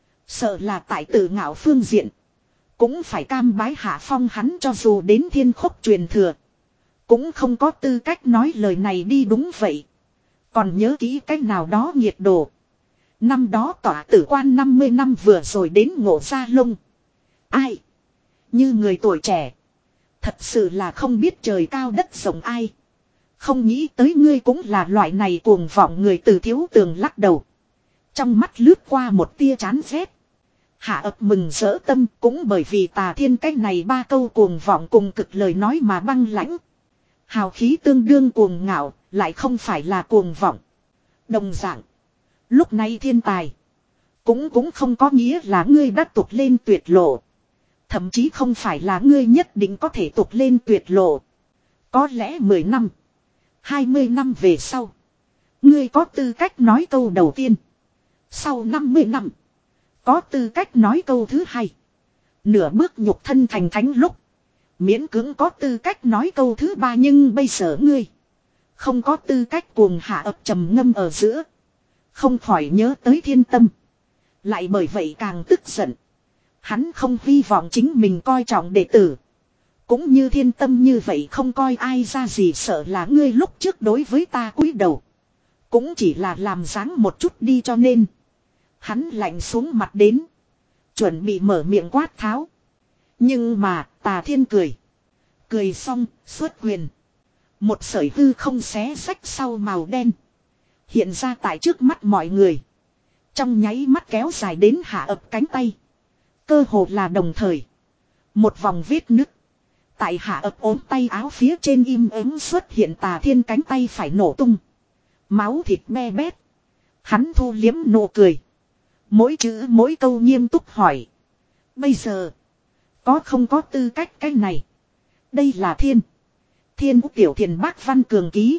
Sợ là tại tự ngạo phương diện. Cũng phải cam bái hạ phong hắn cho dù đến thiên khốc truyền thừa. Cũng không có tư cách nói lời này đi đúng vậy. Còn nhớ kỹ cách nào đó nhiệt độ. Năm đó tỏa tử quan năm mươi năm vừa rồi đến ngộ gia lông. Ai? Như người tuổi trẻ. Thật sự là không biết trời cao đất rộng ai. Không nghĩ tới ngươi cũng là loại này cuồng vọng người từ thiếu tường lắc đầu. Trong mắt lướt qua một tia chán ghét. Hạ ấp mừng rỡ tâm cũng bởi vì Tà Thiên cách này ba câu cuồng vọng cùng cực lời nói mà băng lãnh. Hào khí tương đương cuồng ngạo, lại không phải là cuồng vọng. Đồng dạng. Lúc này thiên tài. Cũng cũng không có nghĩa là ngươi đã tục lên tuyệt lộ. Thậm chí không phải là ngươi nhất định có thể tục lên tuyệt lộ. Có lẽ mười năm. hai mươi năm về sau. Ngươi có tư cách nói câu đầu tiên. Sau năm mươi năm. Có tư cách nói câu thứ hai. Nửa bước nhục thân thành thánh lúc. Miễn cưỡng có tư cách nói câu thứ ba nhưng bây giờ ngươi. Không có tư cách cuồng hạ ập trầm ngâm ở giữa. Không khỏi nhớ tới thiên tâm. Lại bởi vậy càng tức giận. Hắn không hy vọng chính mình coi trọng đệ tử. Cũng như thiên tâm như vậy không coi ai ra gì sợ là ngươi lúc trước đối với ta cúi đầu. Cũng chỉ là làm dáng một chút đi cho nên. Hắn lạnh xuống mặt đến. Chuẩn bị mở miệng quát tháo. Nhưng mà Tà Thiên cười. Cười xong xuất quyền. Một sợi hư không xé rách sau màu đen. Hiện ra tại trước mắt mọi người. Trong nháy mắt kéo dài đến hạ ập cánh tay. Cơ hồ là đồng thời. Một vòng vết nứt. Tại hạ ập ốm tay áo phía trên im ắng xuất hiện Tà Thiên cánh tay phải nổ tung. Máu thịt me bét. Hắn thu liếm nụ cười. Mỗi chữ mỗi câu nghiêm túc hỏi. Bây giờ. Có không có tư cách cái này. Đây là thiên. Thiên Úc Tiểu Thiền Bác Văn Cường ký.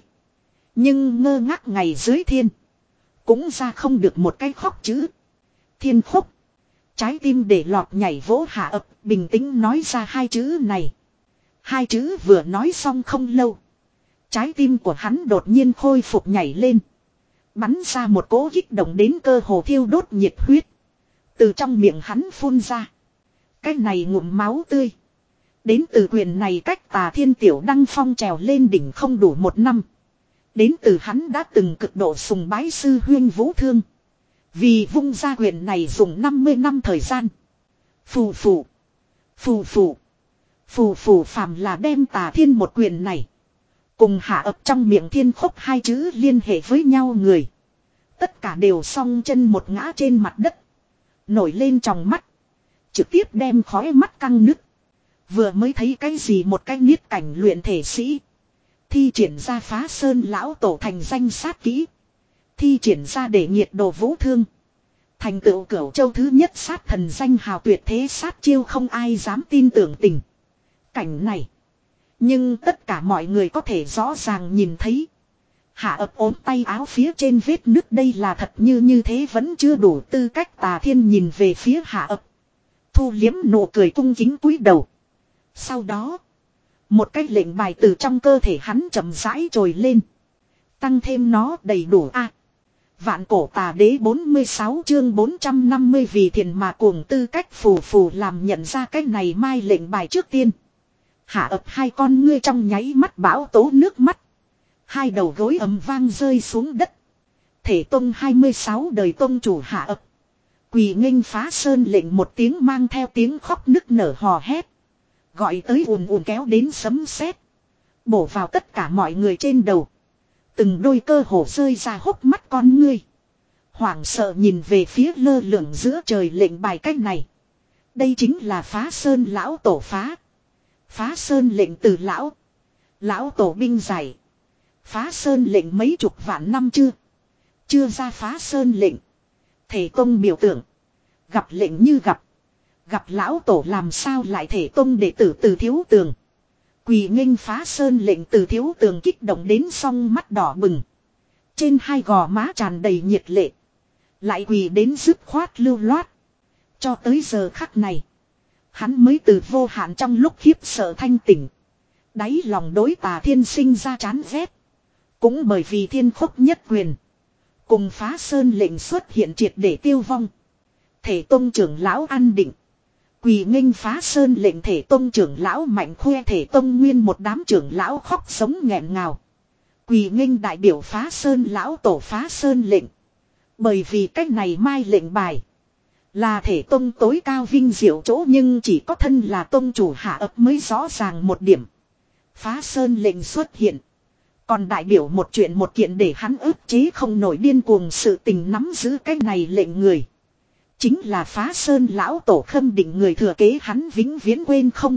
Nhưng ngơ ngác ngày dưới thiên. Cũng ra không được một cái khóc chữ. Thiên khúc. Trái tim để lọt nhảy vỗ hạ ập. Bình tĩnh nói ra hai chữ này. Hai chữ vừa nói xong không lâu. Trái tim của hắn đột nhiên khôi phục nhảy lên. Bắn ra một cỗ kích động đến cơ hồ thiêu đốt nhiệt huyết. Từ trong miệng hắn phun ra. Cái này ngụm máu tươi. Đến từ quyền này cách Tà Thiên tiểu đăng phong trèo lên đỉnh không đủ một năm. Đến từ hắn đã từng cực độ sùng bái sư huyên Vũ Thương. Vì vung ra quyền này dùng năm mươi năm thời gian. Phù phù. Phù phù. Phù phù phàm là đem Tà Thiên một quyền này. Cùng hạ ập trong miệng thiên khúc hai chữ liên hệ với nhau người. Tất cả đều song chân một ngã trên mặt đất. Nổi lên trong mắt. Trực tiếp đem khói mắt căng nứt. Vừa mới thấy cái gì một cái niết cảnh luyện thể sĩ. Thi triển ra phá sơn lão tổ thành danh sát kỹ. Thi triển ra để nhiệt độ Vũ Thương. Thành tựu cửu châu thứ nhất sát thần danh hào tuyệt thế sát chiêu không ai dám tin tưởng tình. Cảnh này. Nhưng tất cả mọi người có thể rõ ràng nhìn thấy. Hạ ập ốm tay áo phía trên vết nứt đây là thật như như thế vẫn chưa đủ tư cách. Tà Thiên nhìn về phía hạ ập. Thu liếm nụ cười cung kính cúi đầu. Sau đó. Một cái lệnh bài từ trong cơ thể hắn chậm rãi trồi lên. Tăng thêm nó đầy đủ a. À, vạn cổ tà đế bốn mươi sáu chương bốn trăm năm mươi vì thiền mà cuồng tư cách phù phù làm nhận ra cái này mai lệnh bài trước tiên. Hạ ập hai con ngươi trong nháy mắt bão tố nước mắt. Hai đầu gối ầm vang rơi xuống đất. Thể tông hai mươi sáu đời tông chủ hạ ập. Quỳ nghênh Phá Sơn lệnh một tiếng mang theo tiếng khóc nức nở hò hét. Gọi tới ùn ùn kéo đến sấm sét, bổ vào tất cả mọi người trên đầu. Từng đôi cơ hồ rơi ra hốc mắt con ngươi. Hoảng sợ nhìn về phía lơ lửng giữa trời lệnh bài cách này. Đây chính là Phá Sơn lão tổ phá. Phá Sơn lệnh từ lão. Lão tổ binh giải. Phá Sơn lệnh mấy chục vạn năm chưa. Chưa ra Phá Sơn lệnh. Thể tông biểu tượng. Gặp lệnh như gặp. Gặp lão tổ làm sao lại thể tông đệ tử Từ Thiếu Tường. Quỳ nghênh Phá Sơn lệnh Từ Thiếu Tường kích động đến song mắt đỏ bừng. Trên hai gò má tràn đầy nhiệt lệ. Lại quỳ đến dứt khoát lưu loát. Cho tới giờ khắc này. Hắn mới từ vô hạn trong lúc khiếp sợ thanh tỉnh. Đáy lòng đối Tà Thiên sinh ra chán ghét. Cũng bởi vì thiên khốc nhất quyền. Cùng Phá Sơn lệnh xuất hiện triệt để tiêu vong. Thể tông trưởng lão an định. Quỳ nghênh Phá Sơn lệnh thể tông trưởng lão mạnh khoe thể tông nguyên một đám trưởng lão khóc sống nghẹn ngào. Quỳ nghênh đại biểu Phá Sơn lão tổ Phá Sơn lệnh. Bởi vì cách này mai lệnh bài. Là thể tông tối cao vinh diệu chỗ nhưng chỉ có thân là tông chủ hạ ấp mới rõ ràng một điểm. Phá Sơn lệnh xuất hiện. Còn đại biểu một chuyện một kiện để hắn ức chế không nổi điên cuồng sự tình nắm giữ cách này lệnh người. Chính là Phá Sơn lão tổ khâm định người thừa kế hắn vĩnh viễn quên không.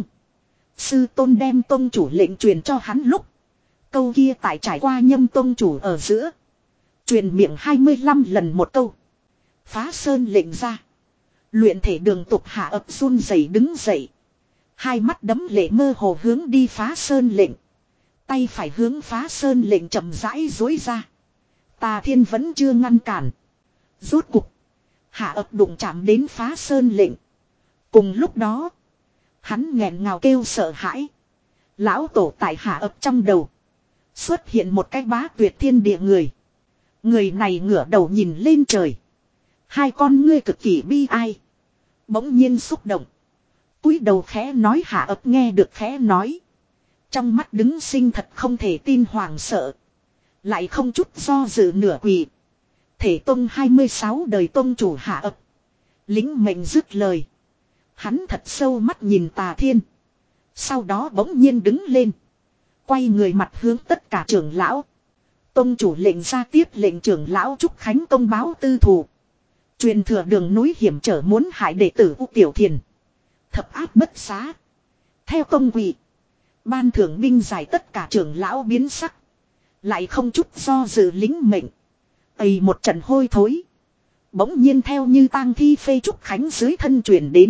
Sư tôn đem tông chủ lệnh truyền cho hắn lúc. Câu kia tại trải qua nhâm tông chủ ở giữa. Truyền miệng hai mươi lăm lần một câu. Phá Sơn lệnh ra. Luyện thể đường tục hạ ập run rẩy đứng dậy. Hai mắt đấm lệ mơ hồ hướng đi Phá Sơn lệnh. Tay phải hướng Phá Sơn lệnh chậm rãi dối ra. Tà Thiên vẫn chưa ngăn cản. Rốt cục. Hạ ập đụng chạm đến Phá Sơn lệnh. Cùng lúc đó. Hắn nghẹn ngào kêu sợ hãi. Lão tổ tại hạ ập trong đầu. Xuất hiện một cái bá tuyệt thiên địa người. Người này ngửa đầu nhìn lên trời. Hai con ngươi cực kỳ bi ai. Bỗng nhiên xúc động. Cúi đầu khẽ nói hạ ập nghe được khẽ nói. Trong mắt đứng sinh thật không thể tin hoảng sợ. Lại không chút do dự nửa quỳ. Thể tông hai mươi sáu đời tông chủ hạ ập. Lính mệnh dứt lời. Hắn thật sâu mắt nhìn Tà Thiên. Sau đó bỗng nhiên đứng lên. Quay người mặt hướng tất cả trưởng lão. Tông chủ lệnh ra tiếp lệnh trưởng lão Trúc Khánh công báo tư thù. Truyền thừa đường núi hiểm trở muốn hại đệ tử U Tiểu Thiền. Thập áp bất xá. Theo tông quỷ. Ban thưởng binh giải tất cả trưởng lão biến sắc. Lại không chút do dự lính mệnh. Ây một trận hôi thối. Bỗng nhiên theo như tang thi phê Trúc Khánh dưới thân truyền đến.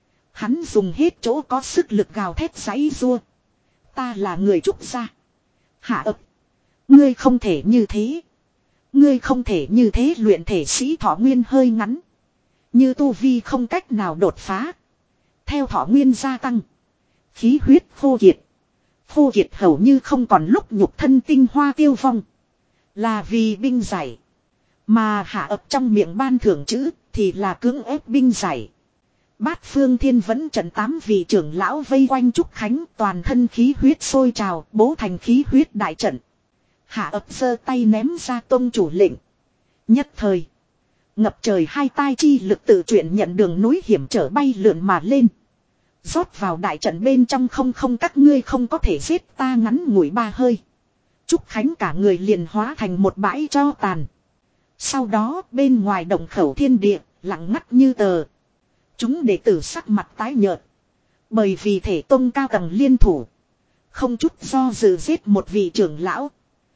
Hắn dùng hết chỗ có sức lực gào thét giãy giụa. Ta là người Trúc gia. Hạ ập. Ngươi không thể như thế. Ngươi không thể như thế luyện thể sĩ thọ nguyên hơi ngắn. Như tu vi không cách nào đột phá. Theo thọ nguyên gia tăng. Khí huyết khô kiệt. Khô kiệt hầu như không còn lúc nhục thân tinh hoa tiêu vong. Là vì binh giải. Mà hạ ập trong miệng ban thưởng chữ thì là cưỡng ép binh giải. Bát phương thiên vẫn trận tám vị trưởng lão vây quanh Trúc Khánh toàn thân khí huyết sôi trào bố thành khí huyết đại trận. Hạ ập giơ tay ném ra tông chủ lệnh. Nhất thời. Ngập trời hai tai chi lực tự chuyển nhận đường núi hiểm trở bay lượn mà lên. Rót vào đại trận bên trong không không các ngươi không có thể giết ta ngắn ngủi ba hơi. Trúc Khánh cả người liền hóa thành một bãi tro tàn. Sau đó bên ngoài động khẩu thiên địa lặng ngắt như tờ. Chúng đệ tử sắc mặt tái nhợt. Bởi vì thể tông cao tầng liên thủ. Không chút do dự giết một vị trưởng lão.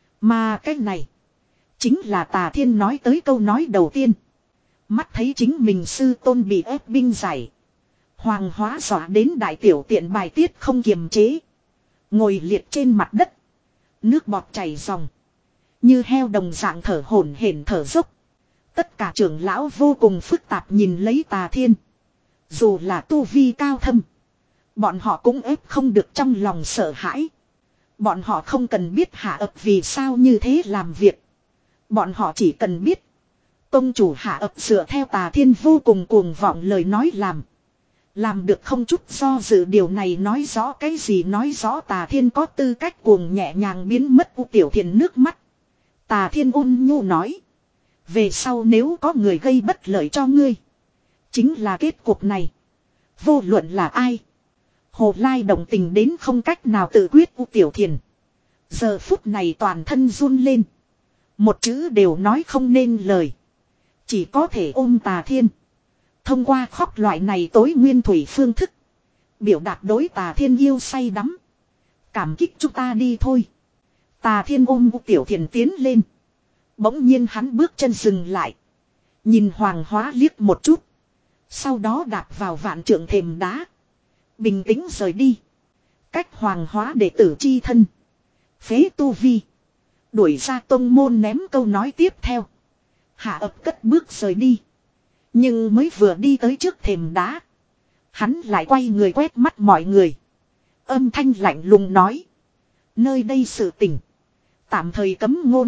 Mà cái này. Chính là Tà Thiên nói tới câu nói đầu tiên. Mắt thấy chính mình sư tôn bị ép binh giải. Hoàng hóa dọa đến đại tiểu tiện bài tiết không kiềm chế. Ngồi liệt trên mặt đất. Nước bọt chảy ròng. Như heo đồng dạng thở hổn hển thở dốc. Tất cả trưởng lão vô cùng phức tạp nhìn lấy Tà Thiên. Dù là tu vi cao thâm. Bọn họ cũng ép không được trong lòng sợ hãi. Bọn họ không cần biết hạ ập vì sao như thế làm việc. Bọn họ chỉ cần biết. Tông chủ hạ ập dựa theo Tà Thiên vô cùng cuồng vọng lời nói làm. Làm được không chút do dự điều này nói rõ cái gì nói rõ Tà Thiên có tư cách cuồng nhẹ nhàng biến mất U Tiểu Thiền nước mắt. Tà Thiên ôn nhu nói. Về sau nếu có người gây bất lợi cho ngươi. Chính là kết cục này. Vô luận là ai. Hồ Lai đồng tình đến không cách nào tự quyết U Tiểu Thiền. Giờ phút này toàn thân run lên. Một chữ đều nói không nên lời. Chỉ có thể ôm Tà Thiên. Thông qua khóc loại này tối nguyên thủy phương thức. Biểu đạt đối Tà Thiên yêu say đắm. Cảm kích chúng ta đi thôi. Tà Thiên ôm U Tiểu Thiền tiến lên. Bỗng nhiên hắn bước chân dừng lại. Nhìn Hoàng Hóa liếc một chút. Sau đó đạp vào vạn trượng thềm đá. Bình tĩnh rời đi. Cách Hoàng Hóa đệ tử chi thân. Phế tu vi. Đuổi ra tông môn ném câu nói tiếp theo. Hạ ập cất bước rời đi. Nhưng mới vừa đi tới trước thềm đá. Hắn lại quay người quét mắt mọi người. Âm thanh lạnh lùng nói. Nơi đây sự tình. Tạm thời cấm ngôn.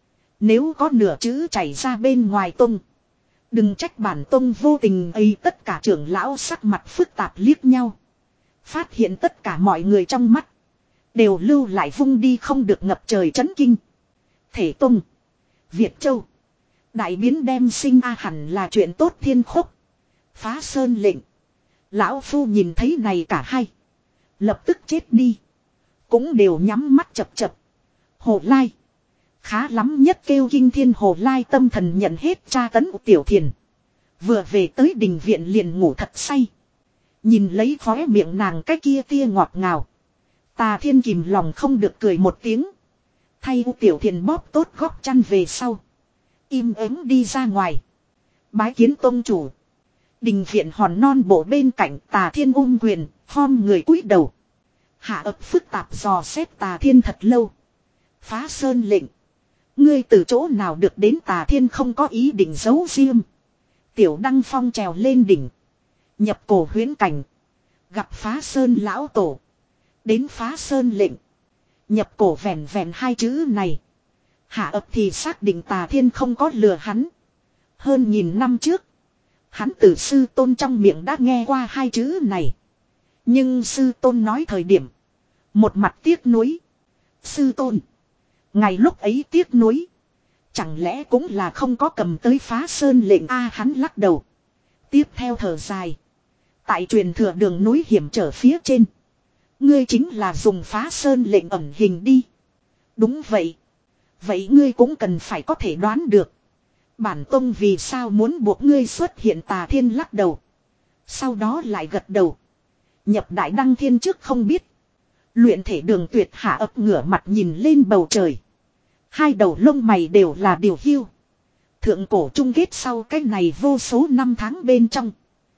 Nếu có nửa chữ chảy ra bên ngoài tông. Đừng trách bản tông vô tình ấy. Tất cả trưởng lão sắc mặt phức tạp liếc nhau. Phát hiện tất cả mọi người trong mắt. Đều lưu lại vung đi không được ngập trời chấn kinh. Thể tông. Việt Châu. Đại biến đem sinh a hẳn là chuyện tốt thiên khúc. Phá sơn lệnh. Lão phu nhìn thấy này cả hai. Lập tức chết đi. Cũng đều nhắm mắt chập chập. Hồ Lai. Khá lắm nhất kêu kinh thiên Hồ Lai tâm thần nhận hết tra tấn của Tiểu Thiền. Vừa về tới đình viện liền ngủ thật say. Nhìn lấy khóe miệng nàng cái kia tia ngọt ngào. Tà Thiên kìm lòng không được cười một tiếng. Thay U Tiểu Thiền bóp tốt góc chăn về sau. Im ắng đi ra ngoài. Bái kiến tông chủ. Đình viện hòn non bộ bên cạnh Tà Thiên ôm quyền, khom người cúi đầu. Hạ ập phức tạp dò xét Tà Thiên thật lâu. Phá sơn lệnh. Ngươi từ chỗ nào được đến Tà Thiên không có ý định giấu riêng. Tiểu Đăng Phong trèo lên đỉnh. Nhập cổ huyễn cảnh. Gặp phá sơn lão tổ. Đến phá sơn lệnh. Nhập cổ vẹn vẹn hai chữ này. Hạ ập thì xác định Tà Thiên không có lừa hắn. Hơn nghìn năm trước. Hắn từ sư tôn trong miệng đã nghe qua hai chữ này. Nhưng sư tôn nói thời điểm. Một mặt tiếc nuối. Sư tôn. Ngày lúc ấy tiếc nuối. Chẳng lẽ cũng là không có cầm tới phá sơn lệnh a hắn lắc đầu. Tiếp theo thở dài. Tại truyền thừa đường núi hiểm trở phía trên. Ngươi chính là dùng phá sơn lệnh ẩn hình đi. Đúng vậy. Vậy ngươi cũng cần phải có thể đoán được. Bản tông vì sao muốn buộc ngươi xuất hiện. Tà Thiên lắc đầu. Sau đó lại gật đầu. Nhập đại đăng thiên trước không biết. Luyện thể đường tuyệt hạ ập ngửa mặt nhìn lên bầu trời. Hai đầu lông mày đều là điều hiu. Thượng cổ chung kết sau cái này vô số năm tháng bên trong.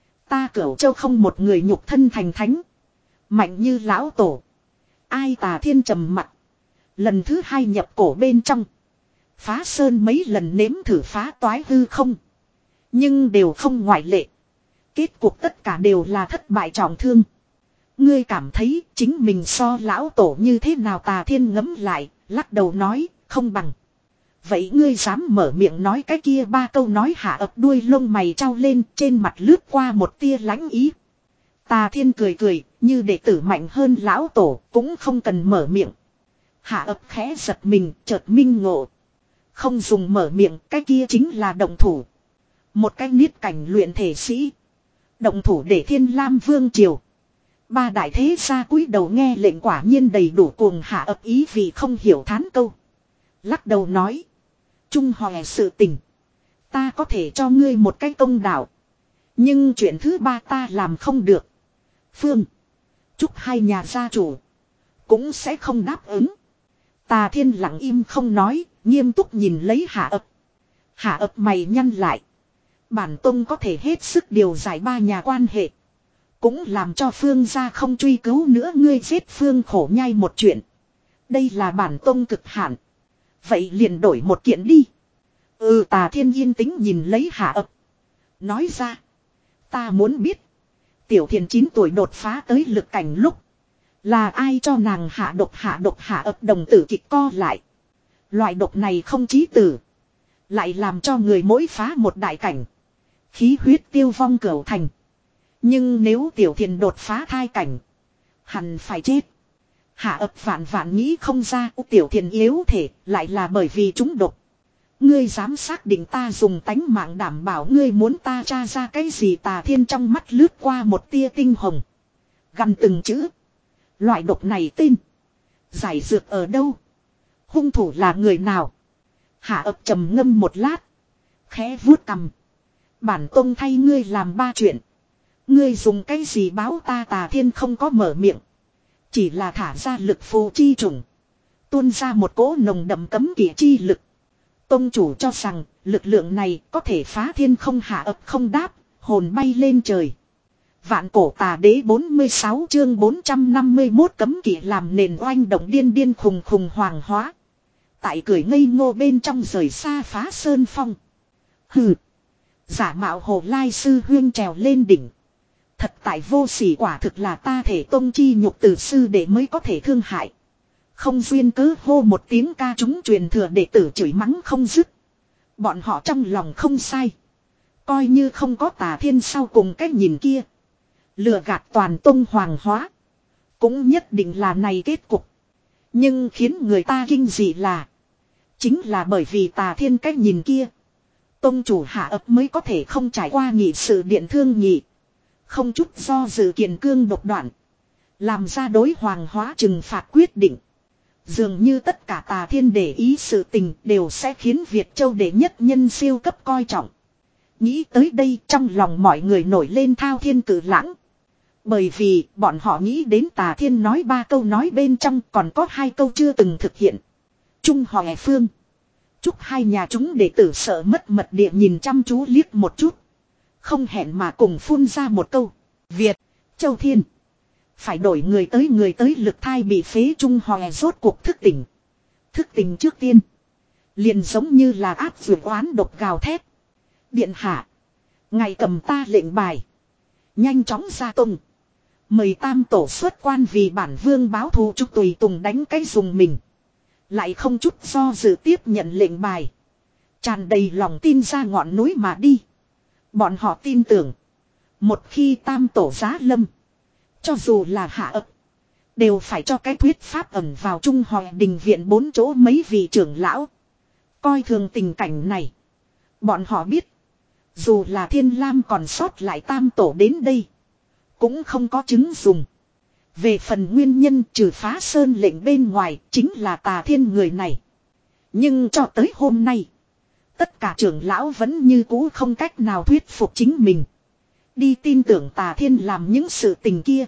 Ta Cửu Châu không một người nhục thân thành thánh. Mạnh như lão tổ. Ai Tà Thiên trầm mặt. Lần thứ hai nhập cổ bên trong. Phá sơn mấy lần nếm thử phá toái hư không. Nhưng đều không ngoại lệ. Kết cuộc tất cả đều là thất bại trọng thương. Ngươi cảm thấy chính mình so lão tổ như thế nào. Tà Thiên ngẫm lại, lắc đầu nói, không bằng. Vậy ngươi dám mở miệng nói cái kia ba câu nói. Hạ ập đuôi lông mày trao lên, trên mặt lướt qua một tia lãnh ý. Tà Thiên cười cười, như đệ tử mạnh hơn lão tổ, cũng không cần mở miệng. Hạ ập khẽ giật mình, chợt minh ngộ. Không dùng mở miệng, cái kia chính là động thủ. Một cái niết cảnh luyện thể sĩ. Động thủ để Thiên Lam Vương triều. Ba đại thế gia cúi đầu nghe lệnh quả nhiên đầy đủ. Cuồng Hạ ập ý vì không hiểu thán câu. Lắc đầu nói. Trung hòe sự tình. Ta có thể cho ngươi một cái công đạo. Nhưng chuyện thứ ba ta làm không được. Phương. Chúc hai nhà gia chủ. Cũng sẽ không đáp ứng. Tà Thiên lặng im không nói. Nghiêm túc nhìn lấy Hạ ập. Hạ ập mày nhăn lại. Bản tông có thể hết sức điều giải ba nhà quan hệ. Cũng làm cho Phương gia không truy cứu nữa. Ngươi giết Phương khổ nhai một chuyện. Đây là bản tông cực hạn. Vậy liền đổi một kiện đi. Ừ. Tà Thiên yên tĩnh nhìn lấy Hạ ập. Nói ra. Ta muốn biết. Tiểu Thiền chín tuổi đột phá tới lực cảnh lúc. Là ai cho nàng hạ độc. Hạ độc Hạ ập đồng tử kịch co lại. Loại độc này không chí tử. Lại làm cho người mỗi phá một đại cảnh. Khí huyết tiêu vong cửu thành. Nhưng nếu Tiểu Thiền đột phá thai cảnh. Hẳn phải chết. Hạ ập vạn vạn nghĩ không ra. Tiểu Thiền yếu thể lại là bởi vì chúng độc. Ngươi dám xác định ta dùng tánh mạng đảm bảo ngươi muốn ta tra ra cái gì? Tà Thiên trong mắt lướt qua một tia tinh hồng. Gằn từng chữ. Loại độc này tên. Giải dược ở đâu? Hung thủ là người nào? Hạ ập trầm ngâm một lát. Khẽ vuốt cằm. Bản tông thay ngươi làm ba chuyện. Ngươi dùng cái gì báo ta? Tà Thiên không có mở miệng. Chỉ là thả ra lực phù chi trùng. Tuôn ra một cỗ nồng đậm cấm kỵ chi lực. Tông chủ cho rằng lực lượng này có thể phá thiên không? Hạ ập không đáp. Hồn bay lên trời. Vạn cổ tà đế bốn mươi sáu chương bốn trăm năm mươi mốt cấm kỵ làm nền oanh động điên điên khùng khùng hoàng hóa. Tại cười ngây ngô bên trong rời xa phá sơn phong. Hừ. Giả mạo Hồ Lai sư huyên trèo lên đỉnh. Thật tại vô sỉ, quả thực là ta thể tông chi nhục, từ sư đệ mới có thể thương hại. Không duyên cứ hô một tiếng ca chúng truyền thừa đệ tử chửi mắng không dứt. Bọn họ trong lòng không sai. Coi như không có Tà Thiên sau cùng cách nhìn kia. Lừa gạt toàn tông hoàng hóa. Cũng nhất định là này kết cục. Nhưng khiến người ta kinh dị là. Chính là bởi vì Tà Thiên cách nhìn kia. Tông chủ Hạ ập mới có thể không trải qua nghị sự điện thương nghị. Không chút do dự kiền cương độc đoạn. Làm ra đối hoàng hóa trừng phạt quyết định. Dường như tất cả Tà Thiên để ý sự tình đều sẽ khiến Việt Châu đệ nhất nhân siêu cấp coi trọng. Nghĩ tới đây trong lòng mọi người nổi lên thao thiên cử lãng. Bởi vì bọn họ nghĩ đến Tà Thiên nói ba câu nói bên trong còn có hai câu chưa từng thực hiện. Trung Hòe Phương. Chúc hai nhà chúng đệ tử sợ mất mật địa nhìn chăm chú liếc một chút. Không hẹn mà cùng phun ra một câu. Việt, Châu Thiên. Phải đổi người tới người tới lực thai bị phế. Trung Hòe rốt cuộc thức tỉnh. Thức tỉnh trước tiên. Liền giống như là áp vượt oán độc gào thét. Điện hạ. Ngài cầm ta lệnh bài. Nhanh chóng ra tung. Mời tam tổ xuất quan vì bản vương báo thù. Trúc Tùy Tùng đánh cái dùng mình. Lại không chút do dự tiếp nhận lệnh bài. Tràn đầy lòng tin ra ngọn núi mà đi. Bọn họ tin tưởng. Một khi tam tổ giá lâm. Cho dù là Hạ ập. Đều phải cho cái thuyết pháp ẩn vào Trung Hòe đình viện bốn chỗ mấy vị trưởng lão. Coi thường tình cảnh này. Bọn họ biết. Dù là Thiên Lam còn sót lại tam tổ đến đây. Cũng không có chứng dùng. Về phần nguyên nhân trừ phá sơn lệnh bên ngoài chính là Tà Thiên người này. Nhưng cho tới hôm nay. Tất cả trưởng lão vẫn như cũ không cách nào thuyết phục chính mình. Đi tin tưởng Tà Thiên làm những sự tình kia.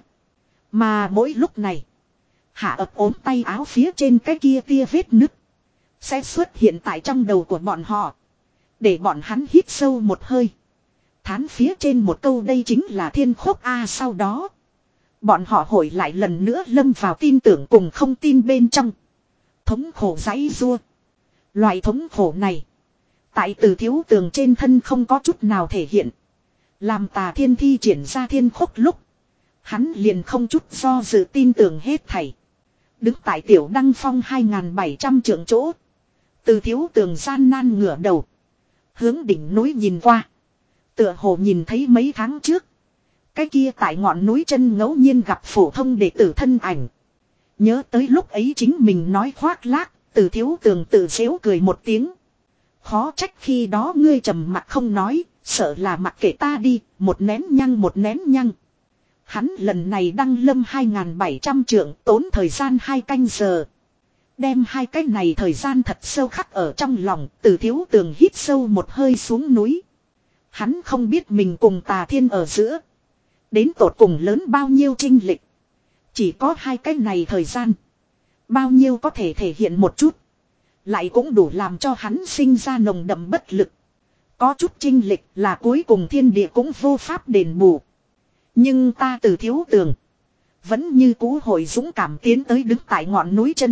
Mà mỗi lúc này. Hạ ập ốm tay áo phía trên cái kia tia vết nứt. Sẽ xuất hiện tại trong đầu của bọn họ. Để bọn hắn hít sâu một hơi. Thán phía trên một câu đây chính là thiên khốc A. Sau đó. Bọn họ hội lại lần nữa lâm vào tin tưởng cùng không tin bên trong. Thống khổ giãy giụa. Loại thống khổ này. Tại Từ Thiếu Tường trên thân không có chút nào thể hiện. Làm Tà Thiên thi triển ra thiên khốc lúc. Hắn liền không chút do dự tin tưởng hết thảy. Đứng tại Tiểu Đăng Phong hai nghìn bảy trăm trượng chỗ. Từ Thiếu Tường gian nan ngửa đầu. Hướng đỉnh núi nhìn qua. Tựa hồ nhìn thấy mấy tháng trước. Cái kia tại ngọn núi chân ngẫu nhiên gặp phổ thông đệ tử thân ảnh. Nhớ tới lúc ấy chính mình nói khoác lác. Từ Thiếu Tường tự giễu cười một tiếng. Khó trách khi đó ngươi trầm mặt không nói. Sợ là mặc kệ ta đi. Một nén nhăng một nén nhăng. Hắn lần này đăng lâm hai nghìn bảy trăm trượng tốn thời gian hai canh giờ. Đem hai cái này thời gian thật sâu khắc ở trong lòng. Từ Thiếu Tường hít sâu một hơi xuống núi. Hắn không biết mình cùng Tà Thiên ở giữa. Đến tột cùng lớn bao nhiêu chênh lệch. Chỉ có hai cái này thời gian. Bao nhiêu có thể thể hiện một chút. Lại cũng đủ làm cho hắn sinh ra nồng đậm bất lực. Có chút chênh lệch là cuối cùng thiên địa cũng vô pháp đền bù. Nhưng ta Từ Thiếu Tường. Vẫn như cũ hội dũng cảm tiến tới đứng tại ngọn núi chân.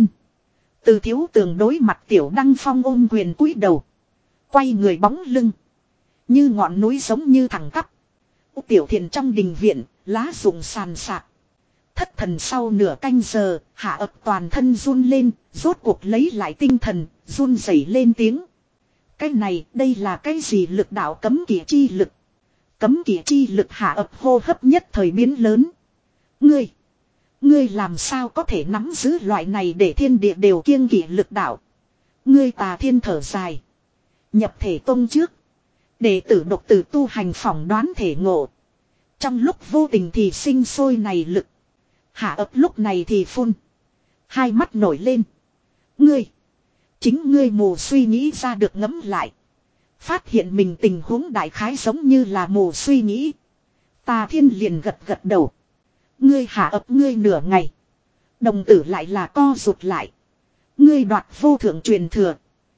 Từ Thiếu Tường đối mặt Tiểu Đăng Phong ôm quyền cúi đầu. Quay người bóng lưng. Như ngọn núi giống như thẳng tắp. Tiểu Thiền trong đình viện, lá rụng sàn sạc. Thất thần sau nửa canh giờ, Hạ ập toàn thân run lên, rốt cuộc lấy lại tinh thần, run rẩy lên tiếng. Cái này, đây là cái gì? Lực đạo cấm kỵ chi lực. Cấm kỵ chi lực. Hạ ập hô hấp nhất thời biến lớn. Ngươi, ngươi làm sao có thể nắm giữ loại này để thiên địa đều kiêng kỵ lực đạo? Ngươi Tà Thiên thở dài. Nhập thể tông trước. Đệ tử độc tử tu hành phỏng đoán thể ngộ. Trong lúc vô tình thì sinh sôi này lực. Hạ ấp lúc này thì phun. Hai mắt nổi lên. Ngươi. Chính ngươi mù suy nghĩ ra được ngẫm lại. Phát hiện mình tình huống đại khái giống như là mù suy nghĩ. Tà Thiên liền gật gật đầu. Ngươi hạ ấp ngươi nửa ngày. Đồng tử lại là co rụt lại. Ngươi đoạt vô thượng truyền thừa.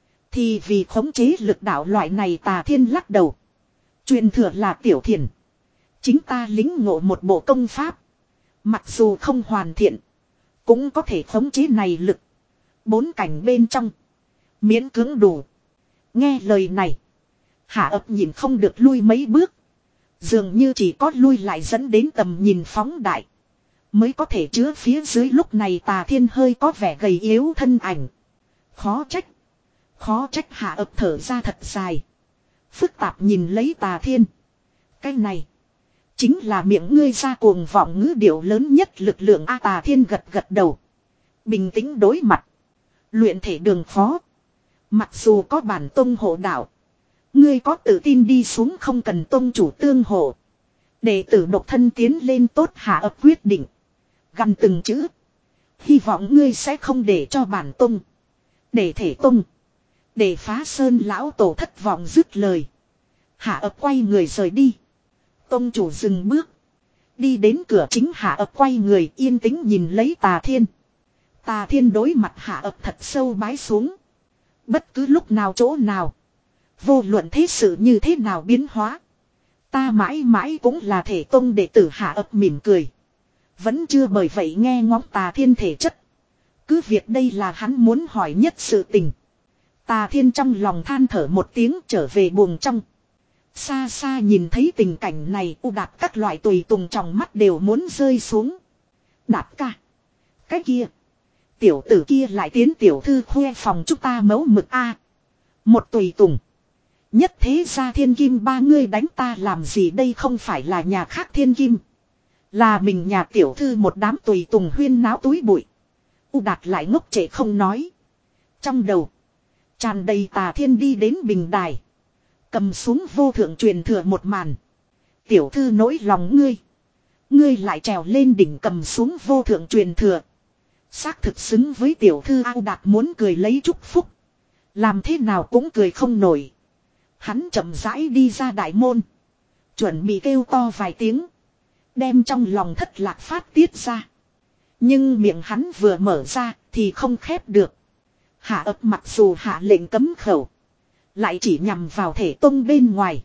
Thì vì khống chế lực đạo loại này Tà Thiên lắc đầu. Truyền thừa là tiểu thiền. Chính ta lính ngộ một bộ công pháp. Mặc dù không hoàn thiện. Cũng có thể khống chế này lực. Bốn cảnh bên trong. Miễn cưỡng đủ. Nghe lời này. Hạ ấp nhìn không được lui mấy bước. Dường như chỉ có lui lại dẫn đến tầm nhìn phóng đại. Mới có thể chứa phía dưới lúc này Tà Thiên hơi có vẻ gầy yếu thân ảnh. Khó trách. Khó trách hạ ấp thở ra thật dài. Phức tạp nhìn lấy Tà Thiên. Cái này. Chính là miệng ngươi ra cuồng vọng ngữ điệu lớn nhất lực lượng A. Tà Thiên gật gật đầu. Bình tĩnh đối mặt. Luyện thể đường khó. Mặc dù có bản tông hộ đạo. Ngươi có tự tin đi xuống không cần tông chủ tương hộ. Đệ tử độc thân tiến lên tốt hạ ấp quyết định. Gần từng chữ. Hy vọng ngươi sẽ không để cho bản tông. Để thể tông. Để phá sơn lão tổ thất vọng dứt lời. Hạ ấp quay người rời đi. Tông chủ dừng bước. Đi đến cửa chính hạ ấp quay người yên tĩnh nhìn lấy Tà Thiên. Tà Thiên đối mặt hạ ấp thật sâu bái xuống. Bất cứ lúc nào chỗ nào. Vô luận thế sự như thế nào biến hóa. Ta mãi mãi cũng là thể tông đệ tử hạ ấp mỉm cười. Vẫn chưa bởi vậy nghe ngóng Tà Thiên thể chất. Cứ việc đây là hắn muốn hỏi nhất sự tình. Tà Thiên trong lòng than thở một tiếng trở về buồng trong. Xa xa nhìn thấy tình cảnh này U Đạt các loại tùy tùng trong mắt đều muốn rơi xuống. Đạt ca. Cái kia. Tiểu tử kia lại tiến tiểu thư khoe phòng chúng ta mấu mực A. Một tùy tùng. Nhất thế ra thiên kim ba ngươi đánh ta làm gì đây không phải là nhà khác thiên kim. Là mình nhà tiểu thư một đám tùy tùng huyên náo túi bụi. U Đạt lại ngốc trệ không nói. Trong đầu. Tràn đầy Tà Thiên đi đến bình đài. Cầm xuống vô thượng truyền thừa một màn. Tiểu thư nỗi lòng ngươi. Ngươi lại trèo lên đỉnh cầm xuống vô thượng truyền thừa. Xác thực xứng với tiểu thư A. U Đạt muốn cười lấy chúc phúc. Làm thế nào cũng cười không nổi. Hắn chậm rãi đi ra đại môn. Chuẩn bị kêu to vài tiếng. Đem trong lòng thất lạc phát tiết ra. Nhưng miệng hắn vừa mở ra thì không khép được. Hạ ấp mặc dù hạ lệnh cấm khẩu. Lại chỉ nhằm vào thể tông bên ngoài.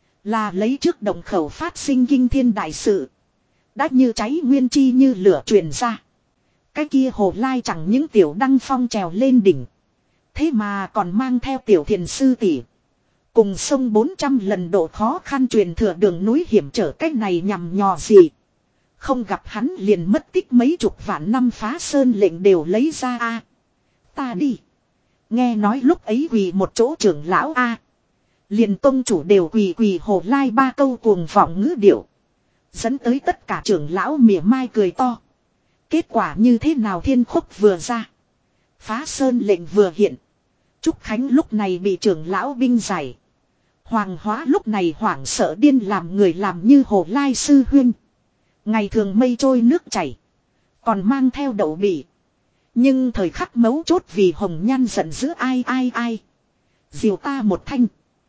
Là lấy trước động khẩu phát sinh kinh thiên đại sự. Đã như cháy nguyên chi như lửa truyền ra. Cái kia hồ lai chẳng những tiểu đăng phong trèo lên đỉnh. Thế mà còn mang theo tiểu thiền sư tỷ. Cùng sông bốn trăm lần độ khó khăn truyền thừa đường núi hiểm trở cách này nhằm nhò gì. Không gặp hắn liền mất tích mấy chục vạn năm phá sơn lệnh đều lấy ra a. Ta đi. Nghe nói lúc ấy quỳ một chỗ trưởng lão a. Liền tông chủ đều quỳ quỳ hồ lai ba câu cuồng vọng ngữ điệu. Dẫn tới tất cả trưởng lão mỉa mai cười to. Kết quả như thế nào thiên khúc vừa ra. Phá sơn lệnh vừa hiện. Trúc Khánh lúc này bị trưởng lão binh giải. Hoàng Hóa lúc này hoảng sợ điên làm người làm như hồ lai sư huyên. Ngày thường mây trôi nước chảy. Còn mang theo đậu bỉ. Nhưng thời khắc mấu chốt vì hồng nhan giận dữ ai ai ai. Diều ta một thanh.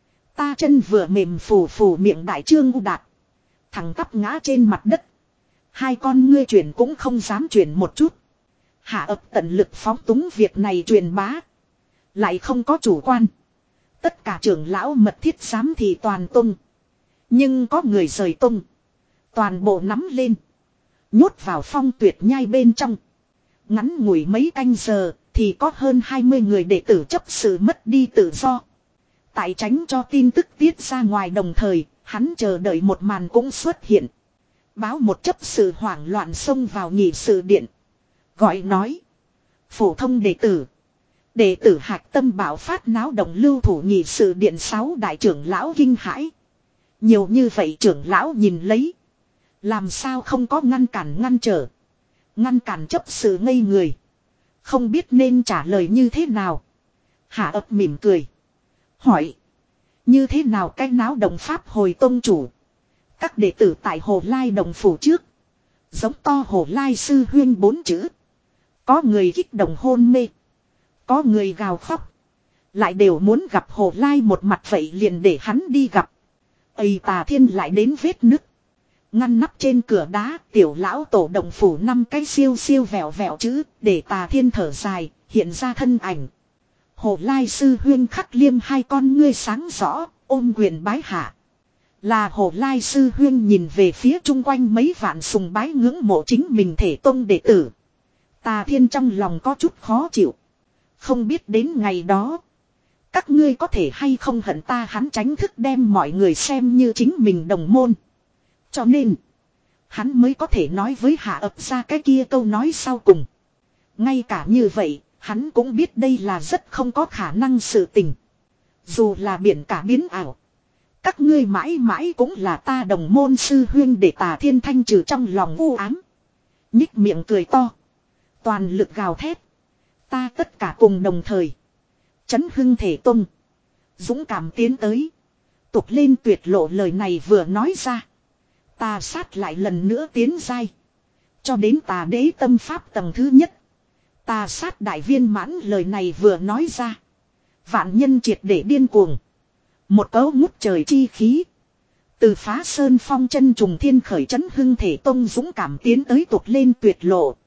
Ta chân vừa mềm phù phù miệng đại trương U Đạt. Thằng tắp ngã trên mặt đất. Hai con ngươi chuyển cũng không dám chuyển một chút. Hạ ấp tận lực phóng túng việc này truyền bá. Lại không có chủ quan. Tất cả trưởng lão mật thiết giám thì toàn tung. Nhưng có người rời tung. Toàn bộ nắm lên. Nhốt vào phong tuyệt nhai bên trong. Ngắn ngủi mấy canh giờ thì có hơn hai mươi người đệ tử chấp sự mất đi tự do. Tại tránh cho tin tức tiết ra ngoài đồng thời, hắn chờ đợi một màn cũng xuất hiện. Báo một chấp sự hoảng loạn xông vào nghị sự điện. Gọi nói. Phổ thông đệ tử. Đệ tử Hạc Tâm bảo phát náo động lưu thủ nghị sự điện sáu đại trưởng lão kinh hãi. Nhiều như vậy trưởng lão nhìn lấy. Làm sao không có ngăn cản ngăn trở. Ngăn cản chấp sự ngây người. Không biết nên trả lời như thế nào. Hạ ấp mỉm cười. Hỏi. Như thế nào cái náo động pháp hồi tông chủ. Các đệ tử tại Hồ Lai đồng phủ trước. Giống to Hồ Lai sư huyên bốn chữ. Có người kích động hôn mê. Có người gào khóc. Lại đều muốn gặp Hồ Lai một mặt vậy liền để hắn đi gặp. Ây Tà Thiên lại đến vết nứt. Ngăn nắp trên cửa đá tiểu lão tổ đồng phủ năm cái siêu siêu vẹo vẹo chữ để Tà Thiên thở dài hiện ra thân ảnh. Hồ Lai sư huyên khắc liêm hai con ngươi sáng rõ ôm quyền bái hạ. Là Hồ Lai sư huyên nhìn về phía chung quanh mấy vạn sùng bái ngưỡng mộ chính mình thể tông đệ tử. Tà Thiên trong lòng có chút khó chịu. Không biết đến ngày đó. Các ngươi có thể hay không hận ta hắn tránh thức đem mọi người xem như chính mình đồng môn. Cho nên. Hắn mới có thể nói với Hạ ập ra cái kia câu nói sau cùng. Ngay cả như vậy. Hắn cũng biết đây là rất không có khả năng sự tình. Dù là biển cả biến ảo. Các ngươi mãi mãi cũng là ta đồng môn sư huyên để Tà Thiên thanh trừ trong lòng u ám. Nhích miệng cười to. Toàn lực gào thét. Ta tất cả cùng đồng thời. Chấn hưng thể tung. Dũng cảm tiến tới. Tục lên tuyệt lộ lời này vừa nói ra. Ta sát lại lần nữa tiến dai. Cho đến tà đế tâm pháp tầng thứ nhất. Ta sát đại viên mãn lời này vừa nói ra. Vạn nhân triệt để điên cuồng. Một cấu ngút trời chi khí. Từ phá sơn phong chân trùng thiên khởi chấn hưng thể tông dũng cảm tiến tới tục lên tuyệt lộ.